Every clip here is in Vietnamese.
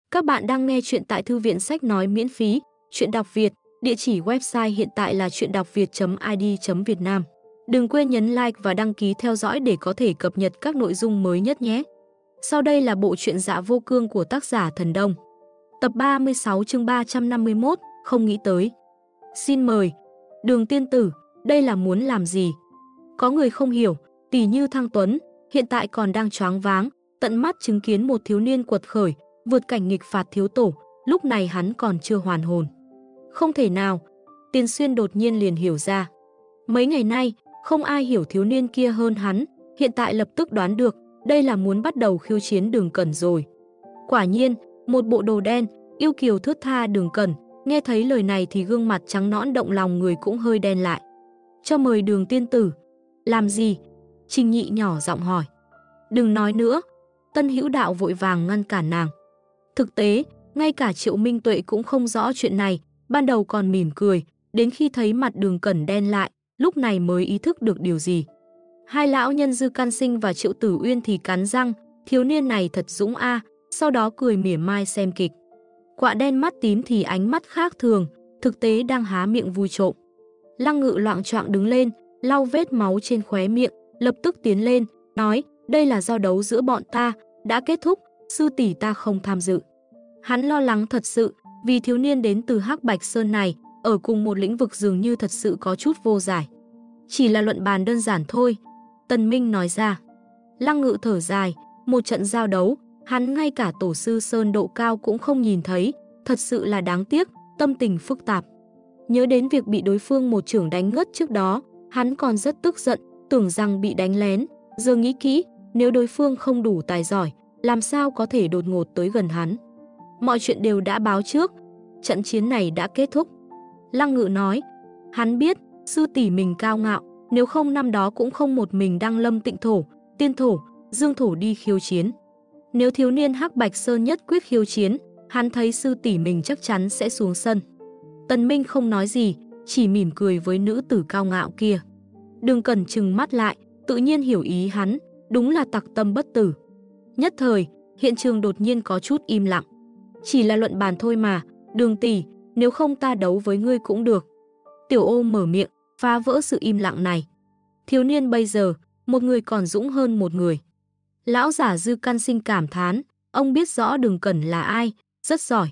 Các bạn đang nghe chuyện tại thư viện sách nói miễn phí, chuyện đọc Việt, địa chỉ website hiện tại là chuyenđọcviet.id.Việt Nam. Đừng quên nhấn like và đăng ký theo dõi để có thể cập nhật các nội dung mới nhất nhé. Sau đây là bộ truyện Dạ Vô Cương của tác giả Thần Đông. Tập 36 chương 351, không nghĩ tới. Xin mời. Đường tiên tử, đây là muốn làm gì? Có người không hiểu, tỷ như Thăng Tuấn, hiện tại còn đang choáng váng, tận mắt chứng kiến một thiếu niên quật khởi, vượt cảnh nghịch phạt thiếu tổ, lúc này hắn còn chưa hoàn hồn. Không thể nào, Tiền Xuyên đột nhiên liền hiểu ra. Mấy ngày nay, không ai hiểu thiếu niên kia hơn hắn, hiện tại lập tức đoán được, đây là muốn bắt đầu khiêu chiến Đường Cẩn rồi. Quả nhiên, một bộ đồ đen, yêu kiều thướt tha Đường Cẩn, nghe thấy lời này thì gương mặt trắng nõn động lòng người cũng hơi đen lại. Cho mời Đường tiên tử. Làm gì? Trình Nhị nhỏ giọng hỏi. Đừng nói nữa. Tân Hữu Đạo vội vàng ngăn cản nàng. Thực tế, ngay cả Triệu Minh Tuệ cũng không rõ chuyện này, ban đầu còn mỉm cười, đến khi thấy mặt Đường Cẩn đen lại, lúc này mới ý thức được điều gì. Hai lão nhân Dư Can Sinh và Triệu Tử Uyên thì cắn răng, thiếu niên này thật dũng a, sau đó cười mỉa mai xem kịch. Quạ đen mắt tím thì ánh mắt khác thường, thực tế đang há miệng vui trộm. Lăng Ngự loạng choạng đứng lên, lau vết máu trên khóe miệng, lập tức tiến lên, nói, đây là giao đấu giữa bọn ta, đã kết thúc, sư tỷ ta không tham dự. Hắn lo lắng thật sự, vì thiếu niên đến từ Hắc Bạch Sơn này, ở cùng một lĩnh vực dường như thật sự có chút vô giải. Chỉ là luận bàn đơn giản thôi, Tần Minh nói ra. Lăng Ngự thở dài, một trận giao đấu, hắn ngay cả tổ sư Sơn độ cao cũng không nhìn thấy, thật sự là đáng tiếc, tâm tình phức tạp. Nhớ đến việc bị đối phương một chưởng đánh ngất trước đó, hắn còn rất tức giận, tưởng rằng bị đánh lén, giờ nghĩ kỹ, nếu đối phương không đủ tài giỏi, làm sao có thể đột ngột tới gần hắn. Mọi chuyện đều đã báo trước, trận chiến này đã kết thúc. Lăng Ngự nói, hắn biết, sư tỷ mình cao ngạo, nếu không năm đó cũng không một mình đăng lâm Tịnh Thổ, Tiên Thổ, Dương Thổ đi khiêu chiến. Nếu thiếu niên Hắc Bạch Sơn nhất quyết khiêu chiến, hắn thấy sư tỷ mình chắc chắn sẽ xuống sân. Tần Minh không nói gì, chỉ mỉm cười với nữ tử cao ngạo kia. Đường Cẩn trừng mắt lại, tự nhiên hiểu ý hắn, đúng là tặc tâm bất tử. Nhất thời, hiện trường đột nhiên có chút im lặng. Chỉ là luận bàn thôi mà, Đường tỷ, nếu không ta đấu với ngươi cũng được. Tiểu Ô mở miệng, phá vỡ sự im lặng này. Thiếu niên bây giờ, một người còn dũng hơn một người. Lão giả Dư Can Sinh cảm thán, ông biết rõ Đường Cẩn là ai, rất giỏi.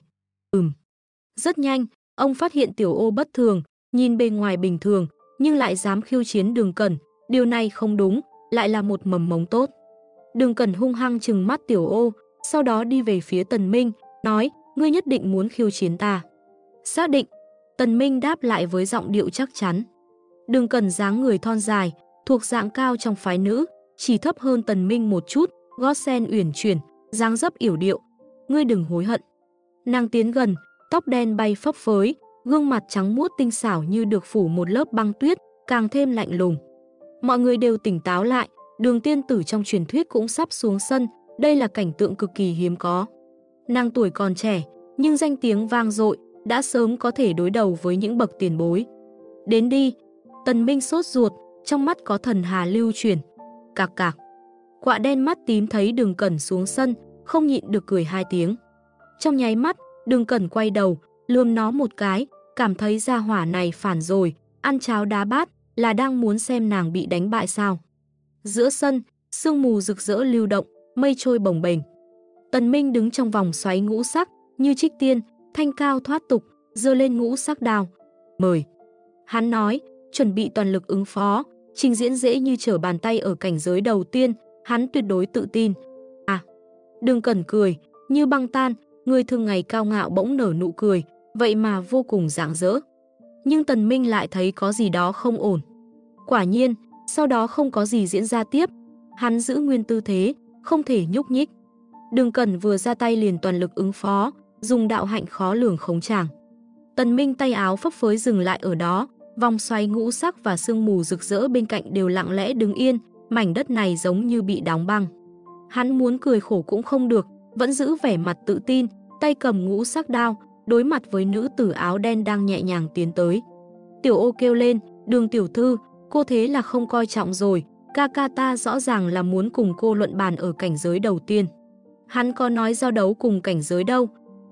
Rất nhanh, ông phát hiện Tiểu Ô bất thường, nhìn bề ngoài bình thường, nhưng lại dám khiêu chiến Đường Cẩn, điều này không đúng, lại là một mầm mống tốt. Đường Cẩn hung hăng trừng mắt Tiểu Ô, sau đó đi về phía Tần Minh, nói, ngươi nhất định muốn khiêu chiến ta. Xác định, Tần Minh đáp lại với giọng điệu chắc chắn. Đường Cẩn dáng người thon dài, thuộc dạng cao trong phái nữ, chỉ thấp hơn Tần Minh một chút, gót sen uyển chuyển, dáng dấp yểu điệu. Ngươi đừng hối hận. Nàng tiến gần, tóc đen bay phấp phới, gương mặt trắng muốt tinh xảo như được phủ một lớp băng tuyết, càng thêm lạnh lùng. Mọi người đều tỉnh táo lại, Đường tiên tử trong truyền thuyết cũng sắp xuống sân, đây là cảnh tượng cực kỳ hiếm có. Nàng tuổi còn trẻ, nhưng danh tiếng vang dội, đã sớm có thể đối đầu với những bậc tiền bối. Đến đi. Tần Minh sốt ruột, trong mắt có thần hà lưu chuyển. Cạc cạc. Quạ đen mắt tím thấy Đường Cẩn xuống sân, không nhịn được cười hai tiếng. Trong nháy mắt, Đường Cẩn quay đầu, lườm nó một cái, cảm thấy gia hỏa này phản rồi, ăn cháo đá bát, là đang muốn xem nàng bị đánh bại sao. Giữa sân, sương mù rực rỡ lưu động, mây trôi bồng bềnh. Tần Minh đứng trong vòng xoáy ngũ sắc, như trích tiên, thanh cao thoát tục, giơ lên ngũ sắc đao. Mời. Hắn nói, chuẩn bị toàn lực ứng phó, trình diễn dễ như trở bàn tay ở cảnh giới đầu tiên, hắn tuyệt đối tự tin. Đường Cẩn cười, như băng tan, người thường ngày cao ngạo bỗng nở nụ cười, vậy mà vô cùng rạng rỡ. Nhưng Tần Minh lại thấy có gì đó không ổn. Quả nhiên, sau đó không có gì diễn ra tiếp, hắn giữ nguyên tư thế, không thể nhúc nhích. Đường Cẩn vừa ra tay liền toàn lực ứng phó, dùng đạo hạnh khó lường khống chàng. Tần Minh tay áo phấp phới dừng lại ở đó, vòng xoáy ngũ sắc và sương mù rực rỡ bên cạnh đều lặng lẽ đứng yên, mảnh đất này giống như bị đóng băng. Hắn muốn cười khổ cũng không được, vẫn giữ vẻ mặt tự tin, tay cầm ngũ sắc đao, đối mặt với nữ tử áo đen đang nhẹ nhàng tiến tới. Tiểu Ô kêu lên, Đường tiểu thư, cô thế là không coi trọng rồi, ca ca ta rõ ràng là muốn cùng cô luận bàn ở cảnh giới đầu tiên. Hắn có nói giao đấu cùng cảnh giới đâu,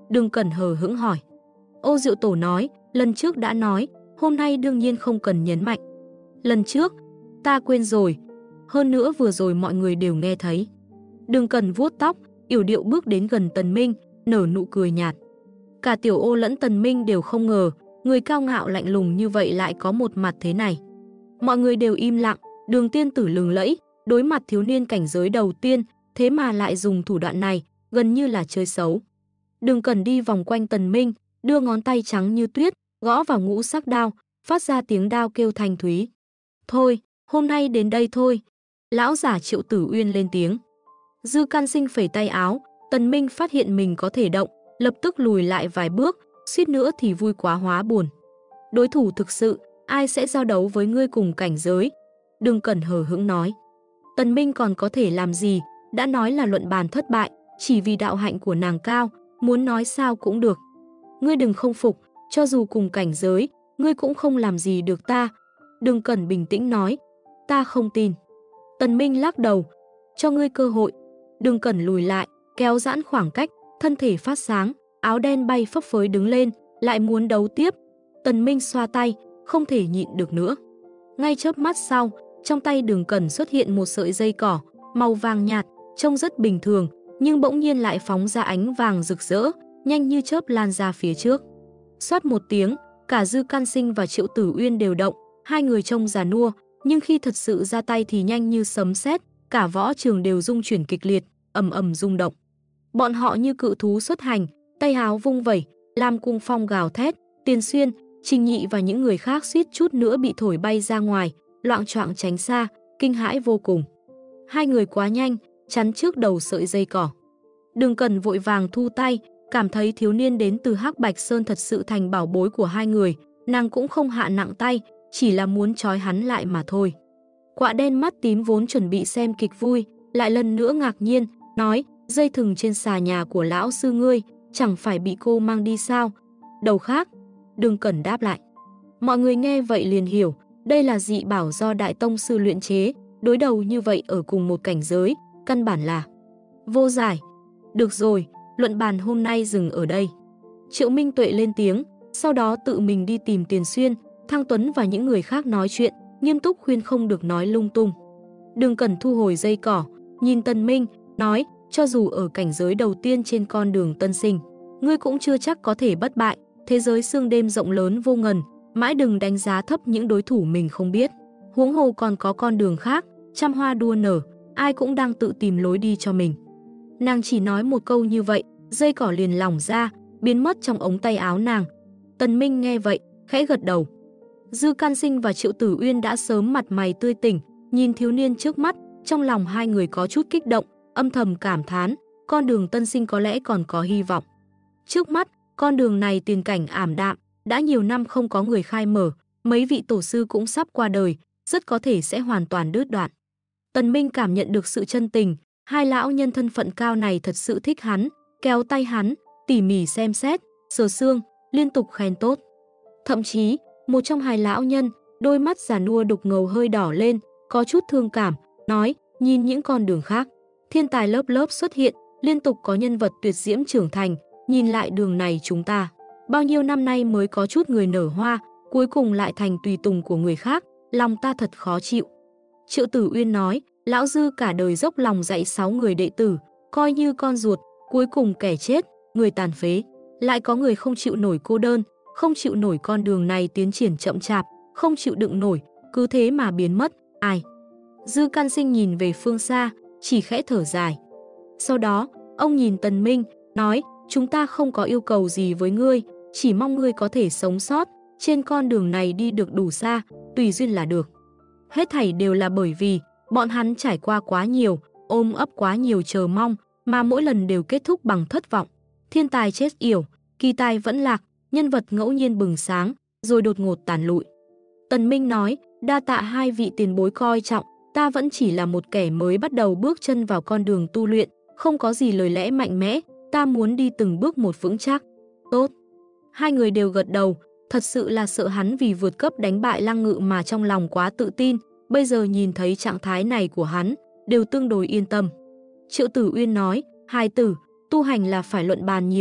Đường Cẩn hờ hững hỏi. Ô Diệu Tổ nói, lần trước đã nói, hôm nay đương nhiên không cần nhấn mạnh. Lần trước, ta quên rồi. Hơn nữa vừa rồi mọi người đều nghe thấy. Đường Cẩn vuốt tóc, yểu điệu bước đến gần Tần Minh, nở nụ cười nhạt. Cả Tiểu Ô lẫn Tần Minh đều không ngờ, người cao ngạo lạnh lùng như vậy lại có một mặt thế này. Mọi người đều im lặng, Đường tiên tử lừng lẫy, đối mặt thiếu niên cảnh giới đầu tiên, thế mà lại dùng thủ đoạn này, gần như là chơi xấu. Đường Cẩn đi vòng quanh Tần Minh, đưa ngón tay trắng như tuyết, gõ vào ngũ sắc đao, phát ra tiếng đao kêu thanh thúy. Thôi, hôm nay đến đây thôi. Lão giả Triệu Tử Uyên lên tiếng. Dư Can Sinh phẩy tay áo, Tần Minh phát hiện mình có thể động, lập tức lùi lại vài bước, suýt nữa thì vui quá hóa buồn. Đối thủ thực sự, ai sẽ giao đấu với ngươi cùng cảnh giới? Đường Cẩn hờ hững nói. Tần Minh còn có thể làm gì, đã nói là luận bàn thất bại, chỉ vì đạo hạnh của nàng cao, muốn nói sao cũng được. Ngươi đừng không phục, cho dù cùng cảnh giới, ngươi cũng không làm gì được ta. Đường Cẩn bình tĩnh nói, ta không tin. Tần Minh lắc đầu, cho ngươi cơ hội. Đường Cẩn lùi lại, kéo giãn khoảng cách, thân thể phát sáng, áo đen bay phấp phới đứng lên, lại muốn đấu tiếp. Tần Minh xoa tay, không thể nhịn được nữa. Ngay chớp mắt sau, trong tay Đường Cẩn xuất hiện một sợi dây cỏ, màu vàng nhạt, trông rất bình thường, nhưng bỗng nhiên lại phóng ra ánh vàng rực rỡ, nhanh như chớp lan ra phía trước. Xoát một tiếng, cả Dư Can Sinh và Triệu Tử Uyên đều động, hai người trông già nua, nhưng khi thật sự ra tay thì nhanh như sấm sét, cả võ trường đều rung chuyển kịch liệt, ầm ầm rung động. Bọn họ như cự thú xuất hành, tay áo vung vẩy, Lam Cung Phong gào thét, Tiền Xuyên, Trình Nhị và những người khác suýt chút nữa bị thổi bay ra ngoài, loạng choạng tránh xa, kinh hãi vô cùng. Hai người quá nhanh, chắn trước đầu sợi dây cỏ. Đường Cẩn vội vàng thu tay, cảm thấy thiếu niên đến từ Hắc Bạch Sơn thật sự thành bảo bối của hai người, nàng cũng không hạ nặng tay, chỉ là muốn trói hắn lại mà thôi. Quạ đen mắt tím vốn chuẩn bị xem kịch vui, lại lần nữa ngạc nhiên, nói, dây thừng trên xà nhà của lão sư ngươi, chẳng phải bị cô mang đi sao? Đầu khác, Đường Cẩn đáp lại. Mọi người nghe vậy liền hiểu, đây là dị bảo do Đại Tông Sư luyện chế, đối đầu như vậy ở cùng một cảnh giới, căn bản là vô giải. Được rồi, luận bàn hôm nay dừng ở đây. Triệu Minh Tuệ lên tiếng, sau đó tự mình đi tìm Tiền Xuyên, Thăng Tuấn và những người khác nói chuyện, nghiêm túc khuyên không được nói lung tung. Đường Cẩn thu hồi dây cỏ, nhìn Tần Minh, nói, cho dù ở cảnh giới đầu tiên trên con đường tân sinh, ngươi cũng chưa chắc có thể bất bại, thế giới sương đêm rộng lớn vô ngần, mãi đừng đánh giá thấp những đối thủ mình không biết. Huống hồ còn có con đường khác, trăm hoa đua nở, ai cũng đang tự tìm lối đi cho mình. Nàng chỉ nói một câu như vậy, dây cỏ liền lỏng ra, biến mất trong ống tay áo nàng. Tần Minh nghe vậy, khẽ gật đầu. Dư Can Sinh và Triệu Tử Uyên đã sớm mặt mày tươi tỉnh, nhìn thiếu niên trước mắt, trong lòng hai người có chút kích động, âm thầm cảm thán, con đường tân sinh có lẽ còn có hy vọng. Trước mắt, con đường này tiền cảnh ảm đạm, đã nhiều năm không có người khai mở, mấy vị tổ sư cũng sắp qua đời, rất có thể sẽ hoàn toàn đứt đoạn. Tần Minh cảm nhận được sự chân tình, hai lão nhân thân phận cao này thật sự thích hắn, kéo tay hắn, tỉ mỉ xem xét, sờ xương, liên tục khen tốt. Thậm chí, một trong hai lão nhân, đôi mắt già nua đục ngầu hơi đỏ lên, có chút thương cảm, nói, nhìn những con đường khác, thiên tài lớp lớp xuất hiện, liên tục có nhân vật tuyệt diễm trưởng thành, nhìn lại đường này chúng ta, bao nhiêu năm nay mới có chút người nở hoa, cuối cùng lại thành tùy tùng của người khác, lòng ta thật khó chịu. Triệu Tử Uyên nói, lão Dư cả đời dốc lòng dạy 6 người đệ tử, coi như con ruột, cuối cùng kẻ chết, người tàn phế. Lại có người không chịu nổi cô đơn, không chịu nổi con đường này tiến triển chậm chạp, không chịu đựng nổi, cứ thế mà biến mất, ai? Dư Can Sinh nhìn về phương xa, chỉ khẽ thở dài. Sau đó, ông nhìn Tần Minh, nói, chúng ta không có yêu cầu gì với ngươi, chỉ mong ngươi có thể sống sót, trên con đường này đi được đủ xa, tùy duyên là được. Hết thảy đều là bởi vì, bọn hắn trải qua quá nhiều, ôm ấp quá nhiều chờ mong, mà mỗi lần đều kết thúc bằng thất vọng. Thiên tài chết yểu, kỳ tài vẫn lạc, nhân vật ngẫu nhiên bừng sáng, rồi đột ngột tàn lụi. Tần Minh nói, đa tạ hai vị tiền bối coi trọng, ta vẫn chỉ là một kẻ mới bắt đầu bước chân vào con đường tu luyện, không có gì lời lẽ mạnh mẽ, ta muốn đi từng bước một vững chắc. Tốt. Hai người đều gật đầu, thật sự là sợ hắn vì vượt cấp đánh bại Lăng Ngự mà trong lòng quá tự tin, bây giờ nhìn thấy trạng thái này của hắn, đều tương đối yên tâm. Triệu Tử Uyên nói, hài tử, tu hành là phải luận bàn nhiều,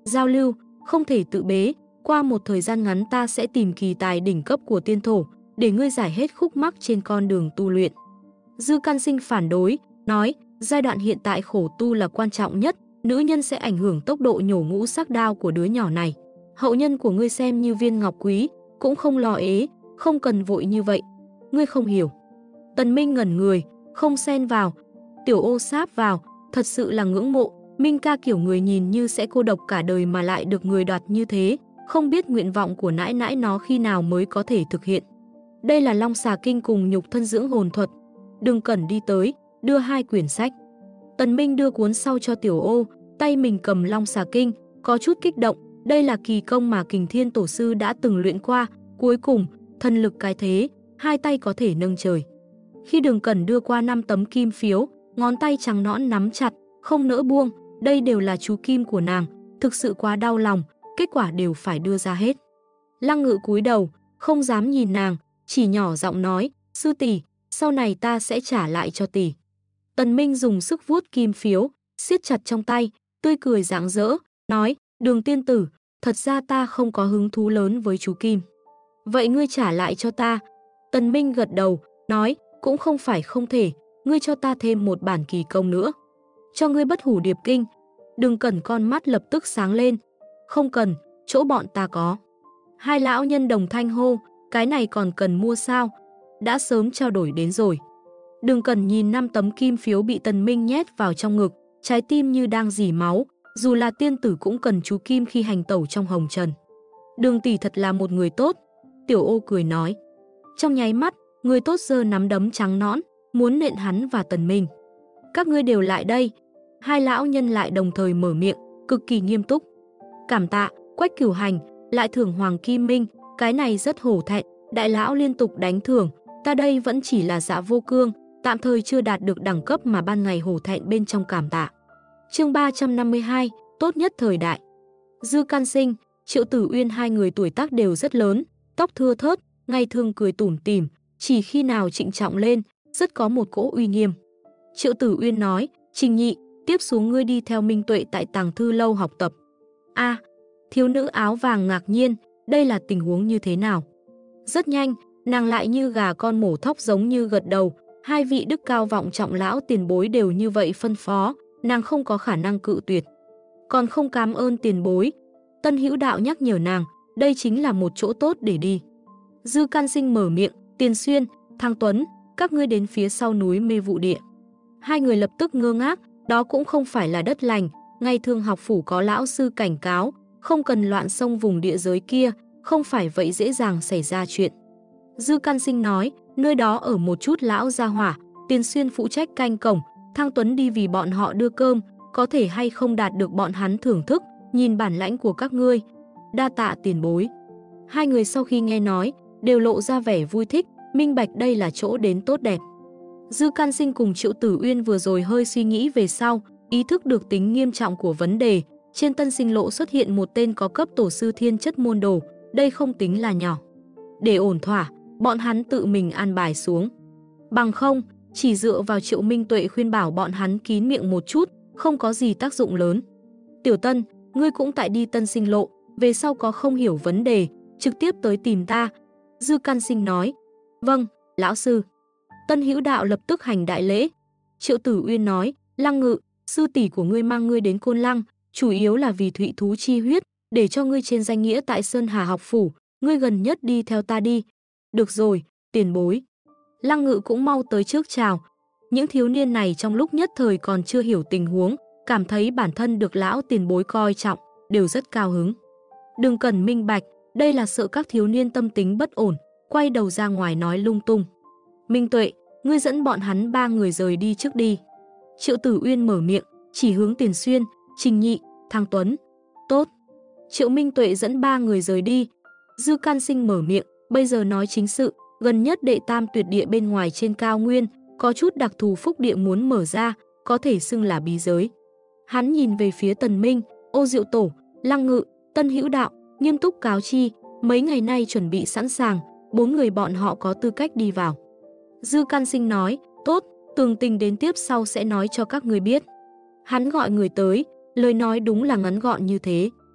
giao lưu, không thể tự bế. Qua một thời gian ngắn ta sẽ tìm kỳ tài đỉnh cấp của tiên thổ, để ngươi giải hết khúc mắc trên con đường tu luyện. Dư Can Sinh phản đối, nói, giai đoạn hiện tại khổ tu là quan trọng nhất, nữ nhân sẽ ảnh hưởng tốc độ nhổ ngũ sắc đao của đứa nhỏ này. Hậu nhân của ngươi xem như viên ngọc quý, cũng không lo ế, không cần vội như vậy. Ngươi không hiểu. Tần Minh ngẩn người, không xen vào. Tiểu Ô sáp vào, thật sự là ngưỡng mộ. Minh ca kiểu người nhìn như sẽ cô độc cả đời mà lại được người đoạt như thế, không biết nguyện vọng của nãi nãi nó khi nào mới có thể thực hiện. Đây là Long Xà Kinh cùng nhục thân dưỡng hồn thuật. Đừng Cẩn đi tới, đưa 2 quyển sách. Tần Minh đưa cuốn sau cho Tiểu Ô, tay mình cầm Long Xà Kinh, có chút kích động. Đây là kỳ công mà Kình Thiên Tổ sư đã từng luyện qua, cuối cùng, thần lực cái thế, 2 tay có thể nâng trời. Khi Đường Cẩn đưa qua 5 tấm kim phiếu, ngón tay trắng nõn nắm chặt, không nỡ buông, đây đều là chú kim của nàng, thực sự quá đau lòng, kết quả đều phải đưa ra hết. Lăng Ngự cúi đầu, không dám nhìn nàng, chỉ nhỏ giọng nói, sư tỷ, sau này ta sẽ trả lại cho tỷ. Tần Minh dùng sức vuốt kim phiếu, siết chặt trong tay, tươi cười rạng rỡ, nói, Đường tiên tử, thật ra ta không có hứng thú lớn với chú kim. Vậy ngươi trả lại cho ta. Tần Minh gật đầu, nói, cũng không phải không thể, ngươi cho ta thêm một bản kỳ công nữa. Cho ngươi Bất Hủ Điệp Kinh. Đường Cẩn con mắt lập tức sáng lên. Không cần, chỗ bọn ta có. 2 lão nhân đồng thanh hô, cái này còn cần mua sao? Đã sớm trao đổi đến rồi. Đường Cẩn nhìn 5 tấm kim phiếu bị Tần Minh nhét vào trong ngực, trái tim như đang rỉ máu, dù là tiên tử cũng cần chú kim khi hành tẩu trong hồng trần. Đường tỷ thật là một người tốt, Tiểu Ô cười nói. Trong nháy mắt, người tốt giơ nắm đấm trắng nõn, muốn nện hắn và Tần Minh. Các ngươi đều lại đây. 2 lão nhân lại đồng thời mở miệng, cực kỳ nghiêm túc. Cảm tạ, Quách Cửu Hành, lại thưởng Hoàng Kim Minh, cái này rất hổ thẹn, đại lão liên tục đánh thưởng, ta đây vẫn chỉ là Dạ Vô Cương, tạm thời chưa đạt được đẳng cấp mà ban ngày hổ thẹn bên trong cảm tạ. Chương 352, tốt nhất thời đại. Dư Can Sinh, Triệu Tử Uyên, 2 người tuổi tác đều rất lớn, tóc thưa thớt, ngày thường cười tủm tỉm, chỉ khi nào trịnh trọng lên, rất có một cỗ uy nghiêm. Triệu Tử Uyên nói, Trình nhị, tiếp xuống ngươi đi theo Minh Tuệ tại Tàng Thư Lâu học tập. A, thiếu nữ áo vàng ngạc nhiên, đây là tình huống như thế nào? Rất nhanh, nàng lại như gà con mổ thóc giống như gật đầu, 2 vị đức cao vọng trọng lão tiền bối đều như vậy phân phó, nàng không có khả năng cự tuyệt. Còn không cảm ơn tiền bối. Tân Hữu Đạo nhắc nhở nàng, đây chính là một chỗ tốt để đi. Dư Can Sinh mở miệng, Tiền Xuyên, Thang Tuấn, các ngươi đến phía sau núi Mê Vụ Địa. 2 người lập tức ngơ ngác, đó cũng không phải là đất lành, ngày thường học phủ có lão sư cảnh cáo, không cần loạn xông vùng địa giới kia, không phải vậy dễ dàng xảy ra chuyện. Dư Can Sinh nói, nơi đó ở một chút lão gia hỏa, Tiền Xuyên phụ trách canh cổng, Thang Tuấn đi vì bọn họ đưa cơm, có thể hay không đạt được bọn hắn thưởng thức, nhìn bản lãnh của các ngươi. Đa tạ tiền bối. 2 người sau khi nghe nói, đều lộ ra vẻ vui thích, minh bạch đây là chỗ đến tốt đẹp. Dư Can Sinh cùng Triệu Tử Uyên vừa rồi hơi suy nghĩ về sau, ý thức được tính nghiêm trọng của vấn đề. Trên Tân Sinh Lộ xuất hiện một tên có cấp tổ sư thiên chất môn đồ, đây không tính là nhỏ. Để ổn thỏa, bọn hắn tự mình an bài xuống. Bằng không, chỉ dựa vào Triệu Minh Tuệ khuyên bảo bọn hắn kín miệng một chút, không có gì tác dụng lớn. Tiểu Tân, ngươi cũng tại đi Tân Sinh Lộ, về sau có không hiểu vấn đề, trực tiếp tới tìm ta. Dư Can Sinh nói, vâng, lão sư. Tân Hữu Đạo lập tức hành đại lễ. Triệu Tử Uyên nói, Lăng Ngự, sư tỷ của ngươi mang ngươi đến Côn Lăng, chủ yếu là vì thụy thú chi huyết, để cho ngươi trên danh nghĩa tại Sơn Hà học phủ, ngươi gần nhất đi theo ta đi. Được rồi, tiền bối. Lăng Ngự cũng mau tới trước chào. Những thiếu niên này trong lúc nhất thời còn chưa hiểu tình huống, cảm thấy bản thân được lão tiền bối coi trọng, đều rất cao hứng. Đừng cần minh bạch, đây là sợ các thiếu niên tâm tính bất ổn, quay đầu ra ngoài nói lung tung. Minh Tuệ, ngươi dẫn bọn hắn 3 người rời đi trước đi. Triệu Tử Uyên mở miệng, chỉ hướng Tiền Xuyên, Trình Nhị, Thang Tuấn. Tốt. Triệu Minh Tuệ dẫn 3 người rời đi. Dư Can Sinh mở miệng, bây giờ nói chính sự, gần nhất đệ tam tuyệt địa bên ngoài trên cao nguyên, có chút đặc thù phúc địa muốn mở ra, có thể xưng là bí giới. Hắn nhìn về phía Tần Minh, Ô Diệu Tổ, Lăng Ngự, Tân Hữu Đạo, nghiêm túc cáo chi, mấy ngày nay chuẩn bị sẵn sàng, 4 người bọn họ có tư cách đi vào. Dư Can Sinh nói, tốt, tường tình đến tiếp sau sẽ nói cho các người biết. Hắn gọi người tới, lời nói đúng là ngắn gọn như thế.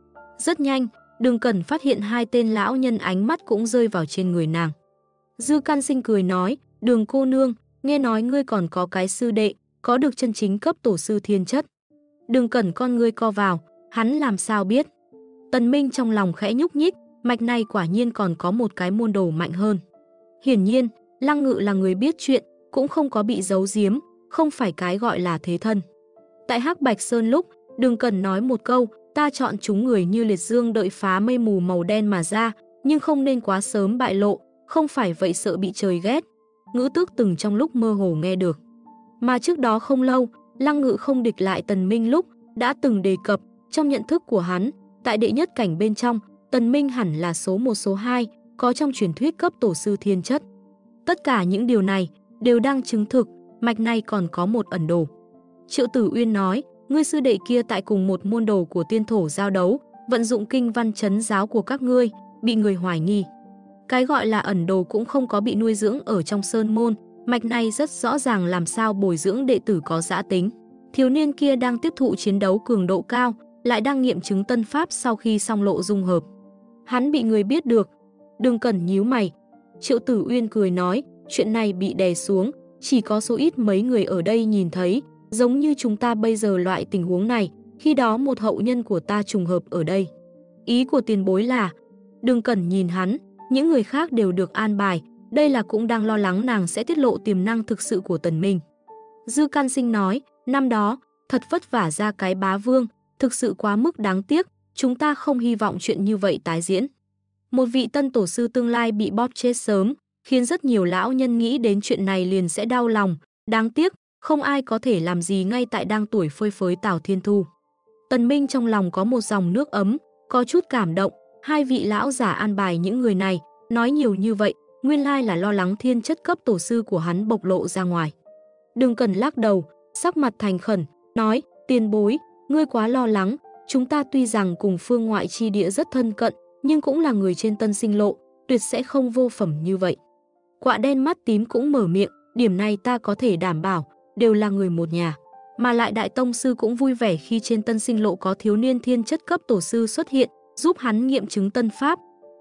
Rất nhanh, Đường Cẩn phát hiện hai tên lão nhân ánh mắt cũng rơi vào trên người nàng. Dư Can Sinh cười nói, Đường cô nương, nghe nói ngươi còn có cái sư đệ, có được chân chính cấp tổ sư thiên chất. Đường Cẩn con ngươi co vào, hắn làm sao biết. Tần Minh trong lòng khẽ nhúc nhích, mạch này quả nhiên còn có một cái môn đồ mạnh hơn. Hiển nhiên, Lăng Ngự là người biết chuyện, cũng không có bị giấu giếm, không phải cái gọi là thế thân. Tại Hắc Bạch Sơn lúc, Đường Cẩn nói một câu, ta chọn chúng người như liệt dương đợi phá mây mù màu đen mà ra, nhưng không nên quá sớm bại lộ, không phải vậy sợ bị trời ghét. Ngữ tước từng trong lúc mơ hồ nghe được. Mà trước đó không lâu, Lăng Ngự không địch lại Tần Minh lúc, đã từng đề cập, trong nhận thức của hắn, tại đệ nhất cảnh bên trong, Tần Minh hẳn là số 1 số 2, có trong truyền thuyết cấp tổ sư thiên chất. Tất cả những điều này đều đang chứng thực, mạch này còn có một ẩn đồ. Triệu Tử Uyên nói, ngươi sư đệ kia tại cùng một môn đồ của tiên thổ giao đấu, vận dụng kinh văn trấn giáo của các ngươi, bị người hoài nghi. Cái gọi là ẩn đồ cũng không có bị nuôi dưỡng ở trong sơn môn, mạch này rất rõ ràng làm sao bồi dưỡng đệ tử có dã tính. Thiếu niên kia đang tiếp thụ chiến đấu cường độ cao, lại đang nghiệm chứng tân pháp sau khi song lộ dung hợp. Hắn bị người biết được. Đường Cẩn nhíu mày. Triệu Tử Uyên cười nói, chuyện này bị đè xuống, chỉ có số ít mấy người ở đây nhìn thấy, giống như chúng ta bây giờ loại tình huống này, khi đó một hậu nhân của ta trùng hợp ở đây. Ý của tiền bối là, Đường Cẩn nhìn hắn, những người khác đều được an bài, đây là cũng đang lo lắng nàng sẽ tiết lộ tiềm năng thực sự của Tần Minh. Dư Can Sinh nói, năm đó, thật vất vả ra cái bá vương, thực sự quá mức đáng tiếc, chúng ta không hy vọng chuyện như vậy tái diễn. Một vị tân tổ sư tương lai bị bóp chết sớm, khiến rất nhiều lão nhân nghĩ đến chuyện này liền sẽ đau lòng, đáng tiếc, không ai có thể làm gì ngay tại đang tuổi phơi phới Tào Thiên Thu. Tần Minh trong lòng có một dòng nước ấm, có chút cảm động, hai vị lão giả an bài những người này, nói nhiều như vậy, nguyên lai là lo lắng thiên chất cấp tổ sư của hắn bộc lộ ra ngoài. Đừng cần lắc đầu, sắc mặt thành khẩn, nói, tiền bối, ngươi quá lo lắng, chúng ta tuy rằng cùng phương ngoại chi địa rất thân cận, nhưng cũng là người trên tân sinh lộ, tuyệt sẽ không vô phẩm như vậy. Quạ đen mắt tím cũng mở miệng, điểm này ta có thể đảm bảo, đều là người một nhà. Mà lại đại tông sư cũng vui vẻ khi trên tân sinh lộ có thiếu niên thiên chất cấp tổ sư xuất hiện, giúp hắn nghiệm chứng tân pháp.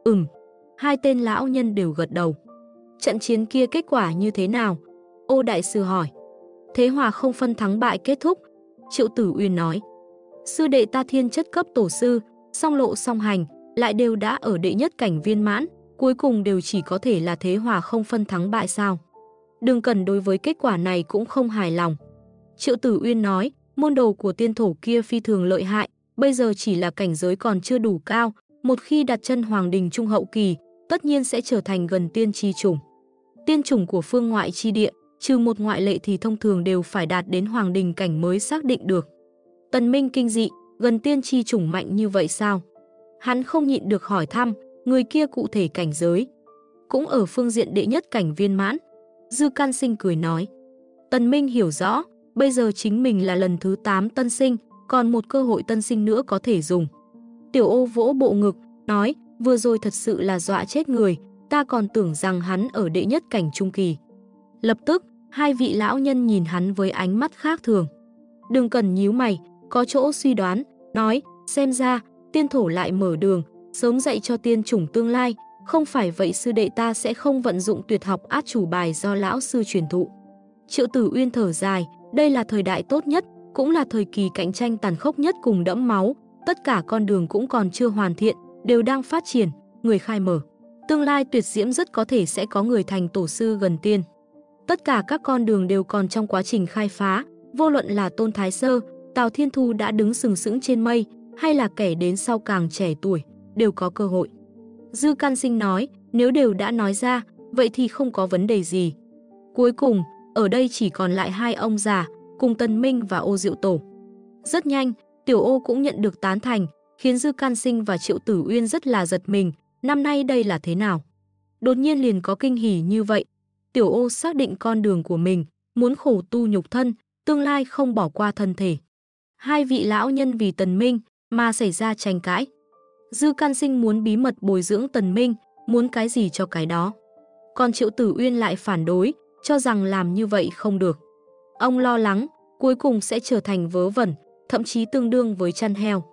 Hai tên lão nhân đều gật đầu. Trận chiến kia kết quả như thế nào? Ô đại sư hỏi. Thế hòa không phân thắng bại kết thúc. Triệu Tử Uyên nói. Sư đệ ta thiên chất cấp tổ sư, song lộ song hành, lại đều đã ở đệ nhất cảnh viên mãn, cuối cùng đều chỉ có thể là thế hòa không phân thắng bại sao? Đường Cần đối với kết quả này cũng không hài lòng. Triệu Tử Uyên nói, môn đồ của tiên thổ kia phi thường lợi hại, bây giờ chỉ là cảnh giới còn chưa đủ cao, một khi đặt chân hoàng đình trung hậu kỳ, tất nhiên sẽ trở thành gần tiên chi chủng. Tiên chủng của phương ngoại chi địa, trừ một ngoại lệ thì thông thường đều phải đạt đến hoàng đình cảnh mới xác định được. Tần Minh kinh dị, gần tiên chi chủng mạnh như vậy sao? Hắn không nhịn được hỏi thăm, người kia cụ thể cảnh giới. Cũng ở phương diện đệ nhất cảnh viên mãn. Dư Can Sinh cười nói. Tần Minh hiểu rõ, bây giờ chính mình là lần thứ 8 tân sinh, còn một cơ hội tân sinh nữa có thể dùng. Tiểu Ô vỗ bộ ngực, nói, vừa rồi thật sự là dọa chết người, ta còn tưởng rằng hắn ở đệ nhất cảnh trung kỳ. Lập tức, hai vị lão nhân nhìn hắn với ánh mắt khác thường. Đừng cần nhíu mày, có chỗ suy đoán, nói, xem ra, tiên thổ lại mở đường, sớm dạy cho tiên chủng tương lai, không phải vậy sư đệ ta sẽ không vận dụng tuyệt học át chủ bài do lão sư truyền thụ. Triệu Tử Uyên thở dài, đây là thời đại tốt nhất, cũng là thời kỳ cạnh tranh tàn khốc nhất cùng đẫm máu, tất cả con đường cũng còn chưa hoàn thiện, đều đang phát triển, người khai mở. Tương lai tuyệt diễm rất có thể sẽ có người thành tổ sư gần tiên. Tất cả các con đường đều còn trong quá trình khai phá, vô luận là Tôn Thái Sơ, Tào Thiên Thu đã đứng sừng sững trên mây, hay là kẻ đến sau càng trẻ tuổi, đều có cơ hội. Dư Can Sinh nói, nếu đều đã nói ra, vậy thì không có vấn đề gì. Cuối cùng, ở đây chỉ còn lại hai ông già, cùng Tần Minh và Ô Diệu Tổ. Rất nhanh, Tiểu Ô cũng nhận được tán thành, khiến Dư Can Sinh và Triệu Tử Uyên rất là giật mình, năm nay đây là thế nào? Đột nhiên liền có kinh hỉ như vậy. Tiểu Ô xác định con đường của mình, muốn khổ tu nhục thân, tương lai không bỏ qua thân thể. Hai vị lão nhân vì Tần Minh mà xảy ra tranh cãi. Dư Can Sinh muốn bí mật bồi dưỡng Tần Minh, muốn cái gì cho cái đó. Còn Triệu Tử Uyên lại phản đối, cho rằng làm như vậy không được. Ông lo lắng, cuối cùng sẽ trở thành vớ vẩn, thậm chí tương đương với chăn heo.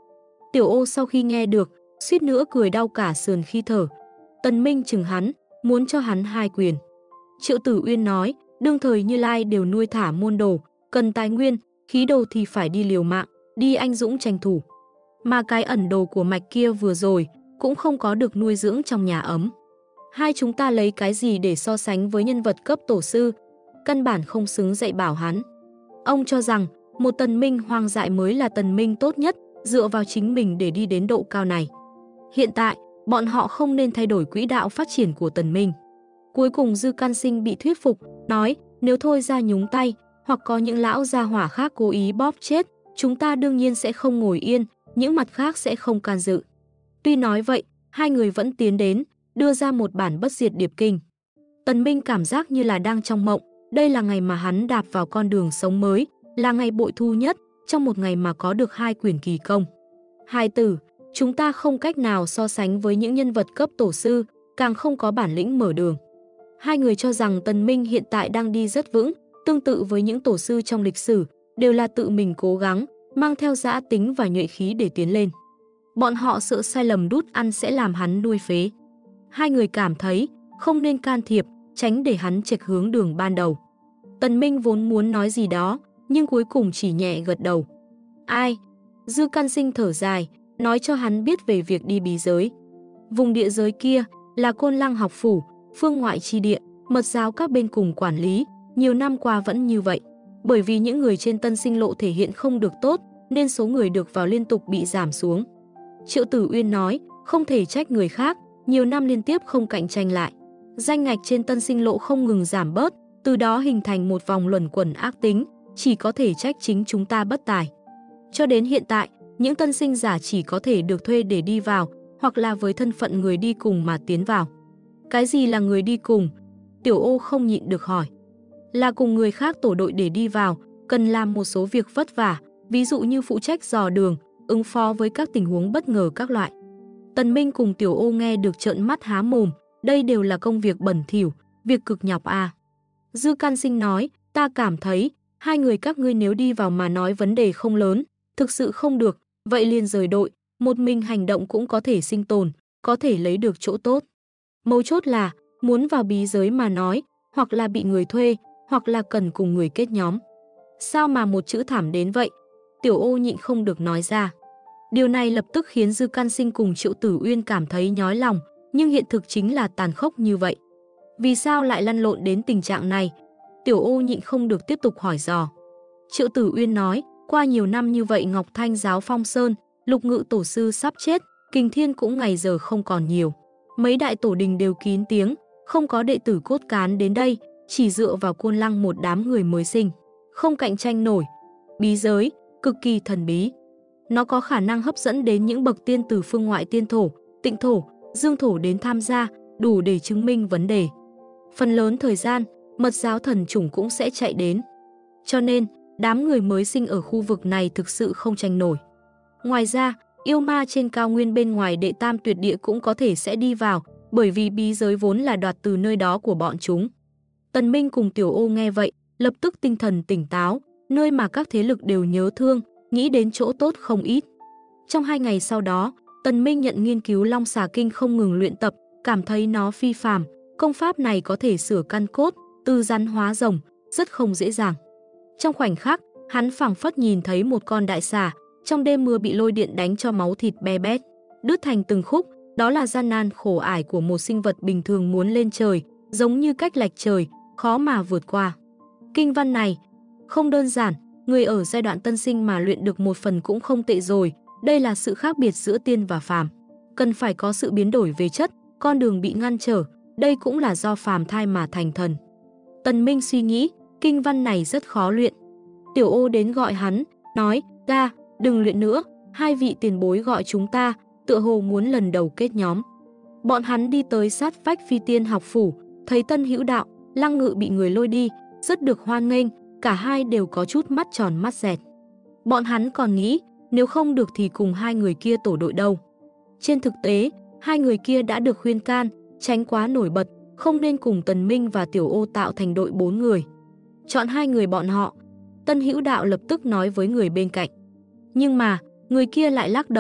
Tiểu Ô sau khi nghe được, suýt nữa cười đau cả sườn khi thở. Tần Minh chừng hắn, muốn cho hắn 2 quyền. Triệu Tử Uyên nói, đương thời Như Lai đều nuôi thả môn đồ, cần tài nguyên, khí đồ thì phải đi liều mạng, đi anh dũng tranh thủ. Mà cái ẩn đồ của mạch kia vừa rồi, cũng không có được nuôi dưỡng trong nhà ấm. Hai chúng ta lấy cái gì để so sánh với nhân vật cấp tổ sư, căn bản không xứng dạy bảo hắn. Ông cho rằng, một Tần Minh hoang dại mới là Tần Minh tốt nhất, dựa vào chính mình để đi đến độ cao này. Hiện tại, bọn họ không nên thay đổi quỹ đạo phát triển của Tần Minh. Cuối cùng Dư Can Sinh bị thuyết phục, nói nếu thôi ra nhúng tay, hoặc có những lão gia hỏa khác cố ý bóp chết, chúng ta đương nhiên sẽ không ngồi yên, những mặt khác sẽ không can dự. Tuy nói vậy, hai người vẫn tiến đến, đưa ra một bản bất diệt điệp kinh. Tần Minh cảm giác như là đang trong mộng, đây là ngày mà hắn đạp vào con đường sống mới, là ngày bội thu nhất, trong một ngày mà có được 2 quyển kỳ công. Hai tử, chúng ta không cách nào so sánh với những nhân vật cấp tổ sư, càng không có bản lĩnh mở đường. Hai người cho rằng Tần Minh hiện tại đang đi rất vững, tương tự với những tổ sư trong lịch sử, đều là tự mình cố gắng, mang theo dã tính và nhuệ khí để tiến lên. Bọn họ sợ sai lầm đút ăn sẽ làm hắn nuôi phế. Hai người cảm thấy không nên can thiệp, tránh để hắn chệch hướng đường ban đầu. Tần Minh vốn muốn nói gì đó, nhưng cuối cùng chỉ nhẹ gật đầu. Ai? Dư Can Sinh thở dài, nói cho hắn biết về việc đi bí giới. Vùng địa giới kia là Côn Lăng học phủ, phương ngoại chi địa, mật giáo các bên cùng quản lý, nhiều năm qua vẫn như vậy. Bởi vì những người trên Tân Sinh lộ thể hiện không được tốt, nên số người được vào liên tục bị giảm xuống. Triệu Tử Uyên nói, không thể trách người khác, nhiều năm liên tiếp không cạnh tranh lại. Danh ngạch trên Tân Sinh lộ không ngừng giảm bớt, từ đó hình thành một vòng luẩn quẩn ác tính, chỉ có thể trách chính chúng ta bất tài. Cho đến hiện tại, những tân sinh giả chỉ có thể được thuê để đi vào, hoặc là với thân phận người đi cùng mà tiến vào. Cái gì là người đi cùng? Tiểu Ô không nhịn được hỏi. Là cùng người khác tổ đội để đi vào, cần làm một số việc vất vả, ví dụ như phụ trách dò đường, ứng phó với các tình huống bất ngờ các loại. Tần Minh cùng Tiểu Ô nghe được trợn mắt há mồm, đây đều là công việc bẩn thỉu, việc cực nhọc à. Dư Can Sinh nói, ta cảm thấy, hai người các ngươi nếu đi vào mà nói vấn đề không lớn, thực sự không được, vậy liền rời đội, một mình hành động cũng có thể sinh tồn, có thể lấy được chỗ tốt. Mấu chốt là, muốn vào bí giới mà nói, hoặc là bị người thuê, hoặc là cần cùng người kết nhóm. Sao mà một chữ thảm đến vậy? Tiểu Ô nhịn không được nói ra. Điều này lập tức khiến Dư Can Sinh cùng Triệu Tử Uyên cảm thấy nhói lòng, nhưng hiện thực chính là tàn khốc như vậy. Vì sao lại lăn lộn đến tình trạng này? Tiểu Ô nhịn không được tiếp tục hỏi dò. Triệu Tử Uyên nói, qua nhiều năm như vậy Ngọc Thanh giáo Phong Sơn, Lục Ngự tổ sư sắp chết, Kình Thiên cũng ngày giờ không còn nhiều. Mấy đại tổ đình đều kín tiếng, không có đệ tử cốt cán đến đây, chỉ dựa vào Côn Lăng một đám người mới sinh, không cạnh tranh nổi. Bí giới, cực kỳ thần bí. Nó có khả năng hấp dẫn đến những bậc tiên từ phương ngoại tiên thổ, tịnh thổ, dương thổ đến tham gia, đủ để chứng minh vấn đề. Phần lớn thời gian, mật giáo thần chủng cũng sẽ chạy đến. Cho nên, đám người mới sinh ở khu vực này thực sự không tranh nổi. Ngoài ra, yêu ma trên cao nguyên bên ngoài đệ tam tuyệt địa cũng có thể sẽ đi vào, bởi vì bí giới vốn là đoạt từ nơi đó của bọn chúng. Tần Minh cùng Tiểu Ô nghe vậy, lập tức tinh thần tỉnh táo, nơi mà các thế lực đều nhớ thương, nghĩ đến chỗ tốt không ít. Trong 2 ngày sau đó, Tần Minh nhận nghiên cứu Long Xà Kinh không ngừng luyện tập, cảm thấy nó phi phàm, công pháp này có thể sửa căn cốt, từ rắn hóa rồng, rất không dễ dàng. Trong khoảnh khắc, hắn phảng phất nhìn thấy một con đại xà, trong đêm mưa bị lôi điện đánh cho máu thịt be bét, đứt thành từng khúc, đó là gian nan khổ ải của một sinh vật bình thường muốn lên trời, giống như cách lệch trời, khó mà vượt qua. Kinh văn này không đơn giản, người ở giai đoạn tân sinh mà luyện được một phần cũng không tệ rồi, đây là sự khác biệt giữa tiên và phàm. Cần phải có sự biến đổi về chất, con đường bị ngăn trở, đây cũng là do phàm thai mà thành thần. Tần Minh suy nghĩ, kinh văn này rất khó luyện. Tiểu Ô đến gọi hắn, nói, ga, đừng luyện nữa, hai vị tiền bối gọi chúng ta, tựa hồ muốn lần đầu kết nhóm. Bọn hắn đi tới sát vách Phi Tiên học phủ, thấy Tân Hữu Đạo, Lăng Ngự bị người lôi đi, rất được hoan nghênh, cả hai đều có chút mắt tròn mắt dẹt. Bọn hắn còn nghĩ, nếu không được thì cùng hai người kia tổ đội đâu. Trên thực tế, hai người kia đã được khuyên can, tránh quá nổi bật, không nên cùng Tần Minh và Tiểu Ô tạo thành đội 4 người. Chọn hai người bọn họ, Tân Hữu Đạo lập tức nói với người bên cạnh. Nhưng mà, người kia lại lắc đầu,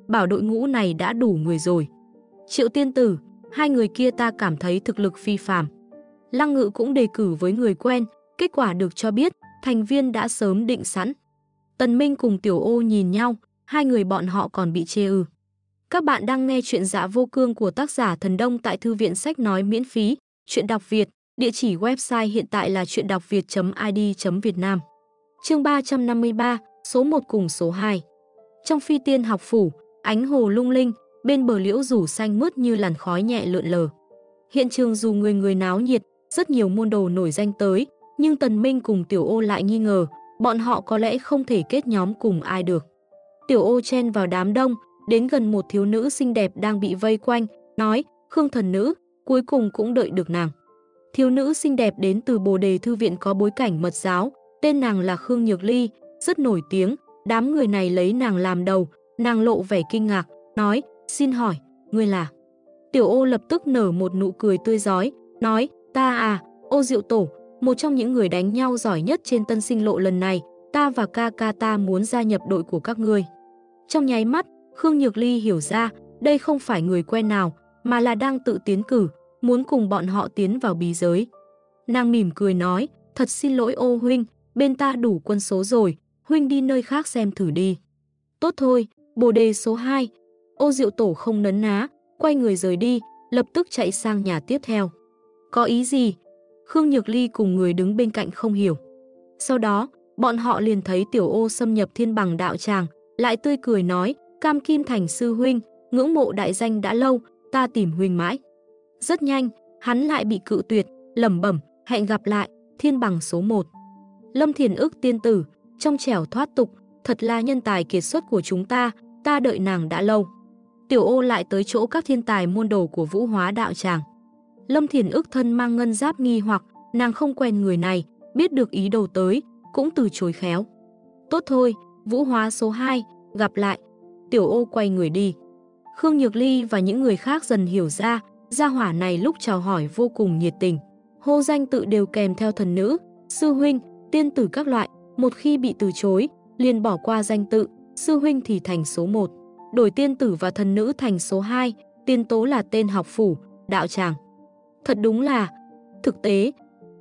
bảo đội ngũ này đã đủ người rồi. Triệu tiên tử, hai người kia ta cảm thấy thực lực phi phàm. Lăng Ngự cũng đề cử với người quen, kết quả được cho biết, thành viên đã sớm định sẵn. Tần Minh cùng Tiểu Ô nhìn nhau, hai người bọn họ còn bị chê ư. Các bạn đang nghe chuyện Dạ Vô Cương của tác giả Thần Đông tại thư viện sách nói miễn phí, chuyện đọc Việt, địa chỉ website hiện tại là chuyenđocviet.id.vn. Chương 353, số 1 cùng số 2. Trong Phi Tiên học phủ, ánh hồ lung linh, bên bờ liễu rủ xanh mướt như làn khói nhẹ lượn lờ. Hiện trường dù người người náo nhiệt, rất nhiều môn đồ nổi danh tới, nhưng Tần Minh cùng Tiểu Ô lại nghi ngờ, bọn họ có lẽ không thể kết nhóm cùng ai được. Tiểu Ô chen vào đám đông, đến gần một thiếu nữ xinh đẹp đang bị vây quanh, nói, Khương thần nữ, cuối cùng cũng đợi được nàng. Thiếu nữ xinh đẹp đến từ Bồ Đề thư viện có bối cảnh mật giáo, tên nàng là Khương Nhược Ly, rất nổi tiếng, đám người này lấy nàng làm đầu, nàng lộ vẻ kinh ngạc, nói, xin hỏi, ngươi là? Tiểu Ô lập tức nở một nụ cười tươi rói, nói, ta à, Ô Diệu Tổ, một trong những người đánh nhau giỏi nhất trên Tân Sinh Lộ lần này, ta và ca ca ta muốn gia nhập đội của các ngươi. Trong nháy mắt, Khương Nhược Ly hiểu ra, đây không phải người quen nào, mà là đang tự tiến cử, muốn cùng bọn họ tiến vào bí giới. Nàng mỉm cười nói, thật xin lỗi Ô huynh, bên ta đủ quân số rồi, huynh đi nơi khác xem thử đi. Tốt thôi, Bồ Đề số 2. Ô Diệu Tổ không nấn ná, quay người rời đi, lập tức chạy sang nhà tiếp theo. Có ý gì? Khương Nhược Ly cùng người đứng bên cạnh không hiểu. Sau đó, bọn họ liền thấy Tiểu Ô xâm nhập Thiên Bằng đạo tràng, lại tươi cười nói, Cam Kim Thành sư huynh, ngưỡng mộ đại danh đã lâu, ta tìm huynh mãi. Rất nhanh, hắn lại bị cự tuyệt, lẩm bẩm, hẹn gặp lại, Thiên Bằng số 1. Lâm Thiền Ức tiên tử, trong trẻo thoát tục, thật là nhân tài kiệt xuất của chúng ta đợi nàng đã lâu. Tiểu Ô lại tới chỗ các thiên tài môn đồ của Vũ Hóa đạo tràng. Lâm Thiền Ức thân mang ngân giáp nghi hoặc, nàng không quen người này, biết được ý đồ tới, cũng từ chối khéo. Tốt thôi, Vũ Hóa số 2, gặp lại. Tiểu Ô quay người đi. Khương Nhược Ly và những người khác dần hiểu ra, gia hỏa này lúc chào hỏi vô cùng nhiệt tình. Hô danh tự đều kèm theo thần nữ, sư huynh, tiên tử các loại, một khi bị từ chối, liền bỏ qua danh tự, sư huynh thì thành số 1, đổi tiên tử và thần nữ thành số 2, tiên tố là tên học phủ, đạo tràng. Thật đúng là, thực tế,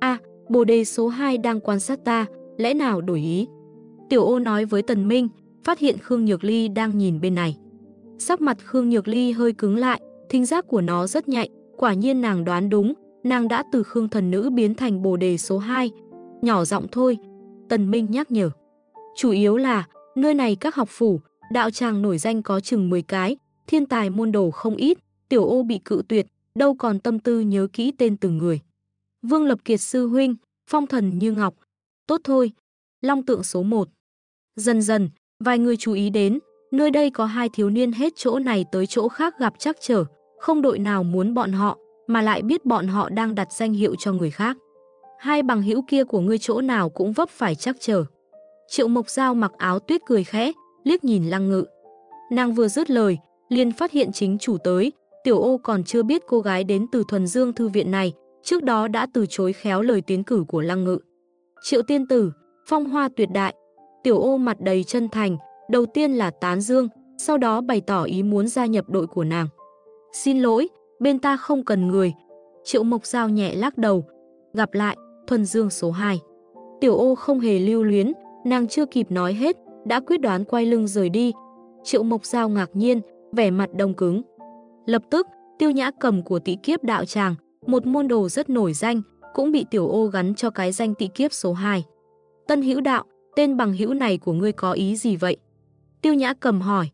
Bồ Đề số 2 đang quan sát ta, lẽ nào đổi ý? Tiểu Ô nói với Tần Minh, phát hiện Khương Nhược Ly đang nhìn bên này. Sắc mặt Khương Nhược Ly hơi cứng lại, thính giác của nó rất nhạy, quả nhiên nàng đoán đúng, nàng đã từ Khương thần nữ biến thành Bồ Đề số 2. Nhỏ giọng thôi, Tần Minh nhắc nhở. Chủ yếu là, nơi này các học phủ, đạo tràng nổi danh có chừng 10 cái, thiên tài môn đồ không ít, Tiểu Ô bị cự tuyệt, đâu còn tâm tư nhớ kỹ tên từng người. Vương Lập Kiệt sư huynh, phong thần như ngọc. Tốt thôi, Long Tượng số 1. Dần dần, vài người chú ý đến, nơi đây có hai thiếu niên hết chỗ này tới chỗ khác gặp trắc trở, không đội nào muốn bọn họ, mà lại biết bọn họ đang đặt danh hiệu cho người khác. Hai bằng hữu kia của ngươi chỗ nào cũng vấp phải trắc trở. Triệu Mộc Giao mặc áo tuyết cười khẽ, liếc nhìn Lăng Ngự. Nàng vừa dứt lời, liền phát hiện chính chủ tới, Tiểu Ô còn chưa biết cô gái đến từ Thuần Dương thư viện này, trước đó đã từ chối khéo lời tiến cử của Lăng Ngự. Triệu tiên tử, phong hoa tuyệt đại. Tiểu Ô mặt đầy chân thành, đầu tiên là tán dương, sau đó bày tỏ ý muốn gia nhập đội của nàng. Xin lỗi, bên ta không cần người. Triệu Mộc Giao nhẹ lắc đầu. Gặp lại, Thuần Dương số 2. Tiểu Ô không hề lưu luyến, nàng chưa kịp nói hết, đã quyết đoán quay lưng rời đi. Triệu Mộc Giao ngạc nhiên, vẻ mặt đông cứng. Lập tức, Tiêu Nhã Cầm của Tị Kiếp đạo tràng, một môn đồ rất nổi danh, cũng bị Tiểu Ô gắn cho cái danh Tị Kiếp số 2. Tân hữu đạo, tên bằng hữu này của ngươi có ý gì vậy? Tiêu Nhã Cầm hỏi.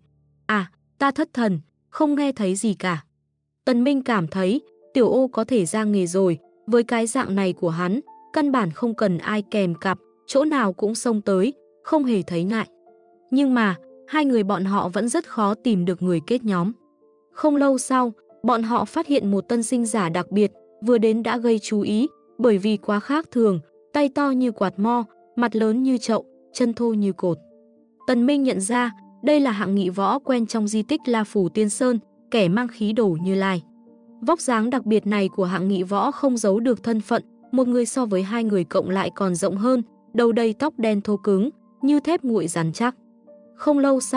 Ta thất thần, không nghe thấy gì cả. Tần Minh cảm thấy, Tiểu Ô có thể ra nghề rồi, với cái dạng này của hắn, căn bản không cần ai kèm cặp, chỗ nào cũng xông tới, không hề thấy ngại. Nhưng mà, hai người bọn họ vẫn rất khó tìm được người kết nhóm. Không lâu sau, bọn họ phát hiện một tân sinh giả đặc biệt, vừa đến đã gây chú ý, bởi vì quá khác thường, tay to như quạt mo, mặt lớn như chậu, chân thô như cột. Tần Minh nhận ra, đây là hạng nghị võ quen trong di tích La Phủ Tiên Sơn, kẻ mang khí đồ Như Lai. Vóc dáng đặc biệt này của hạng nghị võ không giấu được thân phận, một người so với hai người cộng lại còn rộng hơn, đầu đầy tóc đen thô cứng, như thép nguội rắn chắc. Không lâu sau,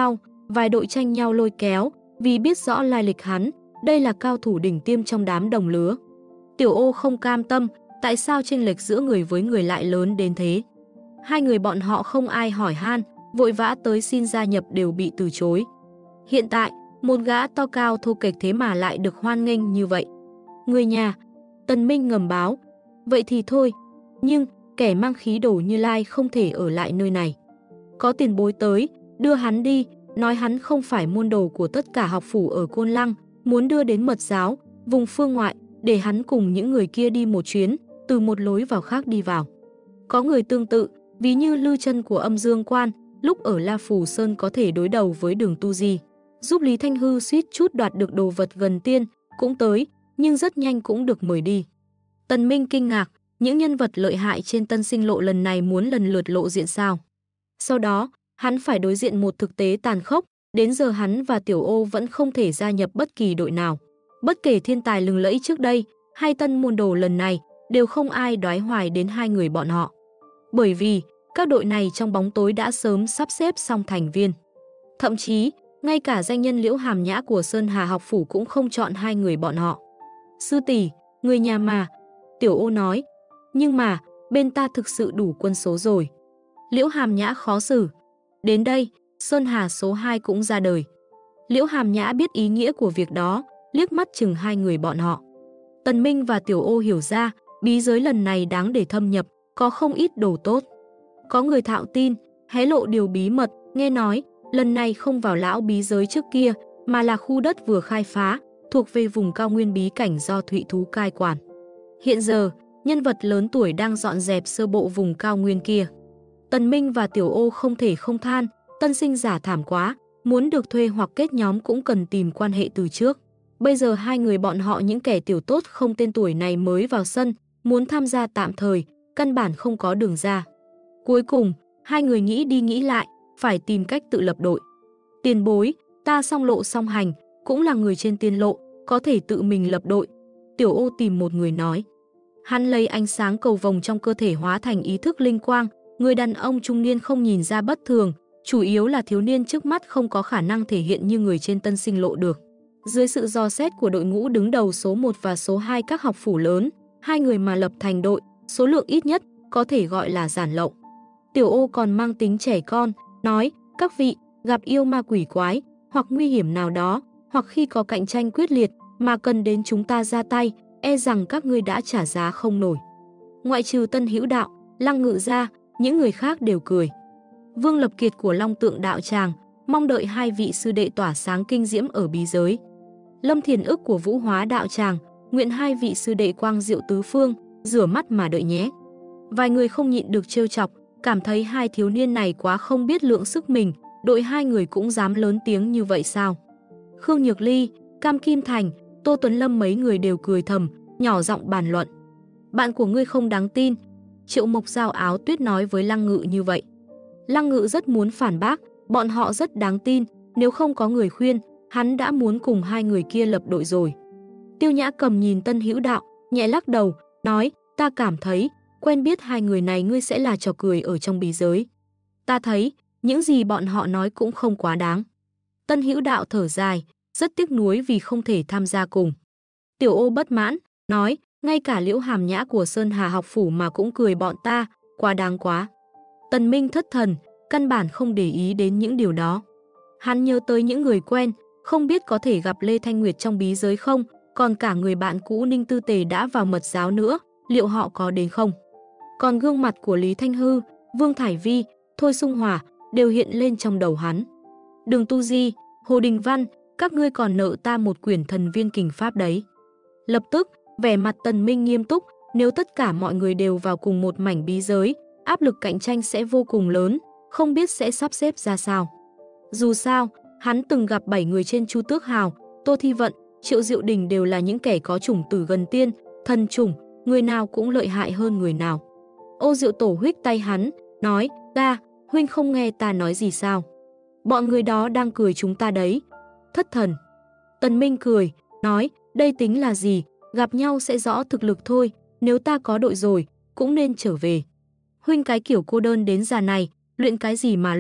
Vài đội tranh nhau lôi kéo, vì biết rõ lai lịch hắn, đây là cao thủ đỉnh tiêm trong đám đồng lứa. Tiểu Ô không cam tâm, tại sao chênh lệch giữa người với người lại lớn đến thế? Hai người bọn họ không ai hỏi han, vội vã tới xin gia nhập đều bị từ chối. Hiện tại, một gã to cao thô kệch thế mà lại được hoan nghênh như vậy. Người nhà, Tần Minh ngầm báo, vậy thì thôi, nhưng kẻ mang khí đồ Như Lai không thể ở lại nơi này. Có tiền bối tới, đưa hắn đi, nói hắn không phải môn đồ của tất cả học phủ ở Côn Lăng, muốn đưa đến Mật giáo, vùng phương ngoại, để hắn cùng những người kia đi một chuyến, từ một lối vào khác đi vào. Có người tương tự, ví như Lư Chân của Âm Dương Quan, lúc ở La Phù Sơn có thể đối đầu với Đường Tu Di, giúp Lý Thanh Hư suýt chút đoạt được đồ vật gần tiên, cũng tới, nhưng rất nhanh cũng được mời đi. Tần Minh kinh ngạc, những nhân vật lợi hại trên Tân Sinh Lộ lần này muốn lần lượt lộ diện sao? Sau đó, hắn phải đối diện một thực tế tàn khốc, đến giờ hắn và Tiểu Ô vẫn không thể gia nhập bất kỳ đội nào. Bất kể thiên tài lừng lẫy trước đây hay tân môn đồ lần này, đều không ai đoái hoài đến hai người bọn họ. Bởi vì, các đội này trong bóng tối đã sớm sắp xếp xong thành viên. Thậm chí, ngay cả danh nhân Liễu Hàm Nhã của Sơn Hà học phủ cũng không chọn hai người bọn họ. Sư tỷ, người nhà mà, Tiểu Ô nói, nhưng mà, bên ta thực sự đủ quân số rồi. Liễu Hàm Nhã khó xử. Đến đây, Sơn Hà số 2 cũng ra đời. Liễu Hàm Nhã biết ý nghĩa của việc đó, liếc mắt chừng hai người bọn họ. Tần Minh và Tiểu Ô hiểu ra, bí giới lần này đáng để thâm nhập, có không ít đồ tốt. Có người thạo tin, hé lộ điều bí mật, nghe nói, lần này không vào lão bí giới trước kia, mà là khu đất vừa khai phá, thuộc về vùng cao nguyên bí cảnh do Thụy Thú cai quản. Hiện giờ, nhân vật lớn tuổi đang dọn dẹp sơ bộ vùng cao nguyên kia. Tần Minh và Tiểu Ô không thể không than, tân sinh giả thảm quá, muốn được thuê hoặc kết nhóm cũng cần tìm quan hệ từ trước. Bây giờ hai người bọn họ những kẻ tiểu tốt không tên tuổi này mới vào sân, muốn tham gia tạm thời, căn bản không có đường ra. Cuối cùng, hai người nghĩ đi nghĩ lại, phải tìm cách tự lập đội. Tiền bối, ta song lộ song hành, cũng là người trên tiên lộ, có thể tự mình lập đội. Tiểu Ô tìm một người nói. Hắn lấy ánh sáng cầu vồng trong cơ thể hóa thành ý thức linh quang, người đàn ông trung niên không nhìn ra bất thường, chủ yếu là thiếu niên trước mắt không có khả năng thể hiện như người trên Tân Sinh Lộ được. Dưới sự dò xét của đội ngũ đứng đầu số 1 và số 2 các học phủ lớn, hai người mà lập thành đội, số lượng ít nhất, có thể gọi là giản lậu. Tiểu Ô còn mang tính trẻ con, nói, các vị, gặp yêu ma quỷ quái, hoặc nguy hiểm nào đó, hoặc khi có cạnh tranh quyết liệt, mà cần đến chúng ta ra tay, e rằng các ngươi đã trả giá không nổi. Ngoại trừ Tân Hữu Đạo, Lăng Ngự ra, những người khác đều cười. Vương Lập Kiệt của Long Tượng Đạo Tràng, mong đợi hai vị sư đệ tỏa sáng kinh diễm ở bí giới. Lâm Thiền Ức của Vũ Hóa Đạo Tràng, nguyện hai vị sư đệ quang diệu tứ phương, rửa mắt mà đợi nhé. Vài người không nhịn được trêu chọc, cảm thấy hai thiếu niên này quá không biết lượng sức mình, đội hai người cũng dám lớn tiếng như vậy sao? Khương Nhược Ly, Cam Kim Thành, Tô Tuấn Lâm mấy người đều cười thầm, nhỏ giọng bàn luận. Bạn của ngươi không đáng tin. Triệu Mộc Giao Áo Tuyết nói với Lăng Ngự như vậy. Lăng Ngự rất muốn phản bác, bọn họ rất đáng tin, nếu không có người khuyên, hắn đã muốn cùng hai người kia lập đội rồi. Tiêu Nhã Cầm nhìn Tân Hữu Đạo, nhẹ lắc đầu, nói, ta cảm thấy, quen biết hai người này ngươi sẽ là trò cười ở trong bí giới. Ta thấy, những gì bọn họ nói cũng không quá đáng. Tân Hữu Đạo thở dài, rất tiếc nuối vì không thể tham gia cùng. Tiểu Ô bất mãn, nói, ngay cả Liễu Hàm Nhã của Sơn Hà học phủ mà cũng cười bọn ta, quá đáng quá. Tần Minh thất thần, căn bản không để ý đến những điều đó. Hắn nhớ tới những người quen, không biết có thể gặp Lê Thanh Nguyệt trong bí giới không, còn cả người bạn cũ Ninh Tư Tề đã vào mật giáo nữa, liệu họ có đến không? Còn gương mặt của Lý Thanh Hư, Vương Thải Vi, Thôi Sung Hòa đều hiện lên trong đầu hắn. Đường Tu Di, Hồ Đình Văn, các ngươi còn nợ ta một quyển thần viên kình pháp đấy. Lập tức, vẻ mặt Tần Minh nghiêm túc, nếu tất cả mọi người đều vào cùng một mảnh bí giới, áp lực cạnh tranh sẽ vô cùng lớn, không biết sẽ sắp xếp ra sao. Dù sao, hắn từng gặp 7 người trên Chu Tước Hào, Tô Thi Vận, Triệu Diệu Đình đều là những kẻ có chủng tử gần tiên, thần chủng, người nào cũng lợi hại hơn người nào. Ô Diệu Tổ huých tay hắn, nói, ta, huynh không nghe ta nói gì sao? Bọn người đó đang cười chúng ta đấy. Thất thần. Tần Minh cười, nói, đây tính là gì, gặp nhau sẽ rõ thực lực thôi, nếu ta có đội rồi, cũng nên trở về. Huynh cái kiểu cô đơn đến già này, luyện cái gì mà luyện,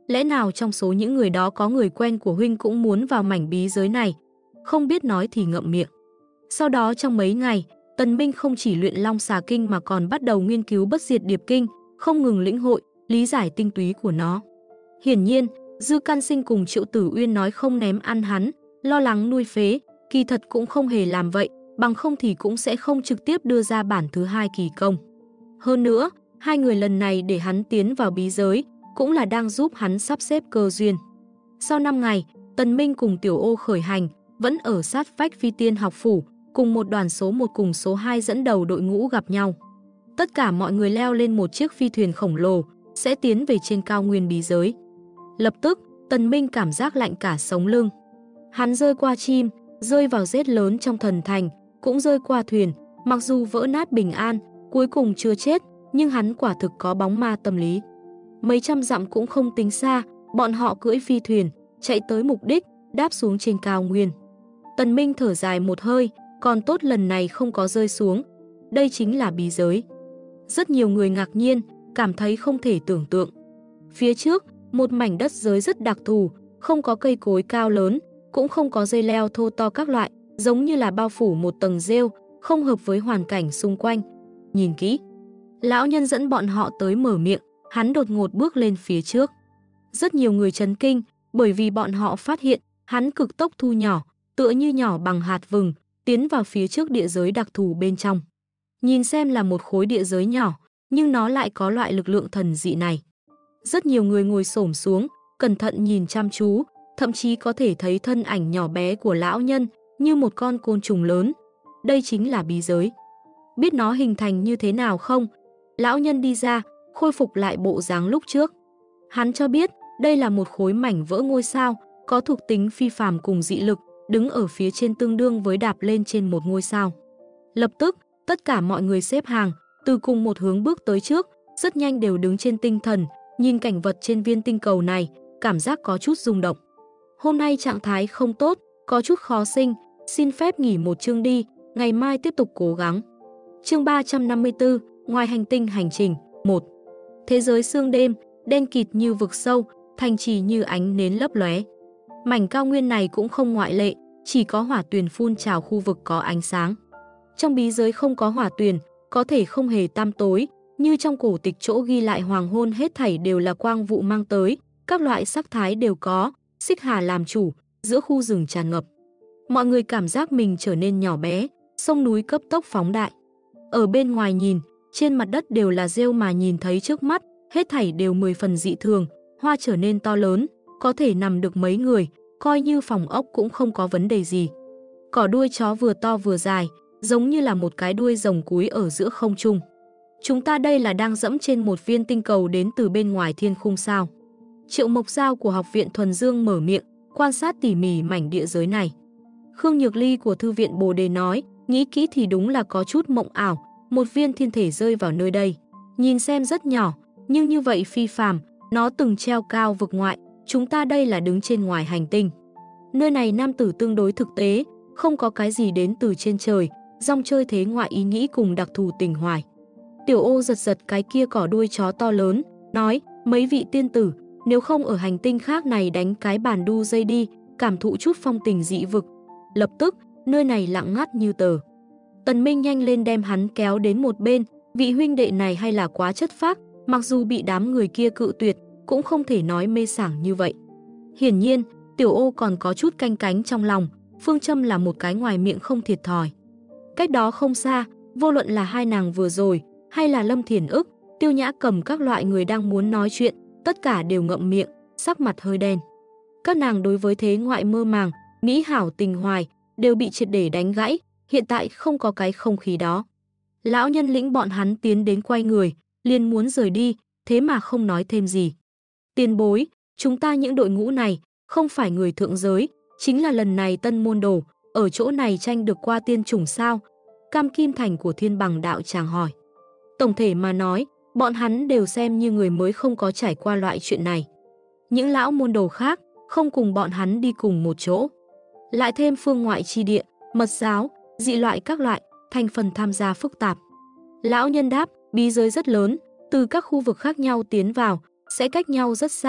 Lẽ nào trong số những người đó có người quen của huynh cũng muốn vào mảnh bí giới này? Không biết nói thì ngậm miệng. Sau đó trong mấy ngày, Tần Minh không chỉ luyện Long Xà Kinh mà còn bắt đầu nghiên cứu Bất Diệt Điệp Kinh, không ngừng lĩnh hội, lý giải tinh túy của nó. Hiển nhiên, Dư Can Sinh cùng Triệu Tử Uyên nói không ném ăn hắn, lo lắng nuôi phế, kỳ thật cũng không hề làm vậy, bằng không thì cũng sẽ không trực tiếp đưa ra bản thứ hai kỳ công. Hơn nữa, hai người lần này để hắn tiến vào bí giới, cũng là đang giúp hắn sắp xếp cơ duyên. Sau 5 ngày, Tần Minh cùng Tiểu Ô khởi hành, vẫn ở sát vách Phi Tiên học phủ, cùng một đoàn số 1 cùng số 2 dẫn đầu đội ngũ gặp nhau. Tất cả mọi người leo lên một chiếc phi thuyền khổng lồ, sẽ tiến về trên cao nguyên bí giới. Lập tức, Tần Minh cảm giác lạnh cả sống lưng. Hắn rơi qua chim, rơi vào rết lớn trong thần thành, cũng rơi qua thuyền, mặc dù vỡ nát bình an, cuối cùng chưa chết, nhưng hắn quả thực có bóng ma tâm lý. Mấy trăm dặm cũng không tính xa, bọn họ cưỡi phi thuyền, chạy tới mục đích, đáp xuống trên cao nguyên. Tần Minh thở dài một hơi, còn tốt lần này không có rơi xuống. Đây chính là bí giới. Rất nhiều người ngạc nhiên, cảm thấy không thể tưởng tượng. Phía trước, một mảnh đất giới rất đặc thù, không có cây cối cao lớn, cũng không có dây leo thô to các loại, giống như là bao phủ một tầng rêu, không hợp với hoàn cảnh xung quanh. Nhìn kỹ, lão nhân dẫn bọn họ tới mở miệng, hắn đột ngột bước lên phía trước. Rất nhiều người chấn kinh, bởi vì bọn họ phát hiện hắn cực tốc thu nhỏ, tựa như nhỏ bằng hạt vừng, tiến vào phía trước địa giới đặc thù bên trong. Nhìn xem là một khối địa giới nhỏ, nhưng nó lại có loại lực lượng thần dị này. Rất nhiều người ngồi xổm xuống, cẩn thận nhìn chăm chú, thậm chí có thể thấy thân ảnh nhỏ bé của lão nhân như một con côn trùng lớn. Đây chính là bí giới. Biết nó hình thành như thế nào không? Lão nhân đi ra, khôi phục lại bộ dáng lúc trước. Hắn cho biết đây là một khối mảnh vỡ ngôi sao, có thuộc tính phi phàm cùng dị lực, đứng ở phía trên tương đương với đạp lên trên một ngôi sao. Lập tức, tất cả mọi người xếp hàng, từ cùng một hướng bước tới trước, rất nhanh đều đứng trên tinh thần, nhìn cảnh vật trên viên tinh cầu này, cảm giác có chút rung động. Hôm nay trạng thái không tốt, có chút khó sinh, xin phép nghỉ một chương đi, ngày mai tiếp tục cố gắng. Chương 354, ngoài hành tinh hành trình, 1. Thế giới sương đêm, đen kịt như vực sâu, thành trì như ánh nến lấp lóe. Mảnh cao nguyên này cũng không ngoại lệ, chỉ có hỏa tuyền phun trào khu vực có ánh sáng. Trong bí giới không có hỏa tuyền, có thể không hề tăm tối, như trong cổ tịch chỗ ghi lại hoàng hôn hết thảy đều là quang vụ mang tới, các loại sắc thái đều có, xích hà làm chủ, giữa khu rừng tràn ngập. Mọi người cảm giác mình trở nên nhỏ bé, sông núi cấp tốc phóng đại. Ở bên ngoài nhìn, trên mặt đất đều là rêu mà nhìn thấy trước mắt, hết thảy đều 10 phần dị thường, hoa trở nên to lớn, có thể nằm được mấy người, coi như phòng ốc cũng không có vấn đề gì. Cỏ đuôi chó vừa to vừa dài, giống như là một cái đuôi rồng cúi ở giữa không trung. Chúng ta đây là đang dẫm trên một viên tinh cầu đến từ bên ngoài thiên khung sao. Triệu Mộc Giao của Học viện Thuần Dương mở miệng, quan sát tỉ mỉ mảnh địa giới này. Khương Nhược Ly của Thư viện Bồ Đề nói, nghĩ kỹ thì đúng là có chút mộng ảo, một viên thiên thể rơi vào nơi đây. Nhìn xem rất nhỏ, nhưng như vậy phi phàm, nó từng treo cao vực ngoại, chúng ta đây là đứng trên ngoài hành tinh. Nơi này nam tử tương đối thực tế, không có cái gì đến từ trên trời, rong chơi thế ngoại ý nghĩ cùng đặc thù tình hoài. Tiểu Ô giật giật cái kia cỏ đuôi chó to lớn, nói, mấy vị tiên tử, nếu không ở hành tinh khác này đánh cái bàn đu dây đi, cảm thụ chút phong tình dị vực. Lập tức, nơi này lặng ngắt như tờ. Tần Minh nhanh lên đem hắn kéo đến một bên, vị huynh đệ này hay là quá chất phác, mặc dù bị đám người kia cự tuyệt, cũng không thể nói mê sảng như vậy. Hiển nhiên, Tiểu Ô còn có chút canh cánh trong lòng, phương châm là một cái ngoài miệng không thiệt thòi. Cách đó không xa, vô luận là hai nàng vừa rồi, hay là Lâm Thiển Ức, Tiêu Nhã Cầm các loại người đang muốn nói chuyện, tất cả đều ngậm miệng, sắc mặt hơi đen. Các nàng đối với thế ngoại mơ màng, mỹ hảo tình hoài, đều bị triệt để đánh gãy, hiện tại không có cái không khí đó. Lão nhân lĩnh bọn hắn tiến đến quay người, liền muốn rời đi, thế mà không nói thêm gì. Tiền bối, chúng ta những đội ngũ này, không phải người thượng giới, chính là lần này tân môn đồ, ở chỗ này tranh được qua tiên chủng sao? Cam Kim Thành của Thiên Bằng đạo tràng hỏi. Tổng thể mà nói, bọn hắn đều xem như người mới không có trải qua loại chuyện này. Những lão môn đồ khác, không cùng bọn hắn đi cùng một chỗ. Lại thêm phương ngoại chi địa, mật giáo, dị loại các loại, thành phần tham gia phức tạp. Lão nhân đáp, bí giới rất lớn, từ các khu vực khác nhau tiến vào, sẽ cách nhau rất xa,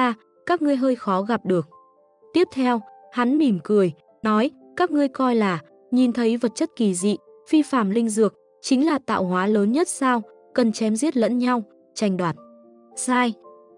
các ngươi hơi khó gặp được. Tiếp theo, hắn mỉm cười, nói, các ngươi coi là nhìn thấy vật chất kỳ dị, phi phàm linh dược, chính là tạo hóa lớn nhất sao, cần chém giết lẫn nhau, tranh đoạt. Sai.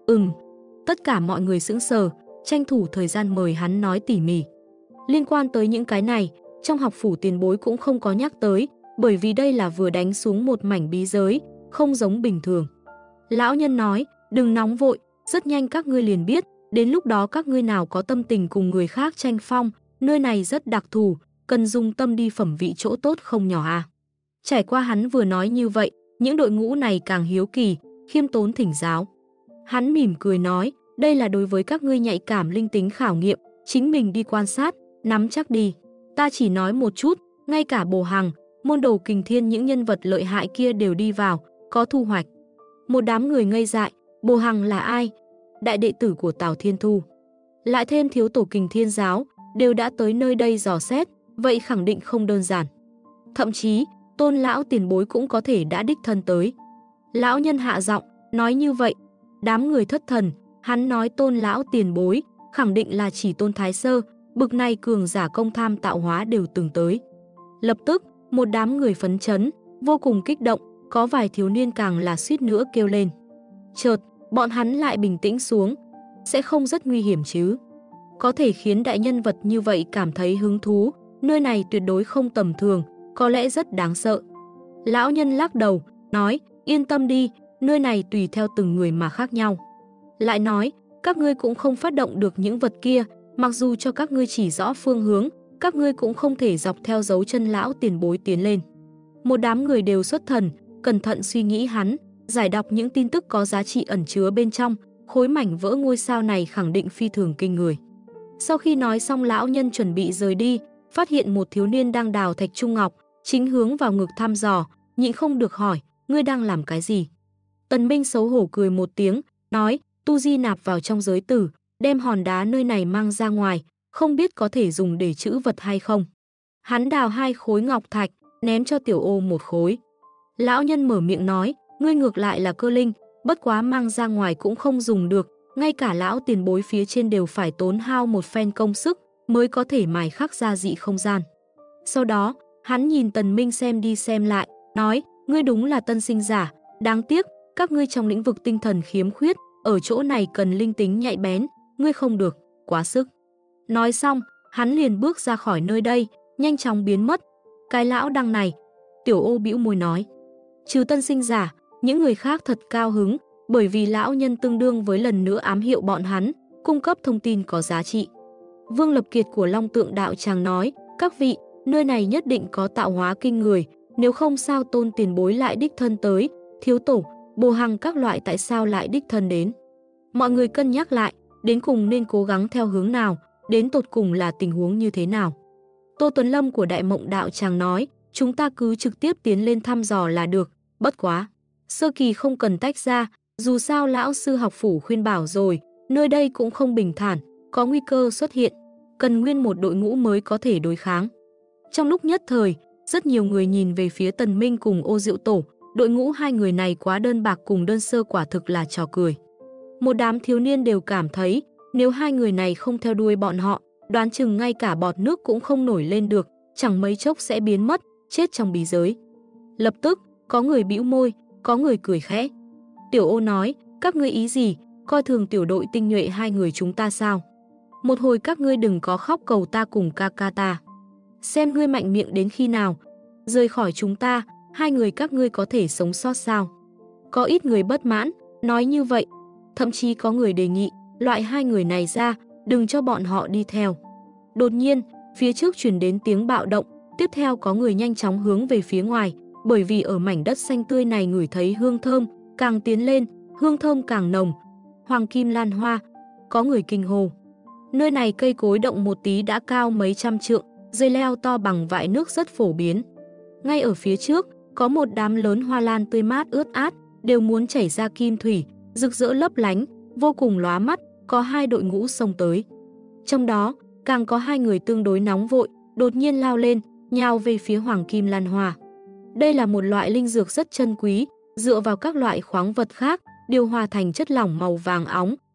Tất cả mọi người sững sờ, tranh thủ thời gian mời hắn nói tỉ mỉ. Liên quan tới những cái này, trong học phủ tiền bối cũng không có nhắc tới, bởi vì đây là vừa đánh xuống một mảnh bí giới, không giống bình thường. Lão nhân nói, đừng nóng vội, rất nhanh các ngươi liền biết, đến lúc đó các ngươi nào có tâm tình cùng người khác tranh phong, nơi này rất đặc thù, cần dùng tâm đi phẩm vị chỗ tốt không nhỏ à. Trải qua hắn vừa nói như vậy, những đội ngũ này càng hiếu kỳ, khiêm tốn thỉnh giáo. Hắn mỉm cười nói, đây là đối với các ngươi nhạy cảm linh tính khảo nghiệm, chính mình đi quan sát, nắm chắc đi. Ta chỉ nói một chút, ngay cả Bồ Hằng, môn đồ Kình Thiên những nhân vật lợi hại kia đều đi vào, có thu hoạch. Một đám người ngây dại, Bồ Hằng là ai? Đại đệ tử của Tào Thiên Thu. Lại thêm thiếu tổ Kình Thiên giáo, đều đã tới nơi đây dò xét, vậy khẳng định không đơn giản. Thậm chí, Tôn lão tiền bối cũng có thể đã đích thân tới. Lão nhân hạ giọng, nói như vậy, đám người thất thần, hắn nói Tôn lão tiền bối, khẳng định là chỉ Tôn Thái Sơ, bực này cường giả công tham tạo hóa đều từng tới. Lập tức, một đám người phấn chấn, vô cùng kích động, có vài thiếu niên càng là suýt nữa kêu lên. Chợt, bọn hắn lại bình tĩnh xuống, sẽ không rất nguy hiểm chứ. Có thể khiến đại nhân vật như vậy cảm thấy hứng thú, nơi này tuyệt đối không tầm thường, có lẽ rất đáng sợ. Lão nhân lắc đầu, nói, yên tâm đi, nơi này tùy theo từng người mà khác nhau. Lại nói, các ngươi cũng không phát động được những vật kia, mặc dù cho các ngươi chỉ rõ phương hướng, các ngươi cũng không thể dọc theo dấu chân lão tiền bối tiến lên. Một đám người đều xuất thần, cẩn thận suy nghĩ hắn, giải đọc những tin tức có giá trị ẩn chứa bên trong, khối mảnh vỡ ngôi sao này khẳng định phi thường kinh người. Sau khi nói xong lão nhân chuẩn bị rời đi, phát hiện một thiếu niên đang đào thạch trung ngọc, chính hướng vào ngực thăm dò, nhịn không được hỏi, ngươi đang làm cái gì? Tần Minh xấu hổ cười một tiếng, nói, tu di nạp vào trong giới tử, đem hòn đá nơi này mang ra ngoài, không biết có thể dùng để trữ vật hay không. Hắn đào 2 khối ngọc thạch, ném cho Tiểu Ô 1 khối. Lão nhân mở miệng nói, ngươi ngược lại là cơ linh, bất quá mang ra ngoài cũng không dùng được, ngay cả lão tiền bối phía trên đều phải tốn hao một phen công sức mới có thể mài khắc ra dị không gian. Sau đó, hắn nhìn Tần Minh xem đi xem lại, nói, ngươi đúng là tân sinh giả, đáng tiếc, các ngươi trong lĩnh vực tinh thần khiếm khuyết, ở chỗ này cần linh tính nhạy bén, ngươi không được, quá sức. Nói xong, hắn liền bước ra khỏi nơi đây, nhanh chóng biến mất. Cái lão đăng này, Tiểu Ô bĩu môi nói. Trừ tân sinh giả, những người khác thật cao hứng, bởi vì lão nhân tương đương với lần nữa ám hiệu bọn hắn, cung cấp thông tin có giá trị. Vương Lập Kiệt của Long Tượng Đạo Tràng nói, các vị, nơi này nhất định có tạo hóa kinh người, nếu không sao Tôn tiền bối lại đích thân tới, thiếu tổ, Bồ Hằng các loại tại sao lại đích thân đến. Mọi người cân nhắc lại, đến cùng nên cố gắng theo hướng nào, đến tột cùng là tình huống như thế nào. Tô Tuấn Lâm của Đại Mộng Đạo Tràng nói, chúng ta cứ trực tiếp tiến lên thăm dò là được, bất quá. Sơ kỳ không cần tách ra, dù sao lão sư học phủ khuyên bảo rồi, nơi đây cũng không bình thản, có nguy cơ xuất hiện, cần nguyên một đội ngũ mới có thể đối kháng. Trong lúc nhất thời, rất nhiều người nhìn về phía Tần Minh cùng Ô Diệu Tổ, đội ngũ hai người này quá đơn bạc cùng đơn sơ quả thực là trò cười. Một đám thiếu niên đều cảm thấy, nếu hai người này không theo đuôi bọn họ, đoán chừng ngay cả bọt nước cũng không nổi lên được, chẳng mấy chốc sẽ biến mất, chết trong bí giới. Lập tức, có người bĩu môi, có người cười khẽ. Tiểu Ô nói, các ngươi ý gì, coi thường tiểu đội tinh nhuệ hai người chúng ta sao? Một hồi các ngươi đừng có khóc cầu ta cùng ca ca ta. Xem ngươi mạnh miệng đến khi nào, rời khỏi chúng ta, hai người các ngươi có thể sống sót sao? Có ít người bất mãn, nói như vậy. Thậm chí có người đề nghị, loại hai người này ra, đừng cho bọn họ đi theo. Đột nhiên, phía trước truyền đến tiếng bạo động, tiếp theo có người nhanh chóng hướng về phía ngoài, bởi vì ở mảnh đất xanh tươi này ngửi thấy hương thơm, càng tiến lên, hương thơm càng nồng. Hoàng kim lan hoa, có người kinh hô. Nơi này cây cối động một tí đã cao mấy trăm trượng, dây leo to bằng vại nước rất phổ biến. Ngay ở phía trước, có một đám lớn hoa lan tươi mát ướt át, đều muốn chảy ra kim thủy, rực rỡ lấp lánh, vô cùng lóa mắt, có 2 đội ngũ xông tới. Trong đó, càng có 2 người tương đối nóng vội, đột nhiên lao lên, nhào về phía hoàng kim lan hoa. Đây là một loại linh dược rất chân quý, dựa vào các loại khoáng vật khác, điều hòa thành chất lỏng màu vàng óng,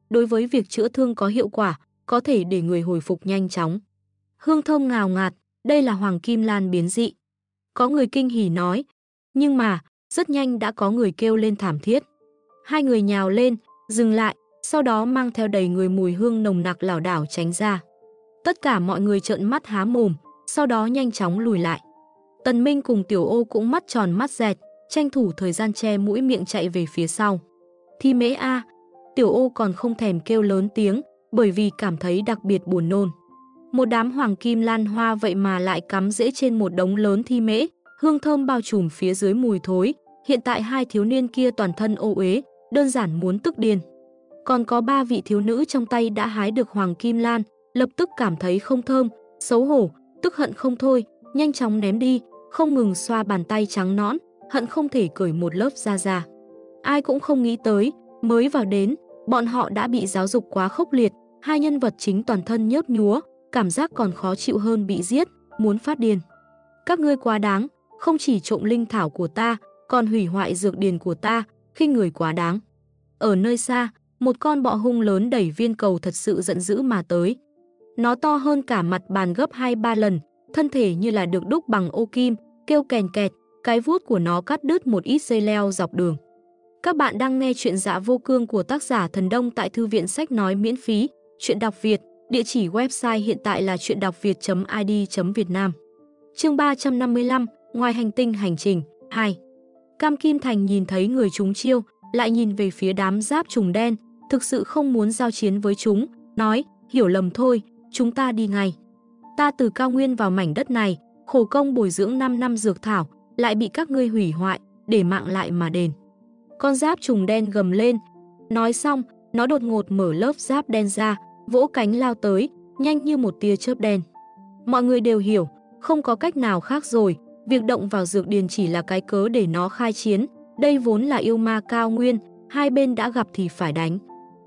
đối với việc chữa thương có hiệu quả, có thể để người hồi phục nhanh chóng. Hương thơm ngào ngạt, đây là hoàng kim lan biến dị. Có người kinh hỉ nói, nhưng mà, rất nhanh đã có người kêu lên thảm thiết. Hai người nhào lên, dừng lại, sau đó mang theo đầy người mùi hương nồng nặc lảo đảo tránh ra. Tất cả mọi người trợn mắt há mồm, sau đó nhanh chóng lùi lại. Tần Minh cùng Tiểu Ô cũng mắt tròn mắt dẹt, tranh thủ thời gian che mũi miệng chạy về phía sau. Thi Mễ a, Tiểu Ô còn không thèm kêu lớn tiếng, bởi vì cảm thấy đặc biệt buồn nôn. Một đám hoàng kim lan hoa vậy mà lại cắm rễ trên một đống lớn thi mễ, hương thơm bao trùm phía dưới mùi thối. Hiện tại hai thiếu niên kia toàn thân ô uế, đơn giản muốn tức điên. Còn có 3 vị thiếu nữ trong tay đã hái được hoàng kim lan, lập tức cảm thấy không thơm, xấu hổ, tức hận không thôi, nhanh chóng ném đi, không ngừng xoa bàn tay trắng nõn, hận không thể cởi một lớp da ra. Ai cũng không nghĩ tới, mới vào đến, bọn họ đã bị giáo dục quá khốc liệt, hai nhân vật chính toàn thân nhớp nhúa, cảm giác còn khó chịu hơn bị giết, muốn phát điên. Các ngươi quá đáng, không chỉ trộm linh thảo của ta, còn hủy hoại dược điền của ta, khinh người quá đáng. Ở nơi xa, một con bọ hung lớn đẩy viên cầu thật sự giận dữ mà tới. Nó to hơn cả mặt bàn gấp 2-3 lần, thân thể như là được đúc bằng ô kim, kêu kèn kẹt, cái vuốt của nó cắt đứt một ít dây leo dọc đường. Các bạn đang nghe chuyện Dạ Vô Cương của tác giả Thần Đông tại thư viện sách nói miễn phí, chuyện đọc Việt, địa chỉ website hiện tại là chuyenđọcviet.id.vn. Chương 355, ngoài hành tinh hành trình 2. Cam Kim Thành nhìn thấy người chúng chiêu, lại nhìn về phía đám giáp trùng đen, thực sự không muốn giao chiến với chúng, nói, hiểu lầm thôi, chúng ta đi ngay. Ta từ cao nguyên vào mảnh đất này, khổ công bồi dưỡng 5 năm dược thảo, lại bị các ngươi hủy hoại, để mạng lại mà đền. Con giáp trùng đen gầm lên, nói xong, nó đột ngột mở lớp giáp đen ra, vỗ cánh lao tới, nhanh như một tia chớp đen. Mọi người đều hiểu, không có cách nào khác rồi, việc động vào dược điền chỉ là cái cớ để nó khai chiến, đây vốn là yêu ma cao nguyên, hai bên đã gặp thì phải đánh.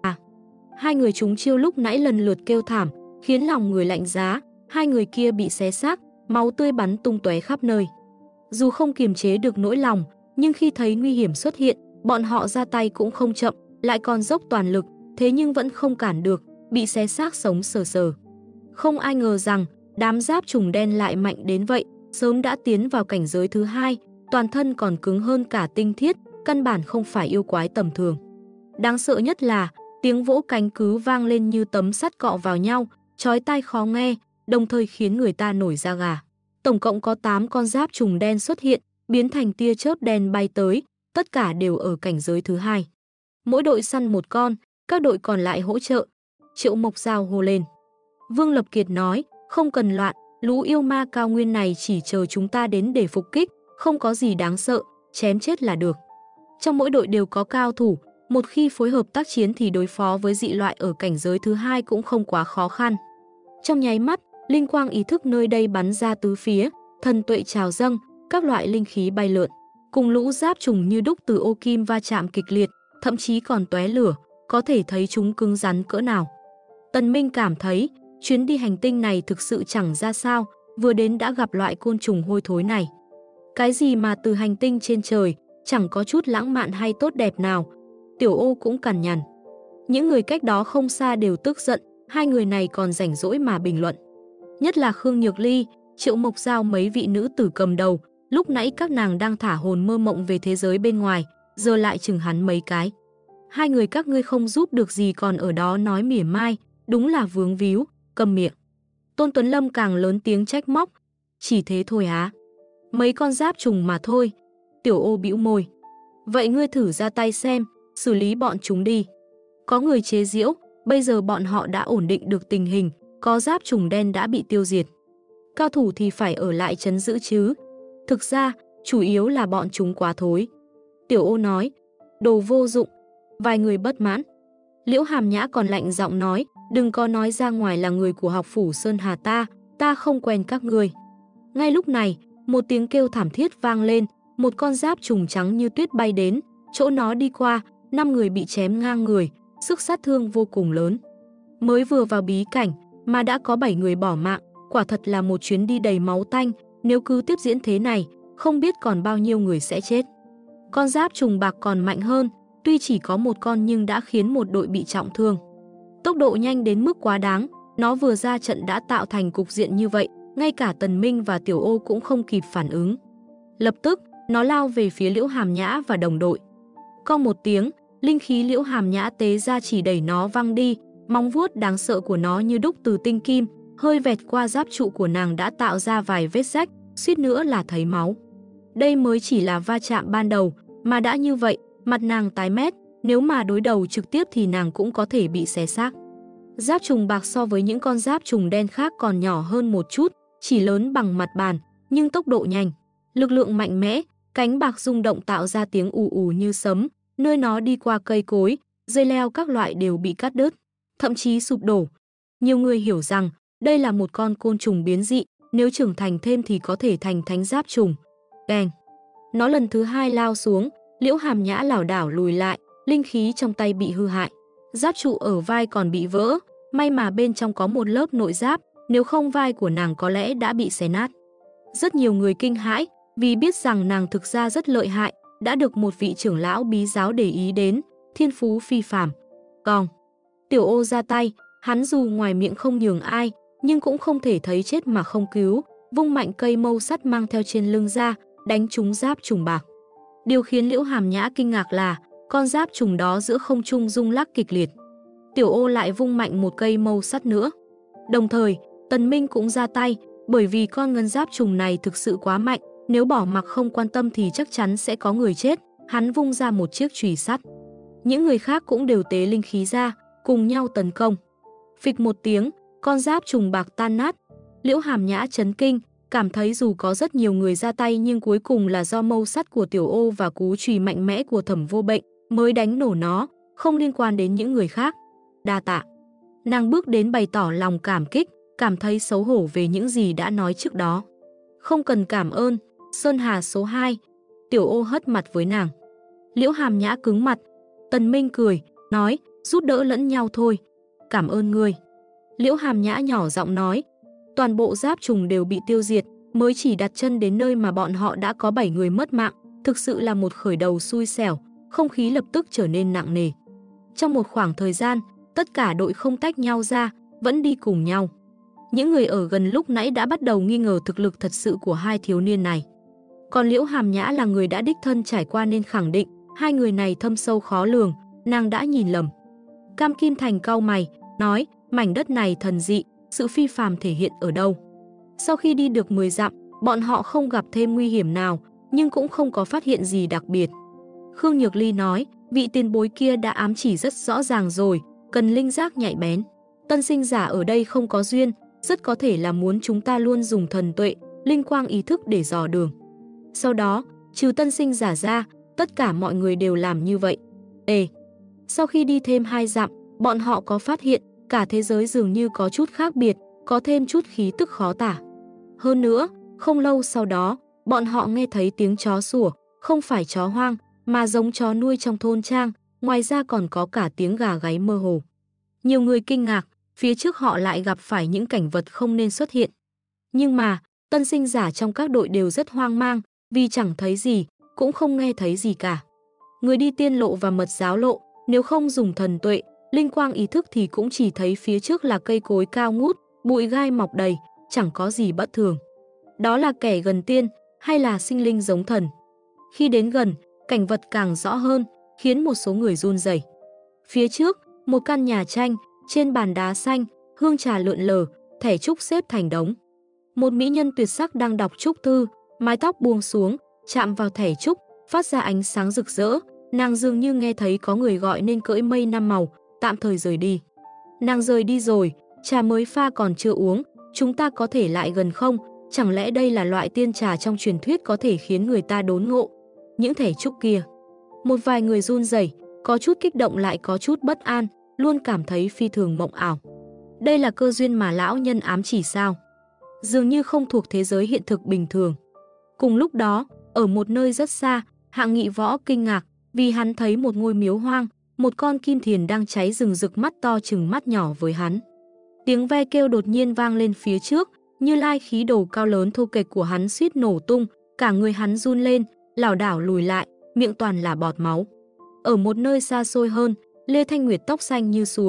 Hai người chúng chiêu lúc nãy lần lượt kêu thảm, khiến lòng người lạnh giá, hai người kia bị xé xác, máu tươi bắn tung tóe khắp nơi. Dù không kiềm chế được nỗi lòng, nhưng khi thấy nguy hiểm xuất hiện, bọn họ ra tay cũng không chậm, lại còn dốc toàn lực, thế nhưng vẫn không cản được, bị xé xác sống sờ sờ. Không ai ngờ rằng, đám giáp trùng đen lại mạnh đến vậy, sớm đã tiến vào cảnh giới thứ 2, toàn thân còn cứng hơn cả tinh thiết, căn bản không phải yêu quái tầm thường. Đáng sợ nhất là, tiếng vỗ cánh cứ vang lên như tấm sắt cọ vào nhau, chói tai khó nghe, đồng thời khiến người ta nổi da gà. Tổng cộng có 8 con giáp trùng đen xuất hiện, biến thành tia chớp đen bay tới, tất cả đều ở cảnh giới thứ 2. Mỗi đội săn một con, các đội còn lại hỗ trợ. Triệu Mộc Giao hô lên. Vương Lập Kiệt nói, không cần loạn, lũ yêu ma cao nguyên này chỉ chờ chúng ta đến để phục kích, không có gì đáng sợ, chém chết là được. Trong mỗi đội đều có cao thủ, một khi phối hợp tác chiến thì đối phó với dị loại ở cảnh giới thứ 2 cũng không quá khó khăn. Trong nháy mắt, linh quang ý thức nơi đây bắn ra tứ phía, thần tuệ trào dâng, các loại linh khí bay lượn. Cùng lũ giáp trùng như đúc từ ô kim va chạm kịch liệt, thậm chí còn tóe lửa, có thể thấy chúng cứng rắn cỡ nào. Tần Minh cảm thấy, chuyến đi hành tinh này thực sự chẳng ra sao, vừa đến đã gặp loại côn trùng hôi thối này. Cái gì mà từ hành tinh trên trời, chẳng có chút lãng mạn hay tốt đẹp nào. Tiểu Ô cũng cằn nhằn. Những người cách đó không xa đều tức giận, hai người này còn rảnh rỗi mà bình luận. Nhất là Khương Nhược Ly, Triệu Mộc Giao mấy vị nữ tử cầm đầu, lúc nãy các nàng đang thả hồn mơ mộng về thế giới bên ngoài, giờ lại chừng hắn mấy cái. Hai người các ngươi không giúp được gì còn ở đó nói mỉa mai, đúng là vướng víu, câm miệng. Tôn Tuấn Lâm càng lớn tiếng trách móc, chỉ thế thôi á. Mấy con giáp trùng mà thôi. Tiểu Ô bĩu môi. Vậy ngươi thử ra tay xem, xử lý bọn chúng đi. Có người chế giễu, bây giờ bọn họ đã ổn định được tình hình, có giáp trùng đen đã bị tiêu diệt. Cao thủ thì phải ở lại trấn giữ chứ. Thực ra, chủ yếu là bọn chúng quá thối. Tiểu Ô nói, đồ vô dụng. Vài người bất mãn. Liễu Hàm Nhã còn lạnh giọng nói, đừng có nói ra ngoài là người của học phủ Sơn Hà ta không quen các ngươi. Ngay lúc này, một tiếng kêu thảm thiết vang lên, một con giáp trùng trắng như tuyết bay đến, chỗ nó đi qua, 5 người bị chém ngang người, sức sát thương vô cùng lớn. Mới vừa vào bí cảnh mà đã có 7 người bỏ mạng, quả thật là một chuyến đi đầy máu tanh, nếu cứ tiếp diễn thế này, không biết còn bao nhiêu người sẽ chết. Con giáp trùng bạc còn mạnh hơn, tuy chỉ có một con nhưng đã khiến một đội bị trọng thương. Tốc độ nhanh đến mức quá đáng, nó vừa ra trận đã tạo thành cục diện như vậy, ngay cả Tần Minh và Tiểu Ô cũng không kịp phản ứng. Lập tức, nó lao về phía Liễu Hàm Nhã và đồng đội. Con một tiếng, linh khí Liễu Hàm Nhã tế ra chỉ đẩy nó văng đi, móng vuốt đáng sợ của nó như đúc từ tinh kim, hơi vẹt qua giáp trụ của nàng đã tạo ra vài vết rách, suýt nữa là thấy máu. Đây mới chỉ là va chạm ban đầu, mà đã như vậy, mặt nàng tái mét, nếu mà đối đầu trực tiếp thì nàng cũng có thể bị xé xác. Giáp trùng bạc so với những con giáp trùng đen khác còn nhỏ hơn một chút, chỉ lớn bằng mặt bàn, nhưng tốc độ nhanh, lực lượng mạnh mẽ, cánh bạc rung động tạo ra tiếng ù ù như sấm, nơi nó đi qua cây cối, dây leo các loại đều bị cắt đứt, thậm chí sụp đổ. Nhiều người hiểu rằng đây là một con côn trùng biến dị, nếu trưởng thành thêm thì có thể thành thánh giáp trùng. Beng! Nó lần thứ hai lao xuống, Liễu Hàm Nhã lảo đảo lùi lại, linh khí trong tay bị hư hại. Giáp trụ ở vai còn bị vỡ, may mà bên trong có một lớp nội giáp, nếu không vai của nàng có lẽ đã bị xé nát. Rất nhiều người kinh hãi, vì biết rằng nàng thực ra rất lợi hại, đã được một vị trưởng lão bí giáo để ý đến, thiên phú phi phàm. Còn Tiểu Ô ra tay, hắn dù ngoài miệng không nhường ai, nhưng cũng không thể thấy chết mà không cứu, vung mạnh cây mâu sắt mang theo trên lưng ra, đánh trúng giáp trùng bạc. Điều khiến Liễu Hàm Nhã kinh ngạc là con giáp trùng đó giữa không trung rung lắc kịch liệt. Tiểu Ô lại vung mạnh một cây mâu sắt nữa. Đồng thời, Tần Minh cũng ra tay, bởi vì con ngân giáp trùng này thực sự quá mạnh, nếu bỏ mặc không quan tâm thì chắc chắn sẽ có người chết. Hắn vung ra một chiếc chùy sắt. Những người khác cũng đều tế linh khí ra, cùng nhau tấn công. Phịch một tiếng, con giáp trùng bạc tan nát. Liễu Hàm Nhã chấn kinh, cảm thấy dù có rất nhiều người ra tay nhưng cuối cùng là do mâu sắt của Tiểu Ô và cú chùy mạnh mẽ của Thẩm Vô Bệnh mới đánh nổ nó, không liên quan đến những người khác. Đa tạ. Nàng bước đến bày tỏ lòng cảm kích, cảm thấy xấu hổ về những gì đã nói trước đó. Không cần cảm ơn, Sơn Hà số 2. Tiểu Ô hất mặt với nàng. Liễu Hàm Nhã cứng mặt. Tần Minh cười, nói, giúp đỡ lẫn nhau thôi. Cảm ơn ngươi. Liễu Hàm Nhã nhỏ giọng nói. Toàn bộ giáp trùng đều bị tiêu diệt, mới chỉ đặt chân đến nơi mà bọn họ đã có 7 người mất mạng, thực sự là một khởi đầu xui xẻo, không khí lập tức trở nên nặng nề. Trong một khoảng thời gian, tất cả đội không tách nhau ra, vẫn đi cùng nhau. Những người ở gần lúc nãy đã bắt đầu nghi ngờ thực lực thật sự của hai thiếu niên này. Còn Liễu Hàm Nhã là người đã đích thân trải qua nên khẳng định, hai người này thâm sâu khó lường, nàng đã nhìn lầm. Cam Kim Thành cau mày, nói, mảnh đất này thần dị, sự phi phàm thể hiện ở đâu? Sau khi đi được 10 dặm, bọn họ không gặp thêm nguy hiểm nào, nhưng cũng không có phát hiện gì đặc biệt. Khương Nhược Ly nói, vị tiền bối kia đã ám chỉ rất rõ ràng rồi, cần linh giác nhạy bén. Tân sinh giả ở đây không có duyên, rất có thể là muốn chúng ta luôn dùng thần tuệ, linh quang ý thức để dò đường. Sau đó, trừ tân sinh giả ra, tất cả mọi người đều làm như vậy. Sau khi đi thêm 2 dặm, bọn họ có phát hiện cả thế giới dường như có chút khác biệt, có thêm chút khí tức khó tả. Hơn nữa, không lâu sau đó, bọn họ nghe thấy tiếng chó sủa, không phải chó hoang, mà giống chó nuôi trong thôn trang, ngoài ra còn có cả tiếng gà gáy mơ hồ. Nhiều người kinh ngạc, phía trước họ lại gặp phải những cảnh vật không nên xuất hiện. Nhưng mà, tân sinh giả trong các đội đều rất hoang mang, vì chẳng thấy gì, cũng không nghe thấy gì cả. Người đi tiên lộ và mật giáo lộ, nếu không dùng thần tuệ, linh quang ý thức thì cũng chỉ thấy phía trước là cây cối cao ngút, bụi gai mọc đầy, chẳng có gì bất thường. Đó là kẻ gần tiên, hay là sinh linh giống thần? Khi đến gần, cảnh vật càng rõ hơn, khiến một số người run rẩy. Phía trước, một căn nhà tranh, trên bàn đá xanh, hương trà lượn lờ, thẻ trúc xếp thành đống. Một mỹ nhân tuyệt sắc đang đọc trúc thư, mái tóc buông xuống, chạm vào thẻ trúc, phát ra ánh sáng rực rỡ. Nàng dường như nghe thấy có người gọi nên cưỡi mây 5 màu, tạm thời rời đi. Nàng rời đi rồi, trà mới pha còn chưa uống, chúng ta có thể lại gần không? Chẳng lẽ đây là loại tiên trà trong truyền thuyết có thể khiến người ta đốn ngộ? Những thẻ trúc kia. Một vài người run rẩy, có chút kích động lại có chút bất an, luôn cảm thấy phi thường mộng ảo. Đây là cơ duyên mà lão nhân ám chỉ sao? Dường như không thuộc thế giới hiện thực bình thường. Cùng lúc đó, ở một nơi rất xa, Hạng Nghị Võ kinh ngạc vì hắn thấy một ngôi miếu hoang, một con kim thiền đang cháy rừng rực mắt to chừng mắt nhỏ với hắn. Tiếng ve kêu đột nhiên vang lên phía trước, Như Lai khí đồ cao lớn thô kệch của hắn suýt nổ tung, cả người hắn run lên, lảo đảo lùi lại, miệng toàn là bọt máu. Ở một nơi xa xôi hơn, Lê Thanh Nguyệt tóc xanh như suối,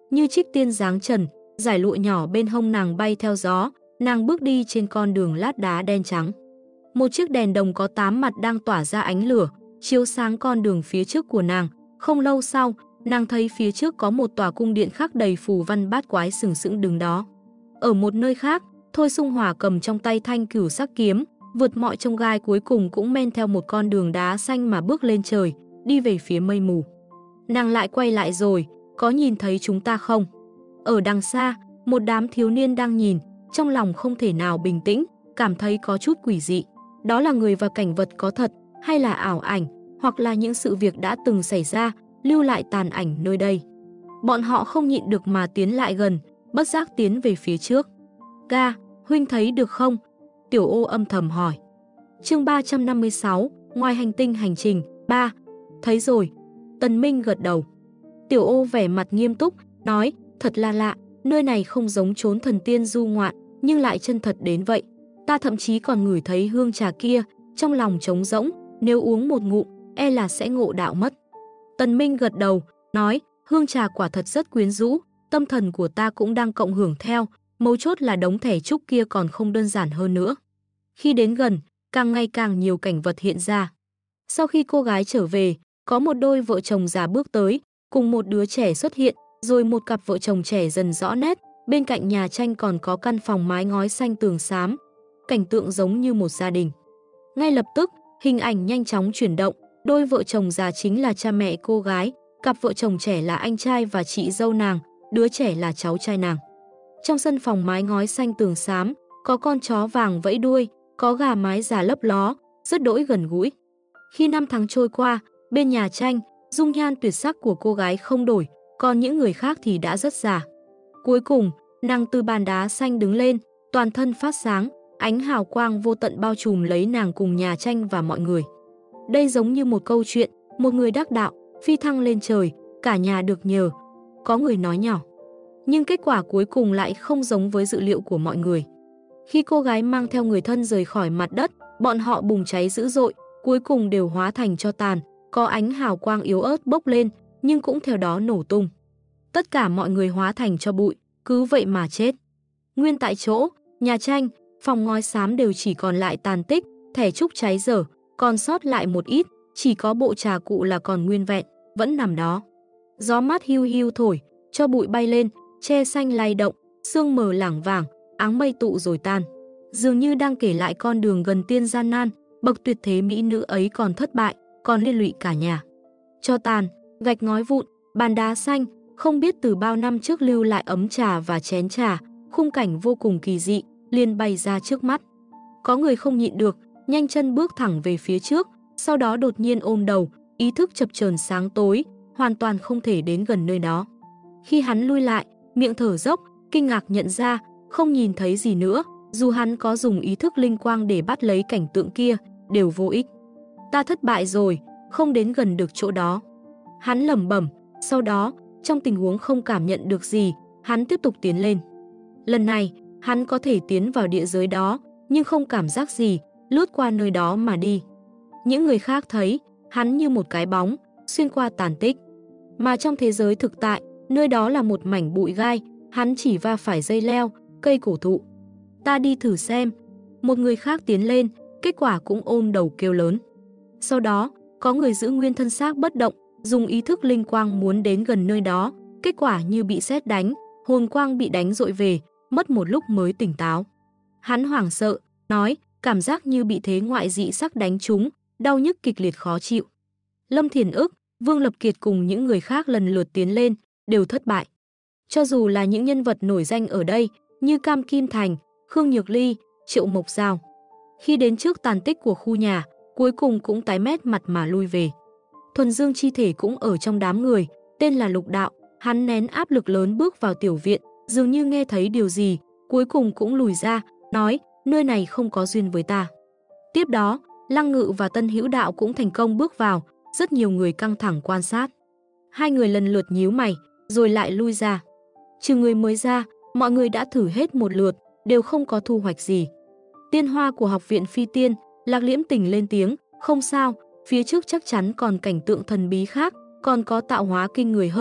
Như trích tiên dáng trần, dải lụa nhỏ bên hông nàng bay theo gió, nàng bước đi trên con đường lát đá đen trắng. Một chiếc đèn đồng có 8 mặt đang tỏa ra ánh lửa, chiếu sáng con đường phía trước của nàng. Không lâu sau, nàng thấy phía trước có một tòa cung điện khắc đầy phù văn bát quái sừng sững đứng đó. Ở một nơi khác, Thôi Sung Hỏa cầm trong tay thanh cửu sắc kiếm, vượt mọi chông gai cuối cùng cũng men theo một con đường đá xanh mà bước lên trời, đi về phía mây mù. Nàng lại quay lại rồi, có nhìn thấy chúng ta không? Ở đằng xa, một đám thiếu niên đang nhìn, trong lòng không thể nào bình tĩnh, cảm thấy có chút quỷ dị. Đó là người và cảnh vật có thật, hay là ảo ảnh, hoặc là những sự việc đã từng xảy ra, lưu lại tàn ảnh nơi đây. Bọn họ không nhịn được mà tiến lại gần, bất giác tiến về phía trước. Ga, huynh thấy được không? Tiểu Ô âm thầm hỏi. Chương 356, ngoài hành tinh hành trình, 3. Thấy rồi. Tần Minh gật đầu. Tiểu Ô vẻ mặt nghiêm túc, nói, thật là lạ, nơi này không giống chốn thần tiên du ngoạn, nhưng lại chân thật đến vậy. Ta thậm chí còn ngửi thấy hương trà kia, trong lòng trống rỗng, nếu uống một ngụm, e là sẽ ngộ đạo mất. Tần Minh gật đầu, nói, hương trà quả thật rất quyến rũ, tâm thần của ta cũng đang cộng hưởng theo, mấu chốt là đống thẻ trúc kia còn không đơn giản hơn nữa. Khi đến gần, càng ngày càng nhiều cảnh vật hiện ra. Sau khi cô gái trở về, có một đôi vợ chồng già bước tới, cùng một đứa trẻ xuất hiện, rồi một cặp vợ chồng trẻ dần rõ nét, bên cạnh nhà tranh còn có căn phòng mái ngói xanh tường xám. Cảnh tượng giống như một gia đình. Ngay lập tức, hình ảnh nhanh chóng chuyển động, đôi vợ chồng già chính là cha mẹ cô gái, cặp vợ chồng trẻ là anh trai và chị dâu nàng, đứa trẻ là cháu trai nàng. Trong sân phòng mái ngói xanh tường xám, có con chó vàng vẫy đuôi, có gà mái già lấp ló, rất đỗi gần gũi. Khi năm tháng trôi qua, bên nhà tranh, dung nhan tuyệt sắc của cô gái không đổi, còn những người khác thì đã rất già. Cuối cùng, nàng từ bàn đá xanh đứng lên, toàn thân phát sáng, ánh hào quang vô tận bao trùm lấy nàng cùng nhà tranh và mọi người. Đây giống như một câu chuyện, một người đắc đạo, phi thăng lên trời, cả nhà được nhờ. Có người nói nhỏ. Nhưng kết quả cuối cùng lại không giống với dự liệu của mọi người. Khi cô gái mang theo người thân rời khỏi mặt đất, bọn họ bùng cháy dữ dội, cuối cùng đều hóa thành tro tàn, có ánh hào quang yếu ớt bốc lên, nhưng cũng theo đó nổ tung. Tất cả mọi người hóa thành tro bụi, cứ vậy mà chết. Nguyên tại chỗ, nhà tranh, phòng ngói xám đều chỉ còn lại tàn tích, thẻ trúc cháy dở, còn sót lại một ít, chỉ có bộ trà cụ là còn nguyên vẹn, vẫn nằm đó. Gió mát hiu hiu thổi, cho bụi bay lên, tre xanh lay động, sương mờ lảng vảng, áng mây tụ rồi tan. Dường như đang kể lại con đường gần tiên gian nan, bậc tuyệt thế mỹ nữ ấy còn thất bại, còn liên lụy cả nhà. Cho tàn, gạch ngói vụn, bàn đá xanh, không biết từ bao năm trước lưu lại ấm trà và chén trà, khung cảnh vô cùng kỳ dị, liền bay ra trước mắt. Có người không nhịn được, nhanh chân bước thẳng về phía trước, sau đó đột nhiên ôm đầu, ý thức chập chờn sáng tối, hoàn toàn không thể đến gần nơi đó. Khi hắn lui lại, miệng thở dốc, kinh ngạc nhận ra, không nhìn thấy gì nữa, dù hắn có dùng ý thức linh quang để bắt lấy cảnh tượng kia, đều vô ích. Ta thất bại rồi, không đến gần được chỗ đó. Hắn lẩm bẩm, sau đó, trong tình huống không cảm nhận được gì, hắn tiếp tục tiến lên. Lần này, hắn có thể tiến vào địa giới đó, nhưng không cảm giác gì, lướt qua nơi đó mà đi. Những người khác thấy, hắn như một cái bóng, xuyên qua tàn tích. Mà trong thế giới thực tại, nơi đó là một mảnh bụi gai, hắn chỉ va phải dây leo, cây cổ thụ. Ta đi thử xem. Một người khác tiến lên, kết quả cũng ôm đầu kêu lớn. Sau đó, có người giữ nguyên thân xác bất động, dùng ý thức linh quang muốn đến gần nơi đó, kết quả như bị sét đánh, hồn quang bị đánh dội về, mất một lúc mới tỉnh táo. Hắn hoảng sợ, nói, cảm giác như bị thế ngoại dị sắc đánh trúng, đau nhức kịch liệt khó chịu. Lâm Thiền Ức, Vương Lập Kiệt cùng những người khác lần lượt tiến lên, đều thất bại. Cho dù là những nhân vật nổi danh ở đây, như Cam Kim Thành, Khương Nhược Ly, Triệu Mộc Giao. Khi đến trước tàn tích của khu nhà, cuối cùng cũng tái mét mặt mà lui về. Thuần Dương chi thể cũng ở trong đám người, tên là Lục Đạo, hắn nén áp lực lớn bước vào tiểu viện, dường như nghe thấy điều gì, cuối cùng cũng lùi ra, nói, nơi này không có duyên với ta. Tiếp đó, Lăng Ngự và Tân Hữu Đạo cũng thành công bước vào, rất nhiều người căng thẳng quan sát. Hai người lần lượt nhíu mày, rồi lại lui ra. Trừ người mới ra, mọi người đã thử hết một lượt, đều không có thu hoạch gì. Tiên Hoa của học viện Phi Tiên, Lạc Liễm Tình lên tiếng, không sao, phía trước chắc chắn còn cảnh tượng thần bí khác, còn có tạo hóa kinh người hơn,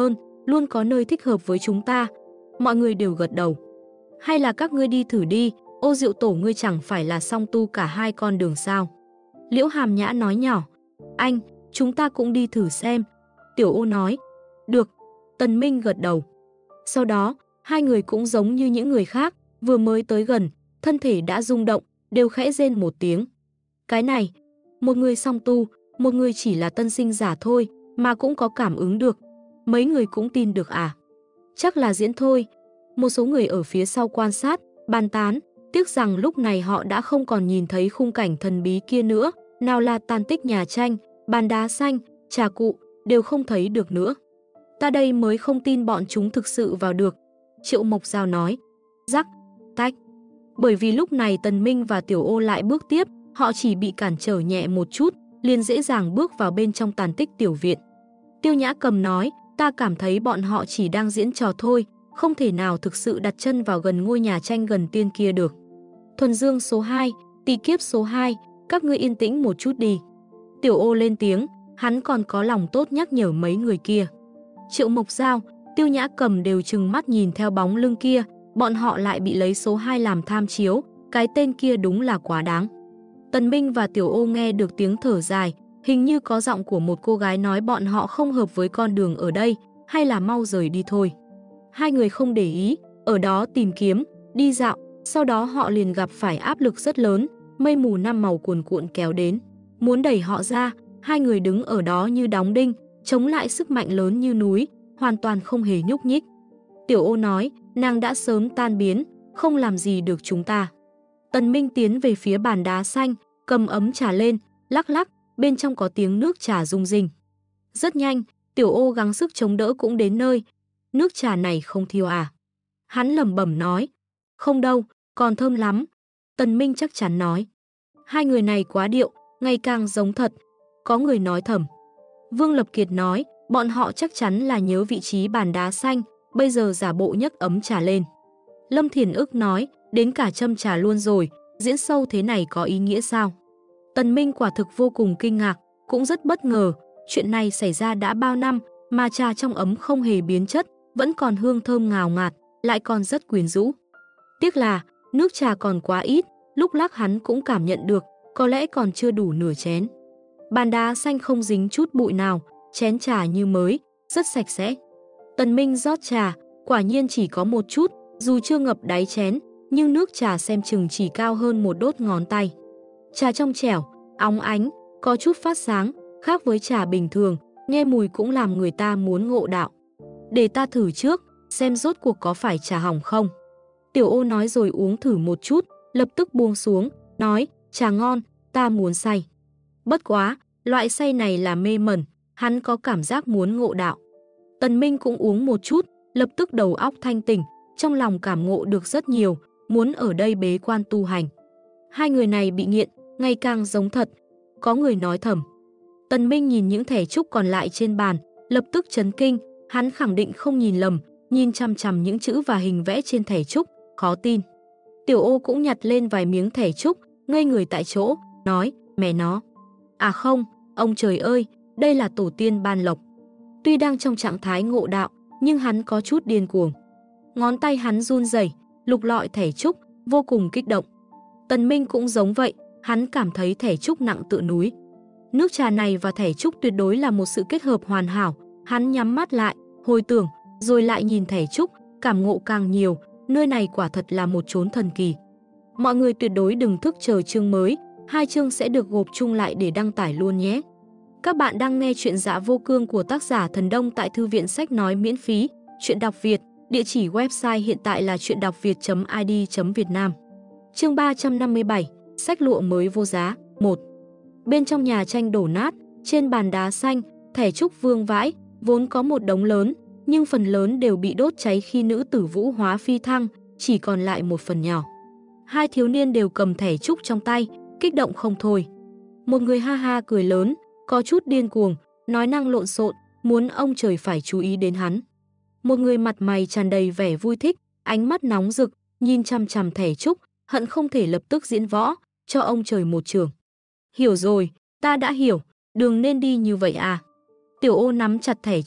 luôn có nơi thích hợp với chúng ta. Mọi người đều gật đầu. Hay là các ngươi đi thử đi, Ô Diệu Tổ ngươi chẳng phải là song tu cả hai con đường sao? Liễu Hàm Nhã nói nhỏ. Anh, chúng ta cũng đi thử xem. Tiểu Ô nói. Được. Tần Minh gật đầu. Sau đó, hai người cũng giống như những người khác, vừa mới tới gần, thân thể đã rung động, đều khẽ rên một tiếng. Cái này, một người song tu, một người chỉ là tân sinh giả thôi, mà cũng có cảm ứng được. Mấy người cũng tin được à? Chắc là diễn thôi. Một số người ở phía sau quan sát, bàn tán, tiếc rằng lúc này họ đã không còn nhìn thấy khung cảnh thần bí kia nữa, nào là tàn tích nhà tranh, bàn đá xanh, trà cụ, đều không thấy được nữa. Ta đây mới không tin bọn chúng thực sự vào được. Triệu Mộc Giao nói. Rắc, tách. Bởi vì lúc này Tần Minh và Tiểu Ô lại bước tiếp, họ chỉ bị cản trở nhẹ một chút, liền dễ dàng bước vào bên trong tàn tích tiểu viện. Tiêu Nhã Cầm nói, ta cảm thấy bọn họ chỉ đang diễn trò thôi, không thể nào thực sự đặt chân vào gần ngôi nhà tranh gần tiên kia được. Thuần Dương số 2, Tỳ Kiếp số 2, các ngươi yên tĩnh một chút đi. Tiểu Ô lên tiếng, hắn còn có lòng tốt nhắc nhở mấy người kia. Triệu Mộc Giao, Tiêu Nhã Cầm đều trừng mắt nhìn theo bóng lưng kia, bọn họ lại bị lấy số 2 làm tham chiếu, cái tên kia đúng là quá đáng. Tần Minh và Tiểu Ô nghe được tiếng thở dài, hình như có giọng của một cô gái nói bọn họ không hợp với con đường ở đây, hay là mau rời đi thôi. Hai người không để ý, ở đó tìm kiếm, đi dạo, sau đó họ liền gặp phải áp lực rất lớn, mây mù năm màu cuồn cuộn kéo đến. Muốn đẩy họ ra, hai người đứng ở đó như đóng đinh, chống lại sức mạnh lớn như núi, hoàn toàn không hề nhúc nhích. Tiểu Ô nói, nàng đã sớm tan biến, không làm gì được chúng ta. Tần Minh tiến về phía bàn đá xanh, cầm ấm trà lên, lắc lắc, bên trong có tiếng nước trà rung rinh. Rất nhanh, Tiểu Ô gắng sức chống đỡ cũng đến nơi. Nước trà này không thiêu à? Hắn lẩm bẩm nói. Không đâu, còn thơm lắm. Tần Minh chắc chắn nói. Hai người này quá điệu, ngày càng giống thật. Có người nói thầm. Vương Lập Kiệt nói, bọn họ chắc chắn là nhớ vị trí bàn đá xanh, bây giờ giả bộ nhấc ấm trà lên. Lâm Thiền Ức nói, đến cả châm trà luôn rồi, diễn sâu thế này có ý nghĩa sao? Tần Minh quả thực vô cùng kinh ngạc, cũng rất bất ngờ, chuyện này xảy ra đã bao năm, mà trà trong ấm không hề biến chất, vẫn còn hương thơm ngào ngạt, lại còn rất quyến rũ. Tiếc là, nước trà còn quá ít, lúc lắc hắn cũng cảm nhận được, có lẽ còn chưa đủ nửa chén. Bàn đá xanh không dính chút bụi nào, chén trà như mới, rất sạch sẽ. Tần Minh rót trà, quả nhiên chỉ có một chút, dù chưa ngập đáy chén, nhưng nước trà xem chừng chỉ cao hơn một đốt ngón tay. Trà trong trẻo, óng ánh, có chút phát sáng, khác với trà bình thường, nghe mùi cũng làm người ta muốn ngộ đạo. Để ta thử trước, xem rốt cuộc có phải trà hỏng không. Tiểu Ô nói rồi uống thử một chút, lập tức buông xuống, nói, trà ngon, ta muốn say. Bất quá, loại say này là mê mẩn, hắn có cảm giác muốn ngộ đạo. Tần Minh cũng uống một chút, lập tức đầu óc thanh tỉnh, trong lòng cảm ngộ được rất nhiều, muốn ở đây bế quan tu hành. Hai người này bị nghiện, ngày càng giống thật. Có người nói thầm. Tần Minh nhìn những thẻ trúc còn lại trên bàn, lập tức chấn kinh, hắn khẳng định không nhìn lầm, nhìn chằm chằm những chữ và hình vẽ trên thẻ trúc, khó tin. Tiểu Ô cũng nhặt lên vài miếng thẻ trúc, ngây người tại chỗ, nói, mẹ nó. À không, ông trời ơi, đây là tổ tiên ban lộc. Tuy đang trong trạng thái ngộ đạo, nhưng hắn có chút điên cuồng. Ngón tay hắn run rẩy, lục lọi thẻ trúc, vô cùng kích động. Tần Minh cũng giống vậy, hắn cảm thấy thẻ trúc nặng tựa núi. Nước trà này và thẻ trúc tuyệt đối là một sự kết hợp hoàn hảo. Hắn nhắm mắt lại, hồi tưởng, rồi lại nhìn thẻ trúc, cảm ngộ càng nhiều, nơi này quả thật là một chốn thần kỳ. Mọi người tuyệt đối đừng thức chờ chương mới, 2 chương sẽ được gộp chung lại để đăng tải luôn nhé. Các bạn đang nghe chuyện Dạ Vô Cương của tác giả Thần Đông tại Thư viện Sách Nói miễn phí, chuyện đọc Việt, địa chỉ website hiện tại là chuyenđọcviet.id.Việt Nam. Chương 357, sách lụa mới vô giá, 1. Bên trong nhà tranh đổ nát, trên bàn đá xanh, thẻ trúc vương vãi, vốn có một đống lớn, nhưng phần lớn đều bị đốt cháy khi nữ tử Vũ Hóa phi thăng, chỉ còn lại một phần nhỏ. Hai thiếu niên đều cầm thẻ trúc trong tay, kích động không thôi. Một người ha ha cười lớn, có chút điên cuồng, nói năng lộn xộn, muốn ông trời phải chú ý đến hắn. Một người mặt mày tràn đầy vẻ vui thích, ánh mắt nóng rực, nhìn chằm chằm thẻ trúc, hận không thể lập tức diễn võ, cho ông trời một trường. Hiểu rồi, ta đã hiểu, đường nên đi như vậy à. Tiểu Ô nắm chặt thẻ trúc,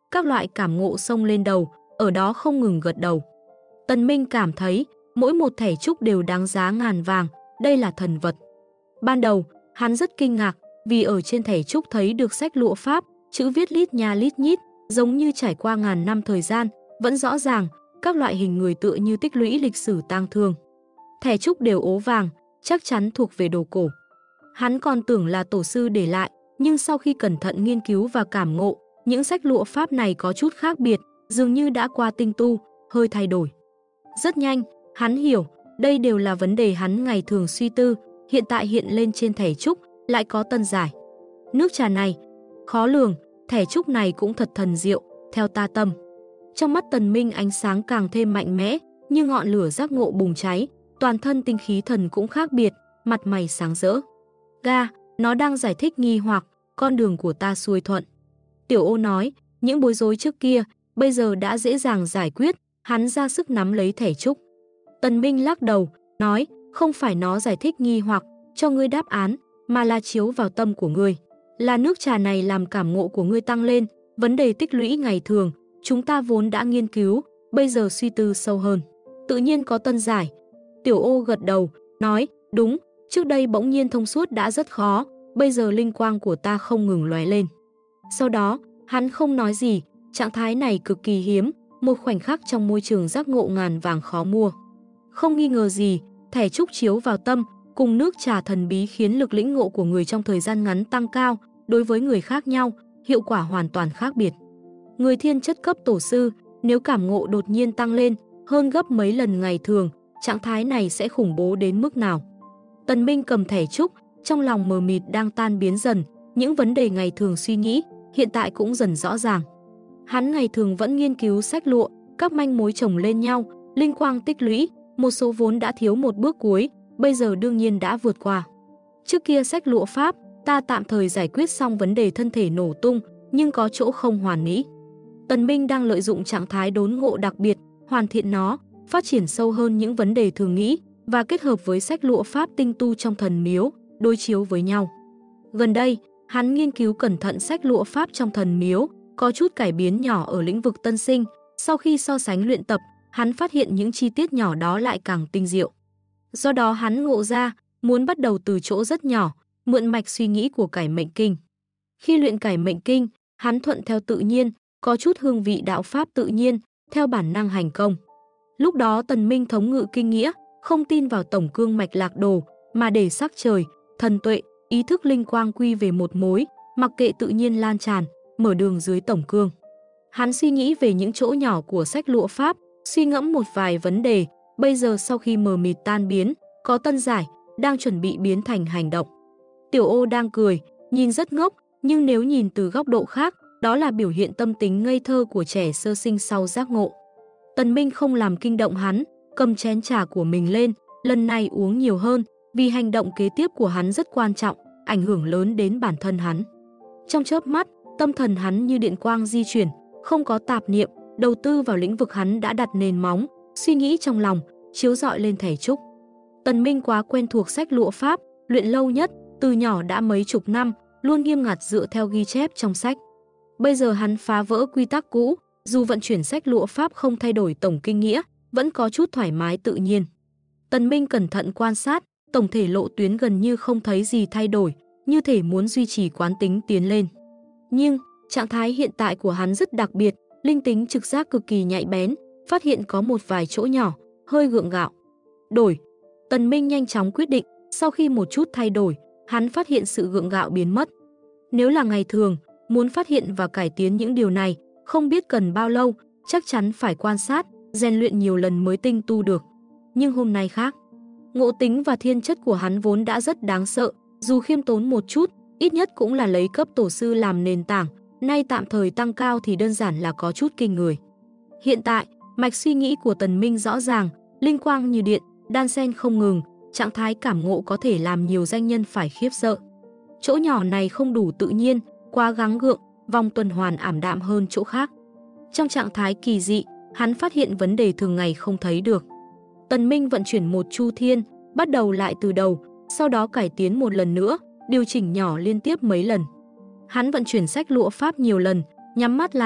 các loại cảm ngộ xông lên đầu, ở đó không ngừng gật đầu. Tần Minh cảm thấy mỗi một thẻ trúc đều đáng giá ngàn vàng, đây là thần vật. Ban đầu, hắn rất kinh ngạc vì ở trên thẻ trúc thấy được sách lụa pháp, chữ viết lít nha lít nhít, giống như trải qua ngàn năm thời gian, vẫn rõ ràng, các loại hình người tựa như tích lũy lịch sử tang thương. Thẻ trúc đều ố vàng, chắc chắn thuộc về đồ cổ. Hắn còn tưởng là tổ sư để lại, nhưng sau khi cẩn thận nghiên cứu và cảm ngộ, những sách lụa pháp này có chút khác biệt, dường như đã qua tinh tu, hơi thay đổi. Rất nhanh, hắn hiểu, đây đều là vấn đề hắn ngày thường suy tư, hiện tại hiện lên trên thẻ trúc, lại có tân giải. Nước trà này, khó lường, thẻ trúc này cũng thật thần diệu, theo ta tâm. Trong mắt Tần Minh ánh sáng càng thêm mạnh mẽ, như ngọn lửa giác ngộ bùng cháy, toàn thân tinh khí thần cũng khác biệt, mặt mày sáng rỡ. Ga, nó đang giải thích nghi hoặc, con đường của ta xuôi thuận. Tiểu Ô nói, những bối rối trước kia, bây giờ đã dễ dàng giải quyết, hắn ra sức nắm lấy thẻ trúc. Tần Minh lắc đầu, nói, không phải nó giải thích nghi hoặc, cho ngươi đáp án, mà là chiếu vào tâm của ngươi. Là nước trà này làm cảm ngộ của ngươi tăng lên, vấn đề tích lũy ngày thường, chúng ta vốn đã nghiên cứu, bây giờ suy tư sâu hơn. Tự nhiên có tân giải. Tiểu Ô gật đầu, nói, đúng, trước đây bỗng nhiên thông suốt đã rất khó, bây giờ linh quang của ta không ngừng lóe lên. Sau đó, hắn không nói gì, trạng thái này cực kỳ hiếm, một khoảnh khắc trong môi trường giác ngộ ngàn vàng khó mua. Không nghi ngờ gì, thẻ trúc chiếu vào tâm, cùng nước trà thần bí khiến lực lĩnh ngộ của người trong thời gian ngắn tăng cao, đối với người khác nhau, hiệu quả hoàn toàn khác biệt. Người thiên chất cấp tổ sư, nếu cảm ngộ đột nhiên tăng lên, hơn gấp mấy lần ngày thường, trạng thái này sẽ khủng bố đến mức nào? Tần Minh cầm thẻ trúc, trong lòng mờ mịt đang tan biến dần, những vấn đề ngày thường suy nghĩ, hiện tại cũng dần rõ ràng. Hắn ngày thường vẫn nghiên cứu sách lụa, các manh mối chồng lên nhau, linh quang tích lũy, một số vốn đã thiếu một bước cuối, bây giờ đương nhiên đã vượt qua. Trước kia sách lụa pháp, ta tạm thời giải quyết xong vấn đề thân thể nổ tung, nhưng có chỗ không hoàn mỹ. Tần Minh đang lợi dụng trạng thái đốn ngộ đặc biệt, hoàn thiện nó, phát triển sâu hơn những vấn đề thường nghĩ và kết hợp với sách lụa pháp tinh tu trong thần miếu, đối chiếu với nhau. Gần đây, hắn nghiên cứu cẩn thận sách lụa pháp trong thần miếu, có chút cải biến nhỏ ở lĩnh vực tân sinh, sau khi so sánh luyện tập, hắn phát hiện những chi tiết nhỏ đó lại càng tinh diệu. Do đó hắn ngộ ra, muốn bắt đầu từ chỗ rất nhỏ, mượn mạch suy nghĩ của cải mệnh kinh. Khi luyện cải mệnh kinh, hắn thuận theo tự nhiên, có chút hương vị đạo pháp tự nhiên, theo bản năng hành công. Lúc đó Tần Minh thống ngự kinh nghĩa, không tin vào tổng cương mạch lạc đồ, mà để sắc trời, thần tuệ, ý thức linh quang quy về một mối, mặc kệ tự nhiên lan tràn, mở đường dưới tổng cương. Hắn suy nghĩ về những chỗ nhỏ của sách lụa pháp, suy ngẫm một vài vấn đề, bây giờ sau khi mờ mịt tan biến, có tân giải, đang chuẩn bị biến thành hành động. Tiểu Ô đang cười, nhìn rất ngốc, nhưng nếu nhìn từ góc độ khác, đó là biểu hiện tâm tính ngây thơ của trẻ sơ sinh sau giác ngộ. Tần Minh không làm kinh động hắn, cầm chén trà của mình lên, lần này uống nhiều hơn, vì hành động kế tiếp của hắn rất quan trọng, ảnh hưởng lớn đến bản thân hắn. Trong chớp mắt, tâm thần hắn như điện quang di chuyển, không có tạp niệm, đầu tư vào lĩnh vực hắn đã đặt nền móng, suy nghĩ trong lòng, chiếu rọi lên thẻ trúc. Tần Minh quá quen thuộc sách lụa pháp, luyện lâu nhất, từ nhỏ đã mấy chục năm, luôn nghiêm ngặt dựa theo ghi chép trong sách. Bây giờ hắn phá vỡ quy tắc cũ, dù vận chuyển sách lụa pháp không thay đổi tổng kinh nghĩa, vẫn có chút thoải mái tự nhiên. Tần Minh cẩn thận quan sát, tổng thể lộ tuyến gần như không thấy gì thay đổi, như thể muốn duy trì quán tính tiến lên. Nhưng, trạng thái hiện tại của hắn rất đặc biệt, linh tính trực giác cực kỳ nhạy bén, phát hiện có một vài chỗ nhỏ, hơi gượng gạo. Đổi. Tần Minh nhanh chóng quyết định, sau khi một chút thay đổi, hắn phát hiện sự gượng gạo biến mất. Nếu là ngày thường, muốn phát hiện và cải tiến những điều này, không biết cần bao lâu, chắc chắn phải quan sát, rèn luyện nhiều lần mới tinh tu được. Nhưng hôm nay khác. Ngộ tính và thiên chất của hắn vốn đã rất đáng sợ, dù khiêm tốn một chút, ít nhất cũng là lấy cấp tổ sư làm nền tảng, nay tạm thời tăng cao thì đơn giản là có chút kinh người. Hiện tại, mạch suy nghĩ của Tần Minh rõ ràng, linh quang như điện, đan xen không ngừng, trạng thái cảm ngộ có thể làm nhiều danh nhân phải khiếp sợ. Chỗ nhỏ này không đủ tự nhiên, quá gắng gượng, vòng tuần hoàn ảm đạm hơn chỗ khác. Trong trạng thái kỳ dị, hắn phát hiện vấn đề thường ngày không thấy được. Tần Minh vận chuyển một chu thiên, bắt đầu lại từ đầu, sau đó cải tiến một lần nữa, điều chỉnh nhỏ liên tiếp mấy lần. Hắn vận chuyển sách lụa pháp nhiều lần, nhắm mắt lại,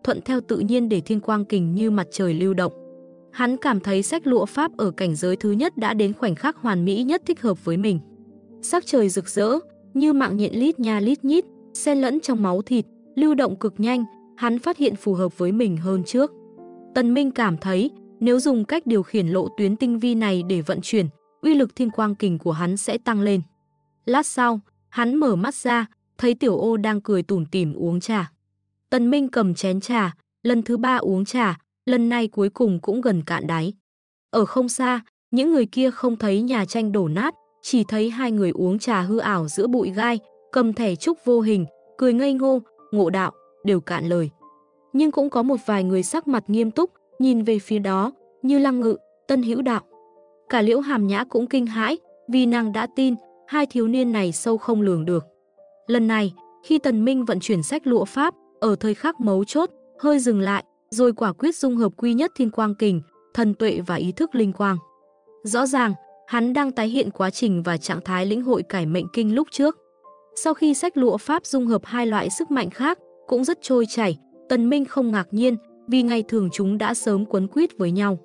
thuận theo tự nhiên để thiên quang kình như mặt trời lưu động. Hắn cảm thấy sách lụa pháp ở cảnh giới thứ nhất đã đến khoảnh khắc hoàn mỹ nhất thích hợp với mình. Sắc trời rực rỡ, như mạng nhện lít nha lít nhít, xen lẫn trong máu thịt, lưu động cực nhanh, hắn phát hiện phù hợp với mình hơn trước. Tần Minh cảm thấy, nếu dùng cách điều khiển lộ tuyến tinh vi này để vận chuyển, uy lực thiên quang kình của hắn sẽ tăng lên. Lát sau, hắn mở mắt ra, thấy Tiểu Ô đang cười tủm tỉm uống trà. Tần Minh cầm chén trà, lần thứ 3 uống trà, lần này cuối cùng cũng gần cạn đáy. Ở không xa, những người kia không thấy nhà tranh đổ nát, chỉ thấy hai người uống trà hư ảo giữa bụi gai, cầm thẻ trúc vô hình, cười ngây ngô, ngộ đạo, đều cạn lời. Nhưng cũng có một vài người sắc mặt nghiêm túc, nhìn về phía đó, như Lăng Ngự, Tân Hữu Đạo. Cả Liễu Hàm Nhã cũng kinh hãi, vì nàng đã tin, hai thiếu niên này sâu không lường được. Lần này, khi Tần Minh vận chuyển sách lụa pháp, ở thời khắc mấu chốt, hơi dừng lại, rồi quả quyết dung hợp quy nhất thiên quang kình, thần tuệ và ý thức linh quang. Rõ ràng, hắn đang tái hiện quá trình và trạng thái lĩnh hội cải mệnh kinh lúc trước. Sau khi sách lụa pháp dung hợp hai loại sức mạnh khác, cũng rất trôi chảy, Tần Minh không ngạc nhiên, vì ngày thường chúng đã sớm quấn quýt với nhau.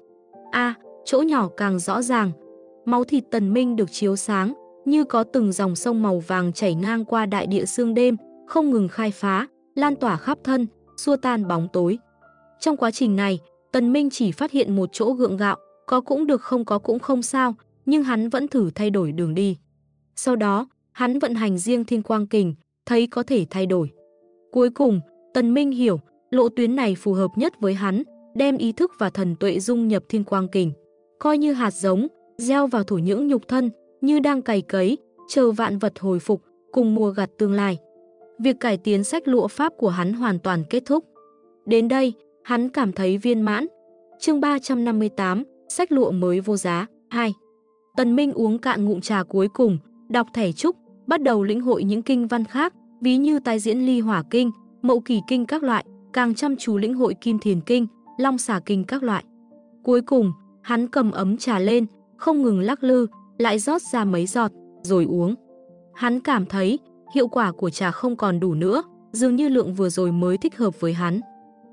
Chỗ nhỏ càng rõ ràng, máu thịt Tần Minh được chiếu sáng, như có từng dòng sông màu vàng chảy ngang qua đại địa sương đêm, không ngừng khai phá, lan tỏa khắp thân, xua tan bóng tối. Trong quá trình này, Tần Minh chỉ phát hiện một chỗ gượng gạo, có cũng được không có cũng không sao, nhưng hắn vẫn thử thay đổi đường đi. Sau đó, hắn vận hành riêng thiên quang kình, thấy có thể thay đổi. Cuối cùng, Tần Minh hiểu, lộ tuyến này phù hợp nhất với hắn, đem ý thức và thần tuệ dung nhập thiên quang kình. Coi như hạt giống, gieo vào thổ nhưỡng nhục thân, như đang cày cấy, chờ vạn vật hồi phục, cùng mùa gặt tương lai. Việc cải tiến sách lụa pháp của hắn hoàn toàn kết thúc. Đến đây, hắn cảm thấy viên mãn. Chương 358, sách lụa mới vô giá, 2. Tần Minh uống cạn ngụm trà cuối cùng, đọc thẻ trúc, bắt đầu lĩnh hội những kinh văn khác, ví như tái diễn ly hỏa kinh, mậu kỳ kinh các loại, càng chăm chú lĩnh hội kim thiền kinh, long xà kinh các loại. Cuối cùng, hắn cầm ấm trà lên, không ngừng lắc lư, lại rót ra mấy giọt, rồi uống. Hắn cảm thấy, hiệu quả của trà không còn đủ nữa, dường như lượng vừa rồi mới thích hợp với hắn.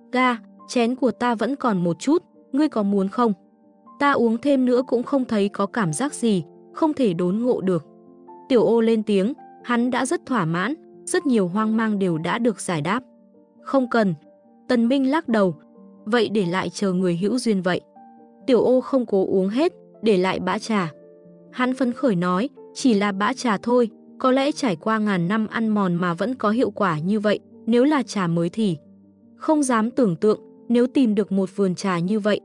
Chén của ta vẫn còn một chút, ngươi có muốn không? Ta uống thêm nữa cũng không thấy có cảm giác gì, không thể đốn ngộ được. Tiểu Ô lên tiếng, hắn đã rất thỏa mãn, rất nhiều hoang mang đều đã được giải đáp. Không cần. Tần Minh lắc đầu, vậy để lại chờ người hữu duyên vậy. Tiểu Ô không cố uống hết, để lại bã trà. Hắn phấn khởi nói, chỉ là bã trà thôi, có lẽ trải qua ngàn năm ăn mòn mà vẫn có hiệu quả như vậy, nếu là trà mới thì. Không dám tưởng tượng, nếu tìm được một vườn trà như vậy,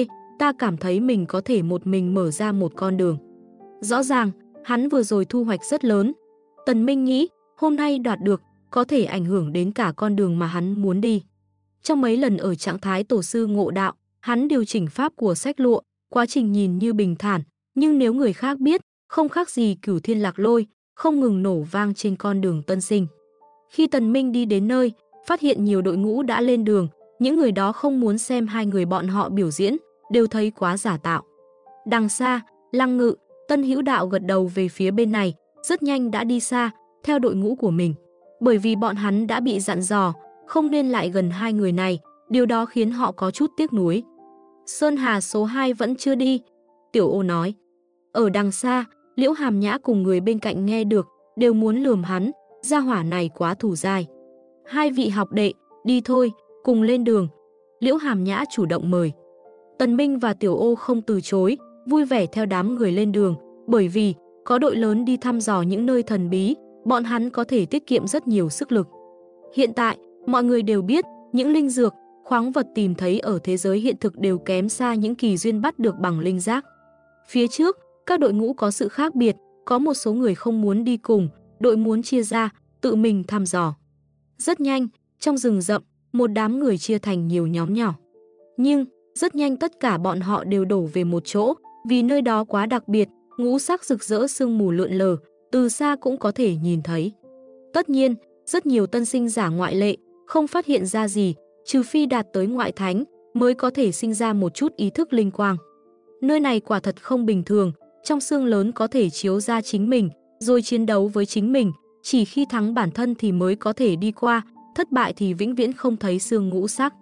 ta cảm thấy mình có thể một mình mở ra một con đường. Rõ ràng, hắn vừa rồi thu hoạch rất lớn. Tần Minh nghĩ, hôm nay đoạt được, có thể ảnh hưởng đến cả con đường mà hắn muốn đi. Trong mấy lần ở trạng thái tổ sư ngộ đạo, hắn điều chỉnh pháp của sách lụa, quá trình nhìn như bình thản, nhưng nếu người khác biết, không khác gì Cửu Thiên Lạc Lôi, không ngừng nổ vang trên con đường tân sinh. Khi Tần Minh đi đến nơi, phát hiện nhiều đội ngũ đã lên đường, những người đó không muốn xem hai người bọn họ biểu diễn, đều thấy quá giả tạo. Đằng xa, Lăng Ngự, Tân Hữu Đạo gật đầu về phía bên này, rất nhanh đã đi xa, theo đội ngũ của mình. Bởi vì bọn hắn đã bị dặn dò, không nên lại gần hai người này, điều đó khiến họ có chút tiếc nuối. Sơn Hà số 2 vẫn chưa đi, Tiểu Ô nói. Ở đằng xa, Liễu Hàm Nhã cùng người bên cạnh nghe được, đều muốn lườm hắn, gia hỏa này quá thủ dai. Hai vị học đệ, đi thôi, cùng lên đường. Liễu Hàm Nhã chủ động mời. Tần Minh và Tiểu Ô không từ chối, vui vẻ theo đám người lên đường, bởi vì có đội lớn đi thăm dò những nơi thần bí, bọn hắn có thể tiết kiệm rất nhiều sức lực. Hiện tại, mọi người đều biết, những linh dược, khoáng vật tìm thấy ở thế giới hiện thực đều kém xa những kỳ duyên bắt được bằng linh giác. Phía trước, các đội ngũ có sự khác biệt, có một số người không muốn đi cùng, đội muốn chia ra, tự mình thăm dò. Rất nhanh, trong rừng rậm, một đám người chia thành nhiều nhóm nhỏ. Nhưng, rất nhanh tất cả bọn họ đều đổ về một chỗ, vì nơi đó quá đặc biệt, ngũ sắc rực rỡ sương mù lượn lờ, từ xa cũng có thể nhìn thấy. Tất nhiên, rất nhiều tân sinh giả ngoại lệ, không phát hiện ra gì, trừ phi đạt tới ngoại thánh, mới có thể sinh ra một chút ý thức linh quang. Nơi này quả thật không bình thường, trong xương lớn có thể chiếu ra chính mình, rồi chiến đấu với chính mình, chỉ khi thắng bản thân thì mới có thể đi qua, thất bại thì vĩnh viễn không thấy xương ngũ sắc.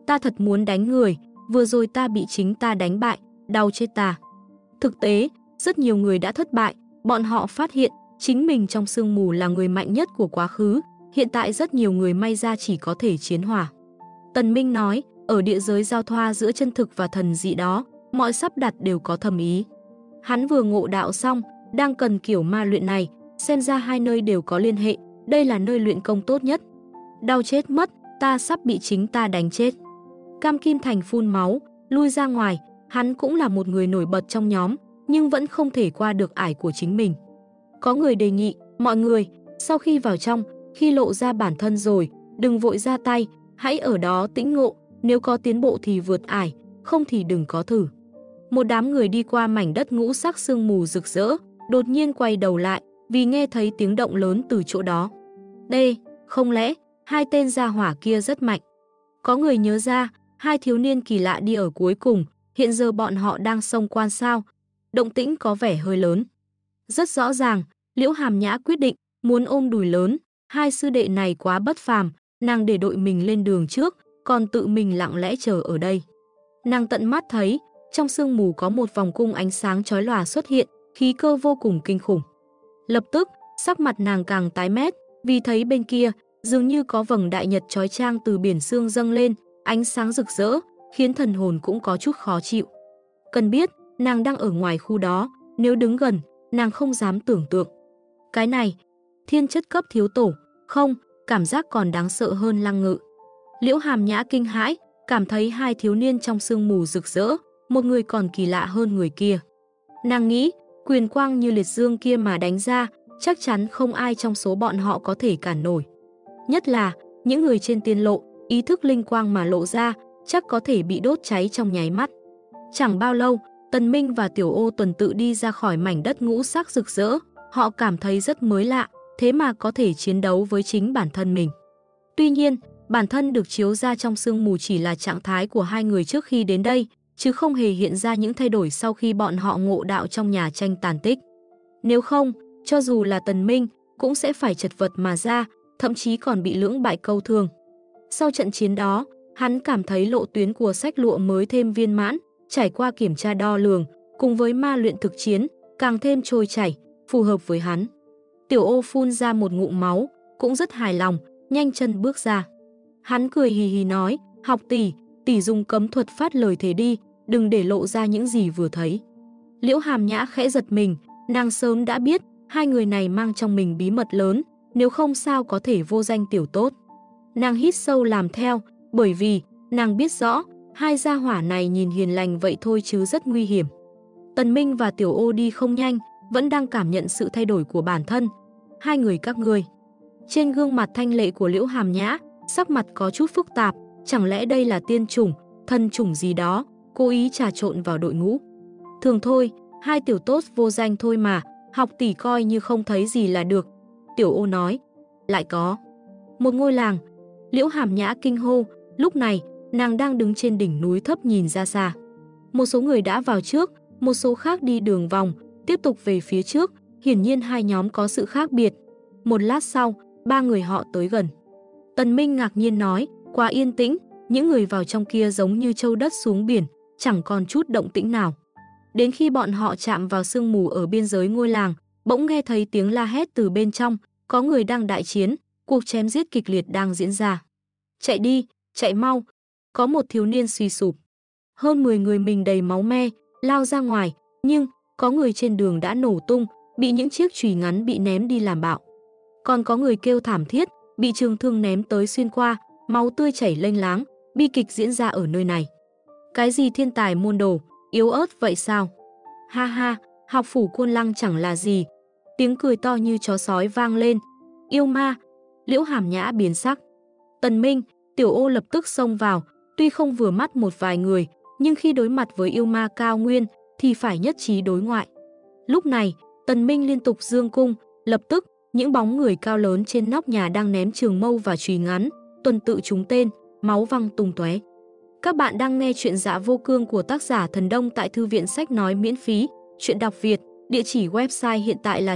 Ta thật muốn đánh người, vừa rồi ta bị chính ta đánh bại, đau chết ta. Thực tế, rất nhiều người đã thất bại, bọn họ phát hiện chính mình trong sương mù là người mạnh nhất của quá khứ, hiện tại rất nhiều người may ra chỉ có thể chiến hỏa. Tần Minh nói, ở địa giới giao thoa giữa chân thực và thần dị đó, mọi sắp đặt đều có thầm ý. Hắn vừa ngộ đạo xong, đang cần kiểu ma luyện này, xem ra hai nơi đều có liên hệ, đây là nơi luyện công tốt nhất. Đau chết mất, ta sắp bị chính ta đánh chết. Cam Kim Thành phun máu, lui ra ngoài, hắn cũng là một người nổi bật trong nhóm, nhưng vẫn không thể qua được ải của chính mình. Có người đề nghị, mọi người, sau khi vào trong, khi lộ ra bản thân rồi, đừng vội ra tay, hãy ở đó tĩnh ngộ, nếu có tiến bộ thì vượt ải, không thì đừng có thử. Một đám người đi qua mảnh đất ngũ sắc sương mù rực rỡ, đột nhiên quay đầu lại, vì nghe thấy tiếng động lớn từ chỗ đó. Đây, không lẽ, hai tên gia hỏa kia rất mạnh. Có người nhớ ra, hai thiếu niên kỳ lạ đi ở cuối cùng, hiện giờ bọn họ đang xông quan sao. Động tĩnh có vẻ hơi lớn. Rất rõ ràng, Liễu Hàm Nhã quyết định, muốn ôm đùi lớn, hai sư đệ này quá bất phàm, nàng để đội mình lên đường trước, còn tự mình lặng lẽ chờ ở đây. Nàng tận mắt thấy, trong sương mù có một vòng cung ánh sáng chói lòa xuất hiện, khí cơ vô cùng kinh khủng. Lập tức, sắc mặt nàng càng tái mét, vì thấy bên kia, dường như có vầng đại nhật chói chang từ biển sương dâng lên, ánh sáng rực rỡ, khiến thần hồn cũng có chút khó chịu. Cần biết, nàng đang ở ngoài khu đó, nếu đứng gần, nàng không dám tưởng tượng. Cái này, thiên chất cấp thiếu tổ, không, cảm giác còn đáng sợ hơn Lăng Ngự. Liễu Hàm Nhã kinh hãi, cảm thấy hai thiếu niên trong sương mù rực rỡ, một người còn kỳ lạ hơn người kia. Nàng nghĩ, quyền quang như liệt dương kia mà đánh ra, chắc chắn không ai trong số bọn họ có thể cản nổi. Nhất là, những người trên tiên lộ, ý thức linh quang mà lộ ra, chắc có thể bị đốt cháy trong nháy mắt. Chẳng bao lâu, Tần Minh và Tiểu Ô tuần tự đi ra khỏi mảnh đất ngũ sắc rực rỡ, họ cảm thấy rất mới lạ, thế mà có thể chiến đấu với chính bản thân mình. Tuy nhiên, bản thân được chiếu ra trong sương mù chỉ là trạng thái của hai người trước khi đến đây, chứ không hề hiện ra những thay đổi sau khi bọn họ ngộ đạo trong nhà tranh tàn tích. Nếu không, cho dù là Tần Minh, cũng sẽ phải chật vật mà ra, thậm chí còn bị lưỡng bại câu thương. Sau trận chiến đó, hắn cảm thấy lộ tuyến của sách lụa mới thêm viên mãn, trải qua kiểm tra đo lường, cùng với ma luyện thực chiến, càng thêm trôi chảy, phù hợp với hắn. Tiểu Ô phun ra một ngụm máu, cũng rất hài lòng, nhanh chân bước ra. Hắn cười hì hì nói, học tỷ dùng cấm thuật phát lời thế đi, đừng để lộ ra những gì vừa thấy. Liễu Hàm Nhã khẽ giật mình, nàng sớm đã biết, hai người này mang trong mình bí mật lớn, nếu không sao có thể vô danh tiểu tốt. Nàng hít sâu làm theo, bởi vì, nàng biết rõ, hai gia hỏa này nhìn hiền lành vậy thôi chứ rất nguy hiểm. Tần Minh và Tiểu Ô đi không nhanh, vẫn đang cảm nhận sự thay đổi của bản thân. Hai người các ngươi. Trên gương mặt thanh lệ của Liễu Hàm Nhã, sắc mặt có chút phức tạp, chẳng lẽ đây là tiên chủng, thần chủng gì đó, cố ý trà trộn vào đội ngũ. Thường thôi, hai tiểu tốt vô danh thôi mà, học tỷ coi như không thấy gì là được. Tiểu Ô nói, lại có một ngôi làng. Liễu Hàm Nhã kinh hô, lúc này, nàng đang đứng trên đỉnh núi thấp nhìn ra xa. Một số người đã vào trước, một số khác đi đường vòng, tiếp tục về phía trước, hiển nhiên hai nhóm có sự khác biệt. Một lát sau, ba người họ tới gần. Tần Minh ngạc nhiên nói, quá yên tĩnh, những người vào trong kia giống như trâu đất xuống biển, chẳng còn chút động tĩnh nào. Đến khi bọn họ chạm vào sương mù ở biên giới ngôi làng, bỗng nghe thấy tiếng la hét từ bên trong, có người đang đại chiến, cuộc chém giết kịch liệt đang diễn ra. Chạy đi, chạy mau, có một thiếu niên suy sụp. Hơn 10 người mình đầy máu me, lao ra ngoài, nhưng có người trên đường đã nổ tung, bị những chiếc chùy ngắn bị ném đi làm bạo. Còn có người kêu thảm thiết, bị trường thương ném tới xuyên qua, máu tươi chảy lênh láng, bi kịch diễn ra ở nơi này. Cái gì thiên tài môn đồ, yếu ớt vậy sao? Ha ha, học phủ Côn Lăng chẳng là gì. Tiếng cười to như chó sói vang lên. Yêu ma. Liễu Hàm Nhã biến sắc. Tần Minh, Tiểu Ô lập tức xông vào, tuy không vừa mắt một vài người, nhưng khi đối mặt với yêu ma cao nguyên thì phải nhất trí đối ngoại. Lúc này, Tần Minh liên tục giương cung, lập tức những bóng người cao lớn trên nóc nhà đang ném trường mâu và chùy ngắn, tuần tự trúng tên, máu văng tung tóe. Các bạn đang nghe chuyện Dạ Vô Cương của tác giả Thần Đông tại thư viện sách nói miễn phí, chuyện đọc Việt, địa chỉ website hiện tại là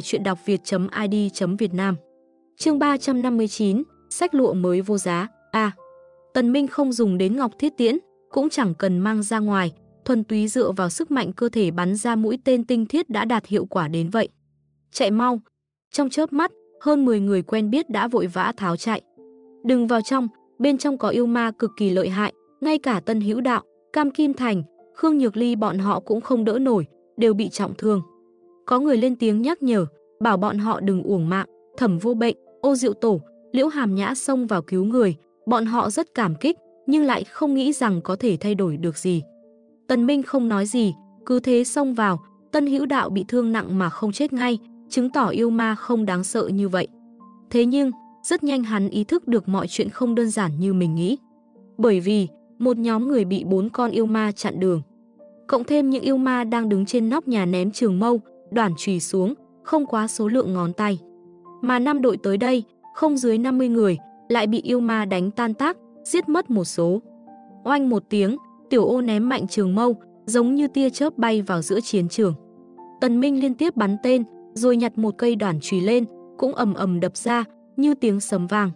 truyệnđọcviệt.id.vn. Chương 359, sách lụa mới vô giá. A. Tần Minh không dùng đến Ngọc Thiết Tiễn, cũng chẳng cần mang ra ngoài, thuần túy dựa vào sức mạnh cơ thể bắn ra mũi tên tinh thiết đã đạt hiệu quả đến vậy. Chạy mau! Trong chớp mắt, hơn 10 người quen biết đã vội vã tháo chạy. Đừng vào trong, bên trong có yêu ma cực kỳ lợi hại, ngay cả Tân Hữu Đạo, Cam Kim Thành, Khương Nhược Ly bọn họ cũng không đỡ nổi, đều bị trọng thương. Có người lên tiếng nhắc nhở, bảo bọn họ đừng uổng mạng. Thẩm Vô Bệnh, Ô Diệu Tổ, Liễu Hàm Nhã xông vào cứu người, bọn họ rất cảm kích, nhưng lại không nghĩ rằng có thể thay đổi được gì. Tần Minh không nói gì, cứ thế xông vào, Tân Hữu Đạo bị thương nặng mà không chết ngay, chứng tỏ yêu ma không đáng sợ như vậy. Thế nhưng, rất nhanh hắn ý thức được mọi chuyện không đơn giản như mình nghĩ. Bởi vì, một nhóm người bị 4 con yêu ma chặn đường. Cộng thêm những yêu ma đang đứng trên nóc nhà ném trường mâu, đoản chùy xuống, không quá số lượng ngón tay. Mà 5 đội tới đây, không dưới 50 người, lại bị yêu ma đánh tan tác, giết mất một số. Oanh một tiếng, Tiểu Ô ném mạnh trường mâu, giống như tia chớp bay vào giữa chiến trường. Tần Minh liên tiếp bắn tên, rồi nhặt một cây đoản chùy lên, cũng ầm ầm đập ra, như tiếng sấm vang.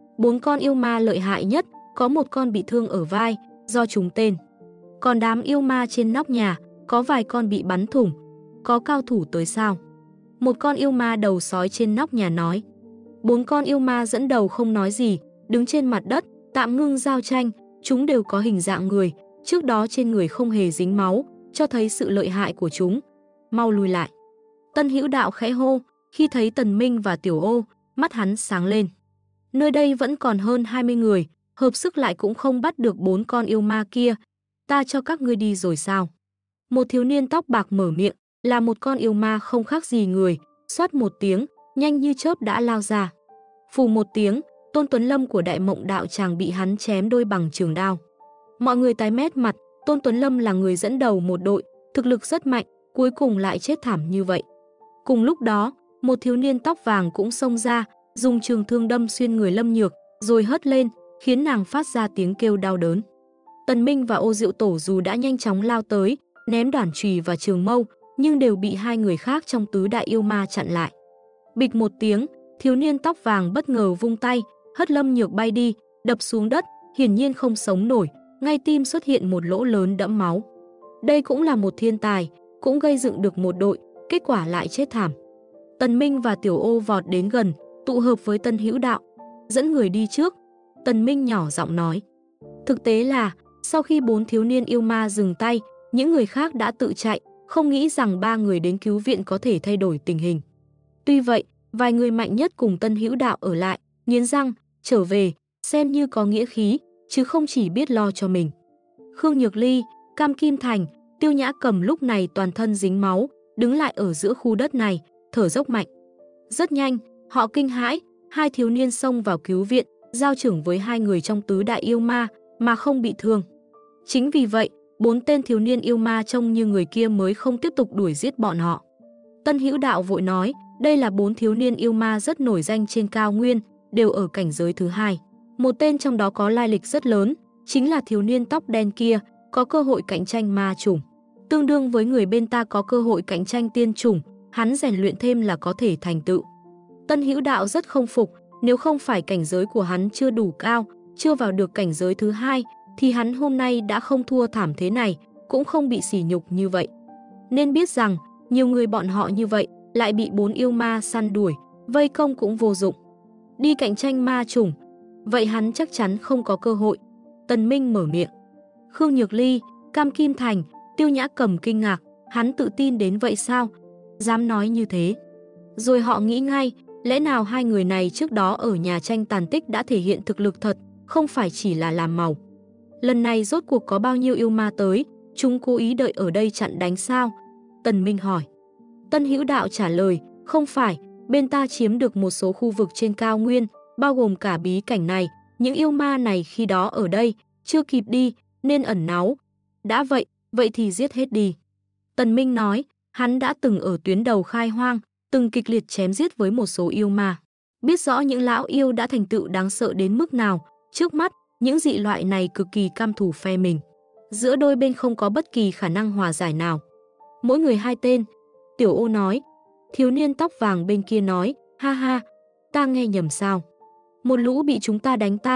4 con yêu ma lợi hại nhất, có một con bị thương ở vai, do trúng tên. Còn đám yêu ma trên nóc nhà, có vài con bị bắn thủng. Có cao thủ tới sao? Một con yêu ma đầu sói trên nóc nhà nói. 4 con yêu ma dẫn đầu không nói gì, đứng trên mặt đất, tạm ngưng giao tranh, chúng đều có hình dạng người, trước đó trên người không hề dính máu, cho thấy sự lợi hại của chúng. Mau lùi lại. Tân Hữu Đạo khẽ hô, khi thấy Tần Minh và Tiểu Ô, mắt hắn sáng lên. Nơi đây vẫn còn hơn 20 người, hợp sức lại cũng không bắt được 4 con yêu ma kia. Ta cho các ngươi đi rồi sao? Một thiếu niên tóc bạc mở miệng, là một con yêu ma không khác gì người, xoát một tiếng, nhanh như chớp đã lao ra. Phù một tiếng, Tôn Tuấn Lâm của Đại Mộng Đạo Tràng bị hắn chém đôi bằng trường đao. Mọi người tái mét mặt, Tôn Tuấn Lâm là người dẫn đầu một đội, thực lực rất mạnh, cuối cùng lại chết thảm như vậy. Cùng lúc đó, một thiếu niên tóc vàng cũng xông ra, dùng trường thương đâm xuyên người Lâm Nhược, rồi hất lên, khiến nàng phát ra tiếng kêu đau đớn. Tần Minh và Ô Diệu Tổ dù đã nhanh chóng lao tới, ném đoản chùy và trường mâu, nhưng đều bị 2 người khác trong tứ đại yêu ma chặn lại. Bịch một tiếng, thiếu niên tóc vàng bất ngờ vung tay, hất Lâm Nhược bay đi, đập xuống đất, hiển nhiên không sống nổi, ngay tim xuất hiện một lỗ lớn đẫm máu. Đây cũng là một thiên tài, cũng gây dựng được một đội, kết quả lại chết thảm. Tần Minh và Tiểu Ô vọt đến gần, tụ hợp với Tân Hữu Đạo, dẫn người đi trước. Tần Minh nhỏ giọng nói. Thực tế là, sau khi 4 thiếu niên yêu ma dừng tay, những người khác đã tự chạy, không nghĩ rằng 3 người đến cứu viện có thể thay đổi tình hình. Tuy vậy, vài người mạnh nhất cùng Tân Hữu Đạo ở lại, nghiến răng, trở về, xem như có nghĩa khí, chứ không chỉ biết lo cho mình. Khương Nhược Ly, Cam Kim Thành, Tiêu Nhã Cầm lúc này toàn thân dính máu, đứng lại ở giữa khu đất này, thở dốc mạnh. Rất nhanh, họ kinh hãi, 2 thiếu niên xông vào cứu viện, giao trưởng với 2 người trong tứ đại yêu ma, mà không bị thương. Chính vì vậy, 4 tên thiếu niên yêu ma trông như người kia mới không tiếp tục đuổi giết bọn họ. Tân Hữu Đạo vội nói, đây là 4 thiếu niên yêu ma rất nổi danh trên cao nguyên, đều ở cảnh giới thứ 2. Một tên trong đó có lai lịch rất lớn, chính là thiếu niên tóc đen kia, có cơ hội cạnh tranh ma chủng. Tương đương với người bên ta có cơ hội cạnh tranh tiên chủng, hắn rèn luyện thêm là có thể thành tựu. Tân Hữu Đạo rất không phục, nếu không phải cảnh giới của hắn chưa đủ cao, chưa vào được cảnh giới thứ 2, thì hắn hôm nay đã không thua thảm thế này, cũng không bị sỉ nhục như vậy. Nên biết rằng, nhiều người bọn họ như vậy, lại bị 4 yêu ma săn đuổi, vây công cũng vô dụng. Đi cạnh tranh ma chủng, vậy hắn chắc chắn không có cơ hội. Tần Minh mở miệng. Khương Nhược Ly, Cam Kim Thành, Tiêu Nhã Cầm kinh ngạc, hắn tự tin đến vậy sao? Dám nói như thế. Rồi họ nghĩ ngay, lẽ nào 2 người này trước đó ở nhà tranh tàn tích đã thể hiện thực lực thật, không phải chỉ là làm màu. Lần này rốt cuộc có bao nhiêu yêu ma tới, chúng cố ý đợi ở đây chặn đánh sao? Tần Minh hỏi. Tân Hữu Đạo trả lời, không phải, bên ta chiếm được một số khu vực trên cao nguyên, bao gồm cả bí cảnh này, những yêu ma này khi đó ở đây, chưa kịp đi, nên ẩn náu. Đã vậy thì giết hết đi. Tần Minh nói, hắn đã từng ở tuyến đầu khai hoang, từng kịch liệt chém giết với một số yêu ma. Biết rõ những lão yêu đã thành tựu đáng sợ đến mức nào, trước mắt, những dị loại này cực kỳ căm thù phe mình. Giữa đôi bên không có bất kỳ khả năng hòa giải nào. Mỗi người 2 tên, Tiểu Ô nói. Thiếu niên tóc vàng bên kia nói, ha ha, ta nghe nhầm sao? Một lũ bị chúng ta đánh tan,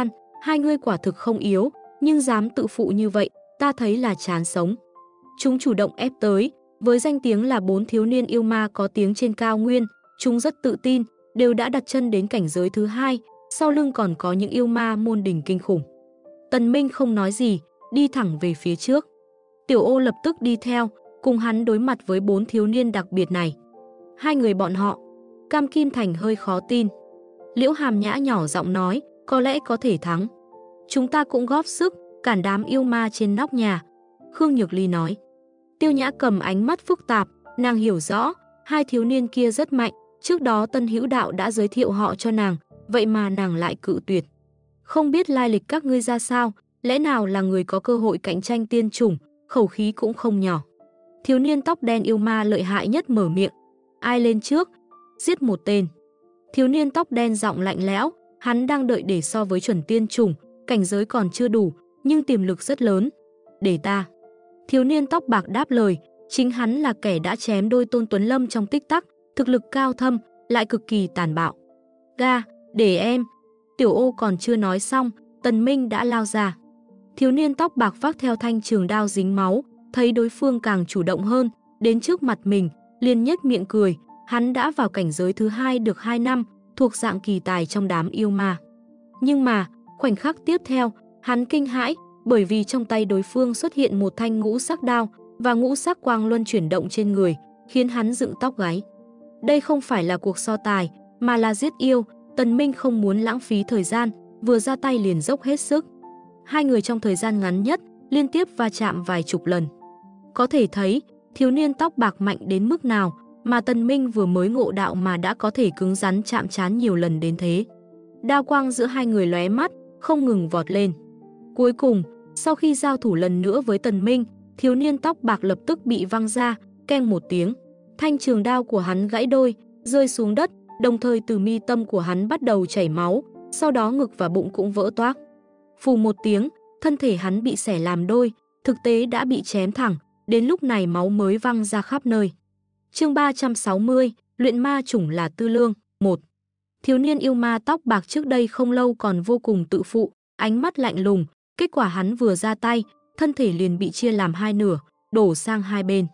Hai ngươi quả thực không yếu, nhưng dám tự phụ như vậy, ta thấy là chán sống. Chúng chủ động ép tới, với danh tiếng là 4 thiếu niên yêu ma có tiếng trên cao nguyên, chúng rất tự tin, đều đã đặt chân đến cảnh giới thứ 2, sau lưng còn có những yêu ma môn đỉnh kinh khủng. Tần Minh không nói gì, đi thẳng về phía trước. Tiểu Ô lập tức đi theo, cùng hắn đối mặt với 4 thiếu niên đặc biệt này. Hai người bọn họ, Cam Kim Thành hơi khó tin. Liễu Hàm Nhã nhỏ giọng nói, có lẽ có thể thắng. Chúng ta cũng góp sức, cản đám yêu ma trên nóc nhà. Khương Nhược Ly nói. Tiêu Nhã cầm ánh mắt phức tạp, nàng hiểu rõ, hai thiếu niên kia rất mạnh. Trước đó Tân Hữu Đạo đã giới thiệu họ cho nàng, vậy mà nàng lại cự tuyệt. Không biết lai lịch các ngươi ra sao, lẽ nào là người có cơ hội cạnh tranh tiên chủng, khẩu khí cũng không nhỏ. Thiếu niên tóc đen yêu ma lợi hại nhất mở miệng. Ai lên trước? Giết một tên. Thiếu niên tóc đen giọng lạnh lẽo, hắn đang đợi để so với chuẩn tiên chủng, cảnh giới còn chưa đủ, nhưng tiềm lực rất lớn. Để ta. Thiếu niên tóc bạc đáp lời, chính hắn là kẻ đã chém đôi Tôn Tuấn Lâm trong tích tắc, thực lực cao thâm, lại cực kỳ tàn bạo. Ga, để em. Tiểu Ô còn chưa nói xong, Tần Minh đã lao ra. Thiếu niên tóc bạc vác theo thanh trường đao dính máu, thấy đối phương càng chủ động hơn, đến trước mặt mình, liền nhếch miệng cười, hắn đã vào cảnh giới thứ 2 được 2 năm, thuộc dạng kỳ tài trong đám yêu ma. Nhưng mà, khoảnh khắc tiếp theo, hắn kinh hãi, bởi vì trong tay đối phương xuất hiện một thanh ngũ sắc đao, và ngũ sắc quang luân chuyển động trên người, khiến hắn dựng tóc gáy. Đây không phải là cuộc so tài, mà là giết yêu. Tần Minh không muốn lãng phí thời gian, vừa ra tay liền dốc hết sức. Hai người trong thời gian ngắn nhất, liên tiếp va chạm vài chục lần. Có thể thấy, thiếu niên tóc bạc mạnh đến mức nào, mà Tần Minh vừa mới ngộ đạo mà đã có thể cứng rắn chạm trán nhiều lần đến thế. Đao quang giữa hai người lóe mắt, không ngừng vọt lên. Cuối cùng, sau khi giao thủ lần nữa với Tần Minh, thiếu niên tóc bạc lập tức bị văng ra, keng một tiếng. Thanh trường đao của hắn gãy đôi, rơi xuống đất, đồng thời từ mi tâm của hắn bắt đầu chảy máu, sau đó ngực và bụng cũng vỡ toác. Phù một tiếng, thân thể hắn bị xẻ làm đôi, thực tế đã bị chém thẳng, đến lúc này máu mới văng ra khắp nơi. Chương 360, luyện ma chủng là tư lương, 1. Thiếu niên yêu ma tóc bạc trước đây không lâu còn vô cùng tự phụ, ánh mắt lạnh lùng, kết quả hắn vừa ra tay, thân thể liền bị chia làm hai nửa, đổ sang hai bên.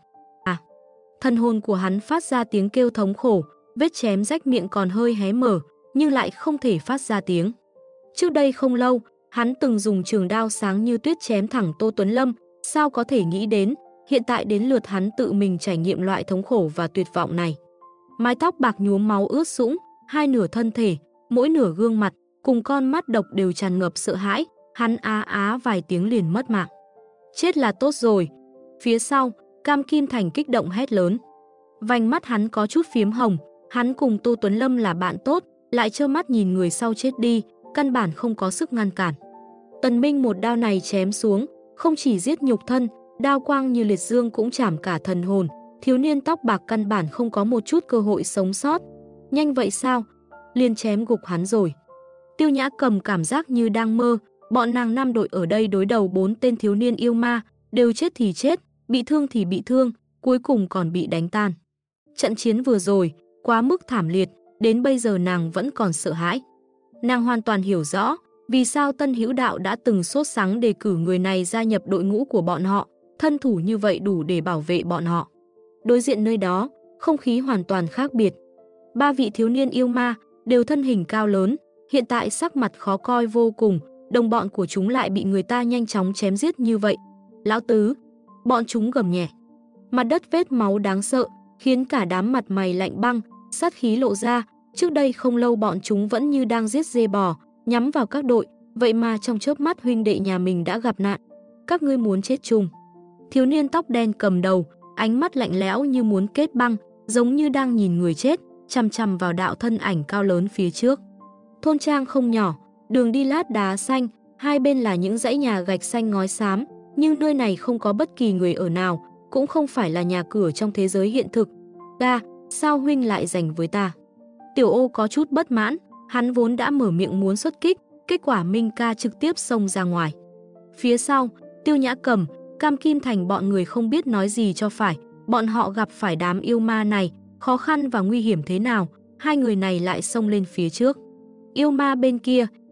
Thần hồn của hắn phát ra tiếng kêu thống khổ, vết chém rách miệng còn hơi hé mở, nhưng lại không thể phát ra tiếng. Trước đây không lâu, hắn từng dùng trường đao sáng như tuyết chém thẳng Tô Tuấn Lâm, sao có thể nghĩ đến, hiện tại đến lượt hắn tự mình trải nghiệm loại thống khổ và tuyệt vọng này. Mái tóc bạc nhuốm máu ướt sũng, hai nửa thân thể, mỗi nửa gương mặt, cùng con mắt độc đều tràn ngập sợ hãi, hắn á á vài tiếng liền mất mạng. Chết là tốt rồi. Phía sau, Cam Kim Thành kích động hét lớn. Vành mắt hắn có chút phiếm hồng, hắn cùng Tô Tuấn Lâm là bạn tốt, lại trơ mắt nhìn người sau chết đi, căn bản không có sức ngăn cản. Tần Minh một đao này chém xuống, không chỉ giết nhục thân, đao quang như liệt dương cũng chảm cả thần hồn, thiếu niên tóc bạc căn bản không có một chút cơ hội sống sót. Nhanh vậy sao? Liền chém gục hắn rồi. Tiêu Nhã cầm cảm giác như đang mơ, bọn nàng 5 đội ở đây đối đầu 4 tên thiếu niên yêu ma, đều chết thì chết, bị thương thì bị thương, cuối cùng còn bị đánh tan. Trận chiến vừa rồi, quá mức thảm liệt, đến bây giờ nàng vẫn còn sợ hãi. Nàng hoàn toàn hiểu rõ, vì sao Tân Hữu Đạo đã từng sốt sắng đề cử người này gia nhập đội ngũ của bọn họ, thân thủ như vậy đủ để bảo vệ bọn họ. Đối diện nơi đó, không khí hoàn toàn khác biệt. 3 vị thiếu niên yêu ma, đều thân hình cao lớn, hiện tại sắc mặt khó coi vô cùng, đồng bọn của chúng lại bị người ta nhanh chóng chém giết như vậy. Lão tứ, bọn chúng gầm nhẹ. Mặt đất vết máu đáng sợ, khiến cả đám mặt mày lạnh băng, sát khí lộ ra. Trước đây không lâu bọn chúng vẫn như đang giết dê bò, nhắm vào các đội, vậy mà trong chớp mắt huynh đệ nhà mình đã gặp nạn. Các ngươi muốn chết chung. Thiếu niên tóc đen cầm đầu, ánh mắt lạnh lẽo như muốn kết băng, giống như đang nhìn người chết, chằm chằm vào đạo thân ảnh cao lớn phía trước. Thôn trang không nhỏ, đường đi lát đá xanh, hai bên là những dãy nhà gạch xanh ngói xám, nhưng nơi này không có bất kỳ người ở nào, cũng không phải là nhà cửa trong thế giới hiện thực. Ga, sao huynh lại giành với ta? Tiểu Ô có chút bất mãn, hắn vốn đã mở miệng muốn xuất kích, kết quả Minh ca trực tiếp xông ra ngoài. Phía sau, Tiêu Nhã Cầm, Cam Kim Thành bọn người không biết nói gì cho phải, bọn họ gặp phải đám yêu ma này, khó khăn và nguy hiểm thế nào, hai người này lại xông lên phía trước. Yêu ma bên kia,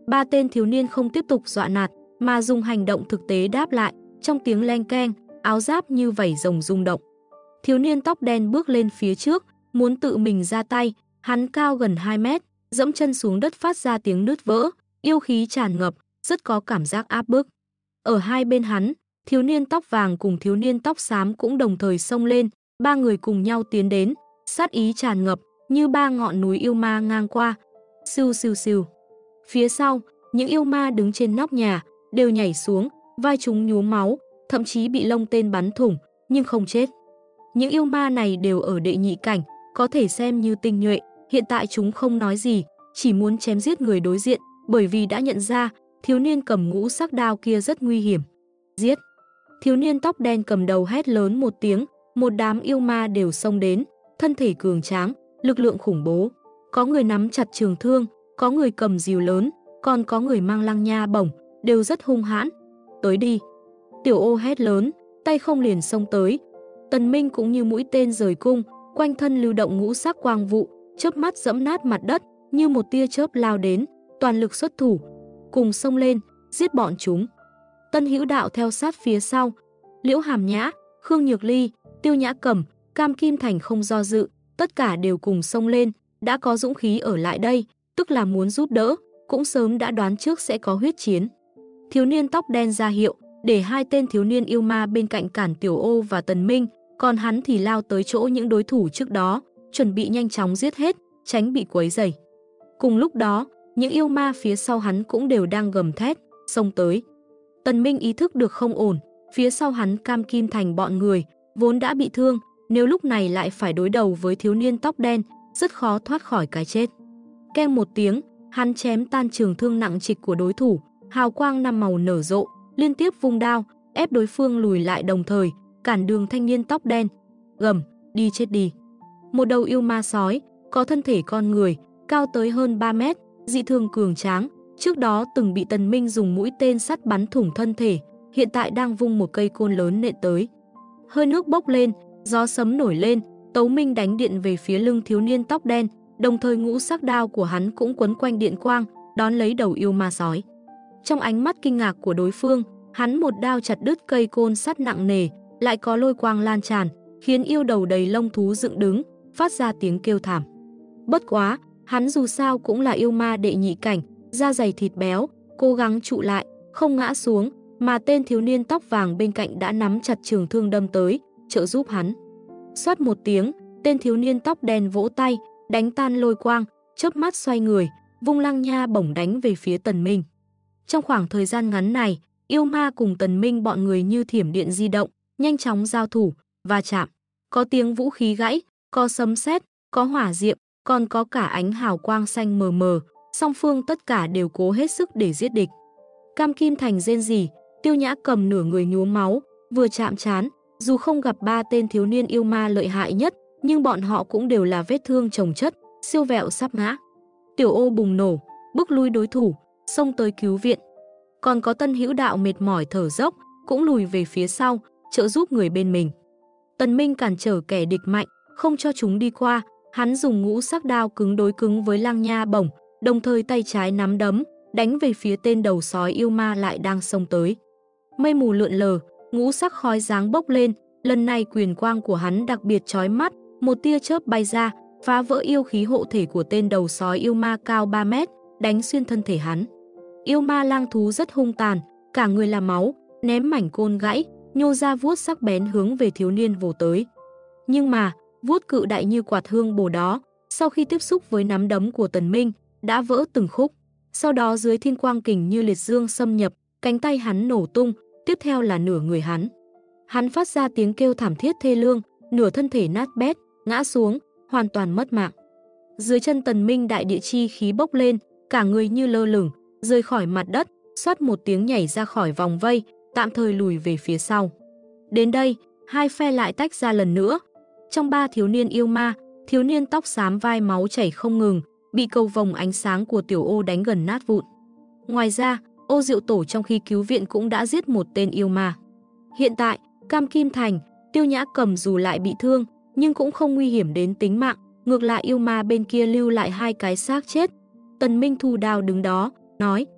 Ba tên thiếu niên không tiếp tục dọa nạt, mà dùng hành động thực tế đáp lại, trong tiếng leng keng, áo giáp như vảy rồng rung động. Thiếu niên tóc đen bước lên phía trước, muốn tự mình ra tay, hắn cao gần 2 mét, dẫm chân xuống đất phát ra tiếng nứt vỡ, yêu khí tràn ngập, rất có cảm giác áp bức. Ở hai bên hắn, thiếu niên tóc vàng cùng thiếu niên tóc xám cũng đồng thời xông lên, ba người cùng nhau tiến đến, sát ý tràn ngập, như ba ngọn núi yêu ma ngang qua. Siêu siêu siêu. Phía sau, những yêu ma đứng trên nóc nhà, đều nhảy xuống, vai chúng nhuốm máu, thậm chí bị lông tên bắn thủng, nhưng không chết. Những yêu ma này đều ở đệ nhị cảnh, có thể xem như tinh nhuệ, hiện tại chúng không nói gì, chỉ muốn chém giết người đối diện, bởi vì đã nhận ra, thiếu niên cầm ngũ sắc đao kia rất nguy hiểm. Giết! Thiếu niên tóc đen cầm đầu hét lớn một tiếng, một đám yêu ma đều xông đến, thân thể cường tráng, lực lượng khủng bố. Có người nắm chặt trường thương, có người cầm rìu lớn, còn có người mang lăng nha bổng, đều rất hung hãn. Tới đi! Tiểu Ô hét lớn, tay không liền xông tới. Tần Minh cũng như mũi tên rời cung, quanh thân lưu động ngũ sắc quang vụ, chớp mắt giẫm nát mặt đất, như một tia chớp lao đến, toàn lực xuất thủ, cùng xông lên, giết bọn chúng. Tân Hữu Đạo theo sát phía sau, Liễu Hàm Nhã, Khương Nhược Ly, Tiêu Nhã Cầm, Cam Kim Thành không do dự, tất cả đều cùng xông lên, đã có dũng khí ở lại đây, tức là muốn giúp đỡ, cũng sớm đã đoán trước sẽ có huyết chiến. Thiếu niên tóc đen ra hiệu, để hai tên thiếu niên yêu ma bên cạnh cản Tiểu Ô và Tần Minh, còn hắn thì lao tới chỗ những đối thủ trước đó, chuẩn bị nhanh chóng giết hết, tránh bị quấy rầy. Cùng lúc đó, những yêu ma phía sau hắn cũng đều đang gầm thét, xông tới. Tần Minh ý thức được không ổn, phía sau hắn Cam Kim Thành bọn người, vốn đã bị thương, nếu lúc này lại phải đối đầu với thiếu niên tóc đen, rất khó thoát khỏi cái chết. Keng một tiếng, hắn chém tan trường thương nặng trịch của đối thủ, hào quang năm màu nở rộ, liên tiếp vung đao, ép đối phương lùi lại đồng thời, cản đường thanh niên tóc đen. Gầm, đi chết đi. Một đầu yêu ma sói, có thân thể con người, cao tới hơn 3 mét, dị thường cường tráng, trước đó từng bị Tần Minh dùng mũi tên sắt bắn thủng thân thể, hiện tại đang vung một cây côn lớn nện tới. Hơi nước bốc lên, gió sấm nổi lên, Tấu Minh đánh điện về phía lưng thiếu niên tóc đen, đồng thời ngũ sắc đao của hắn cũng quấn quanh điện quang, đón lấy đầu yêu ma sói. Trong ánh mắt kinh ngạc của đối phương, hắn một đao chặt đứt cây côn sắt nặng nề, lại có lôi quang lan tràn, khiến yêu đầu đầy lông thú dựng đứng, phát ra tiếng kêu thảm. Bất quá, hắn dù sao cũng là yêu ma đệ nhị cảnh, da dày thịt béo, cố gắng trụ lại, không ngã xuống, mà tên thiếu niên tóc vàng bên cạnh đã nắm chặt trường thương đâm tới, trợ giúp hắn. Xoát một tiếng, tên thiếu niên tóc đen vỗ tay, đánh tan lôi quang, chớp mắt xoay người, vung lăng nha bổng đánh về phía Tần Minh. Trong khoảng thời gian ngắn này, yêu ma cùng Tần Minh bọn người như thiểm điện di động, nhanh chóng giao thủ, va chạm. Có tiếng vũ khí gãy, có sấm sét, có hỏa diệm, còn có cả ánh hào quang xanh mờ mờ, song phương tất cả đều cố hết sức để giết địch. Cam Kim Thành rên rỉ, Tiêu Nhã Cầm nửa người nhuốm máu, vừa chạm trán, dù không gặp ba tên thiếu niên yêu ma lợi hại nhất, nhưng bọn họ cũng đều là vết thương chồng chất, siêu vẹo sắp ngã. Tiểu Ô bùng nổ, bức lui đối thủ, xông tới cứu viện. Còn có Tân Hữu Đạo mệt mỏi thở dốc, cũng lùi về phía sau, trợ giúp người bên mình. Tần Minh cản trở kẻ địch mạnh, không cho chúng đi qua, hắn dùng ngũ sắc đao cứng đối cứng với lăng nha bổng, đồng thời tay trái nắm đấm, đánh về phía tên đầu sói yêu ma lại đang xông tới. Mây mù lượn lờ, ngũ sắc khói dáng bốc lên, lần này quyền quang của hắn đặc biệt chói mắt, một tia chớp bay ra, phá vỡ yêu khí hộ thể của tên đầu sói yêu ma cao 3 mét, đánh xuyên thân thể hắn. Yêu ma lang thú rất hung tàn, cả người là máu, ném mảnh côn gãy, nhô ra vuốt sắc bén hướng về thiếu niên vồ tới. Nhưng mà, vuốt cự đại như quạt hương bồ đó, sau khi tiếp xúc với nắm đấm của Tần Minh, đã vỡ từng khúc. Sau đó dưới thiên quang kình như liệt dương xâm nhập, cánh tay hắn nổ tung, tiếp theo là nửa người hắn. Hắn phát ra tiếng kêu thảm thiết thê lương, nửa thân thể nát bét, ngã xuống, hoàn toàn mất mạng. Dưới chân Tần Minh đại địa chi khí bốc lên, cả người như lơ lửng, rơi khỏi mặt đất, xoát một tiếng nhảy ra khỏi vòng vây, tạm thời lùi về phía sau. Đến đây, hai phe lại tách ra lần nữa. Trong ba thiếu niên yêu ma, thiếu niên tóc xám vai máu chảy không ngừng, bị cầu vồng ánh sáng của Tiểu Ô đánh gần nát vụn. Ngoài ra, Ô Diệu Tổ trong khi cứu viện cũng đã giết một tên yêu ma. Hiện tại, Cam Kim Thành, Tiêu Nhã Cầm dù lại bị thương, nhưng cũng không nguy hiểm đến tính mạng, ngược lại yêu ma bên kia lưu lại hai cái xác chết. Tần Minh thu đao đứng đó, nói,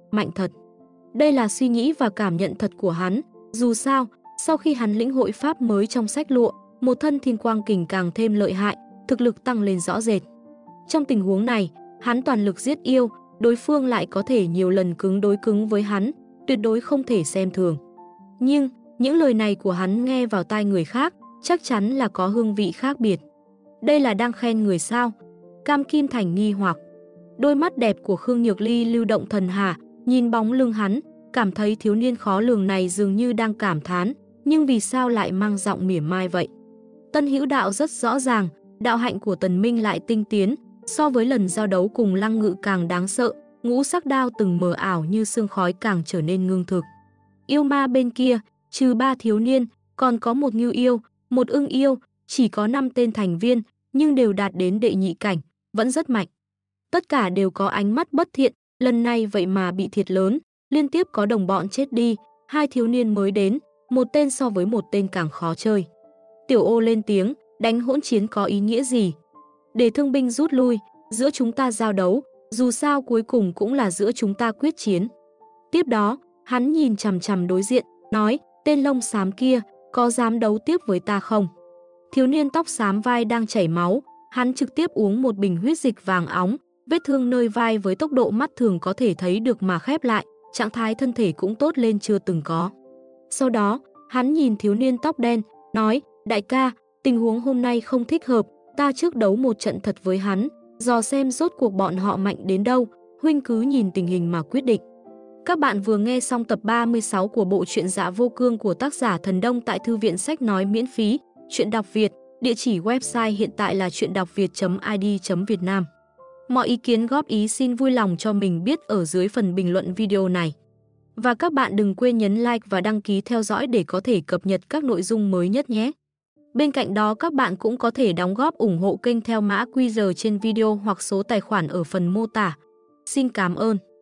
mạnh thật. Đây là suy nghĩ và cảm nhận thật của hắn. Dù sao, sau khi hắn lĩnh hội pháp mới trong sách lụa, một thân thiên quang kình càng thêm lợi hại, thực lực tăng lên rõ rệt. Trong tình huống này, hắn toàn lực giết yêu, đối phương lại có thể nhiều lần cứng đối cứng với hắn, tuyệt đối không thể xem thường. Nhưng, những lời này của hắn nghe vào tai người khác, chắc chắn là có hương vị khác biệt. Đây là đang khen người sao? Cam Kim Thành nghi hoặc. Đôi mắt đẹp của Khương Nhược Ly lưu động thần hà, nhìn bóng lưng hắn, cảm thấy thiếu niên khó lường này dường như đang cảm thán, nhưng vì sao lại mang giọng mỉa mai vậy? Tân Hữu Đạo rất rõ ràng, đạo hạnh của Tần Minh lại tinh tiến, so với lần giao đấu cùng Lăng Ngự càng đáng sợ, ngũ sắc đao từng mờ ảo như sương khói càng trở nên ngưng thực. Yêu ma bên kia, trừ 3 thiếu niên, còn có một ngưu yêu, một ưng yêu, chỉ có 5 tên thành viên, nhưng đều đạt đến đệ nhị cảnh, vẫn rất mạnh. Tất cả đều có ánh mắt bất thiện, lần này vậy mà bị thiệt lớn, liên tiếp có đồng bọn chết đi, 2 thiếu niên mới đến, một tên so với một tên càng khó chơi. Tiểu Ô lên tiếng, đánh hỗn chiến có ý nghĩa gì? Để thương binh rút lui, giữa chúng ta giao đấu, dù sao cuối cùng cũng là giữa chúng ta quyết chiến. Tiếp đó, hắn nhìn chằm chằm đối diện, nói, tên lông xám kia, có dám đấu tiếp với ta không? Thiếu niên tóc xám vai đang chảy máu, hắn trực tiếp uống một bình huyết dịch vàng óng, vết thương nơi vai với tốc độ mắt thường có thể thấy được mà khép lại, trạng thái thân thể cũng tốt lên chưa từng có. Sau đó, hắn nhìn thiếu niên tóc đen, nói, đại ca, tình huống hôm nay không thích hợp, ta trước đấu một trận thật với hắn, dò xem rốt cuộc bọn họ mạnh đến đâu, huynh cứ nhìn tình hình mà quyết định. Các bạn vừa nghe xong tập 36 của bộ truyện Dạ Vô Cương của tác giả Thần Đông tại Thư viện Sách Nói miễn phí, truyện đọc Việt, địa chỉ website hiện tại là truyệnđọcviệt.id.Việt Nam. Mọi ý kiến góp ý xin vui lòng cho mình biết ở dưới phần bình luận video này. Và các bạn đừng quên nhấn like và đăng ký theo dõi để có thể cập nhật các nội dung mới nhất nhé. Bên cạnh đó các bạn cũng có thể đóng góp ủng hộ kênh theo mã QR trên video hoặc số tài khoản ở phần mô tả. Xin cảm ơn.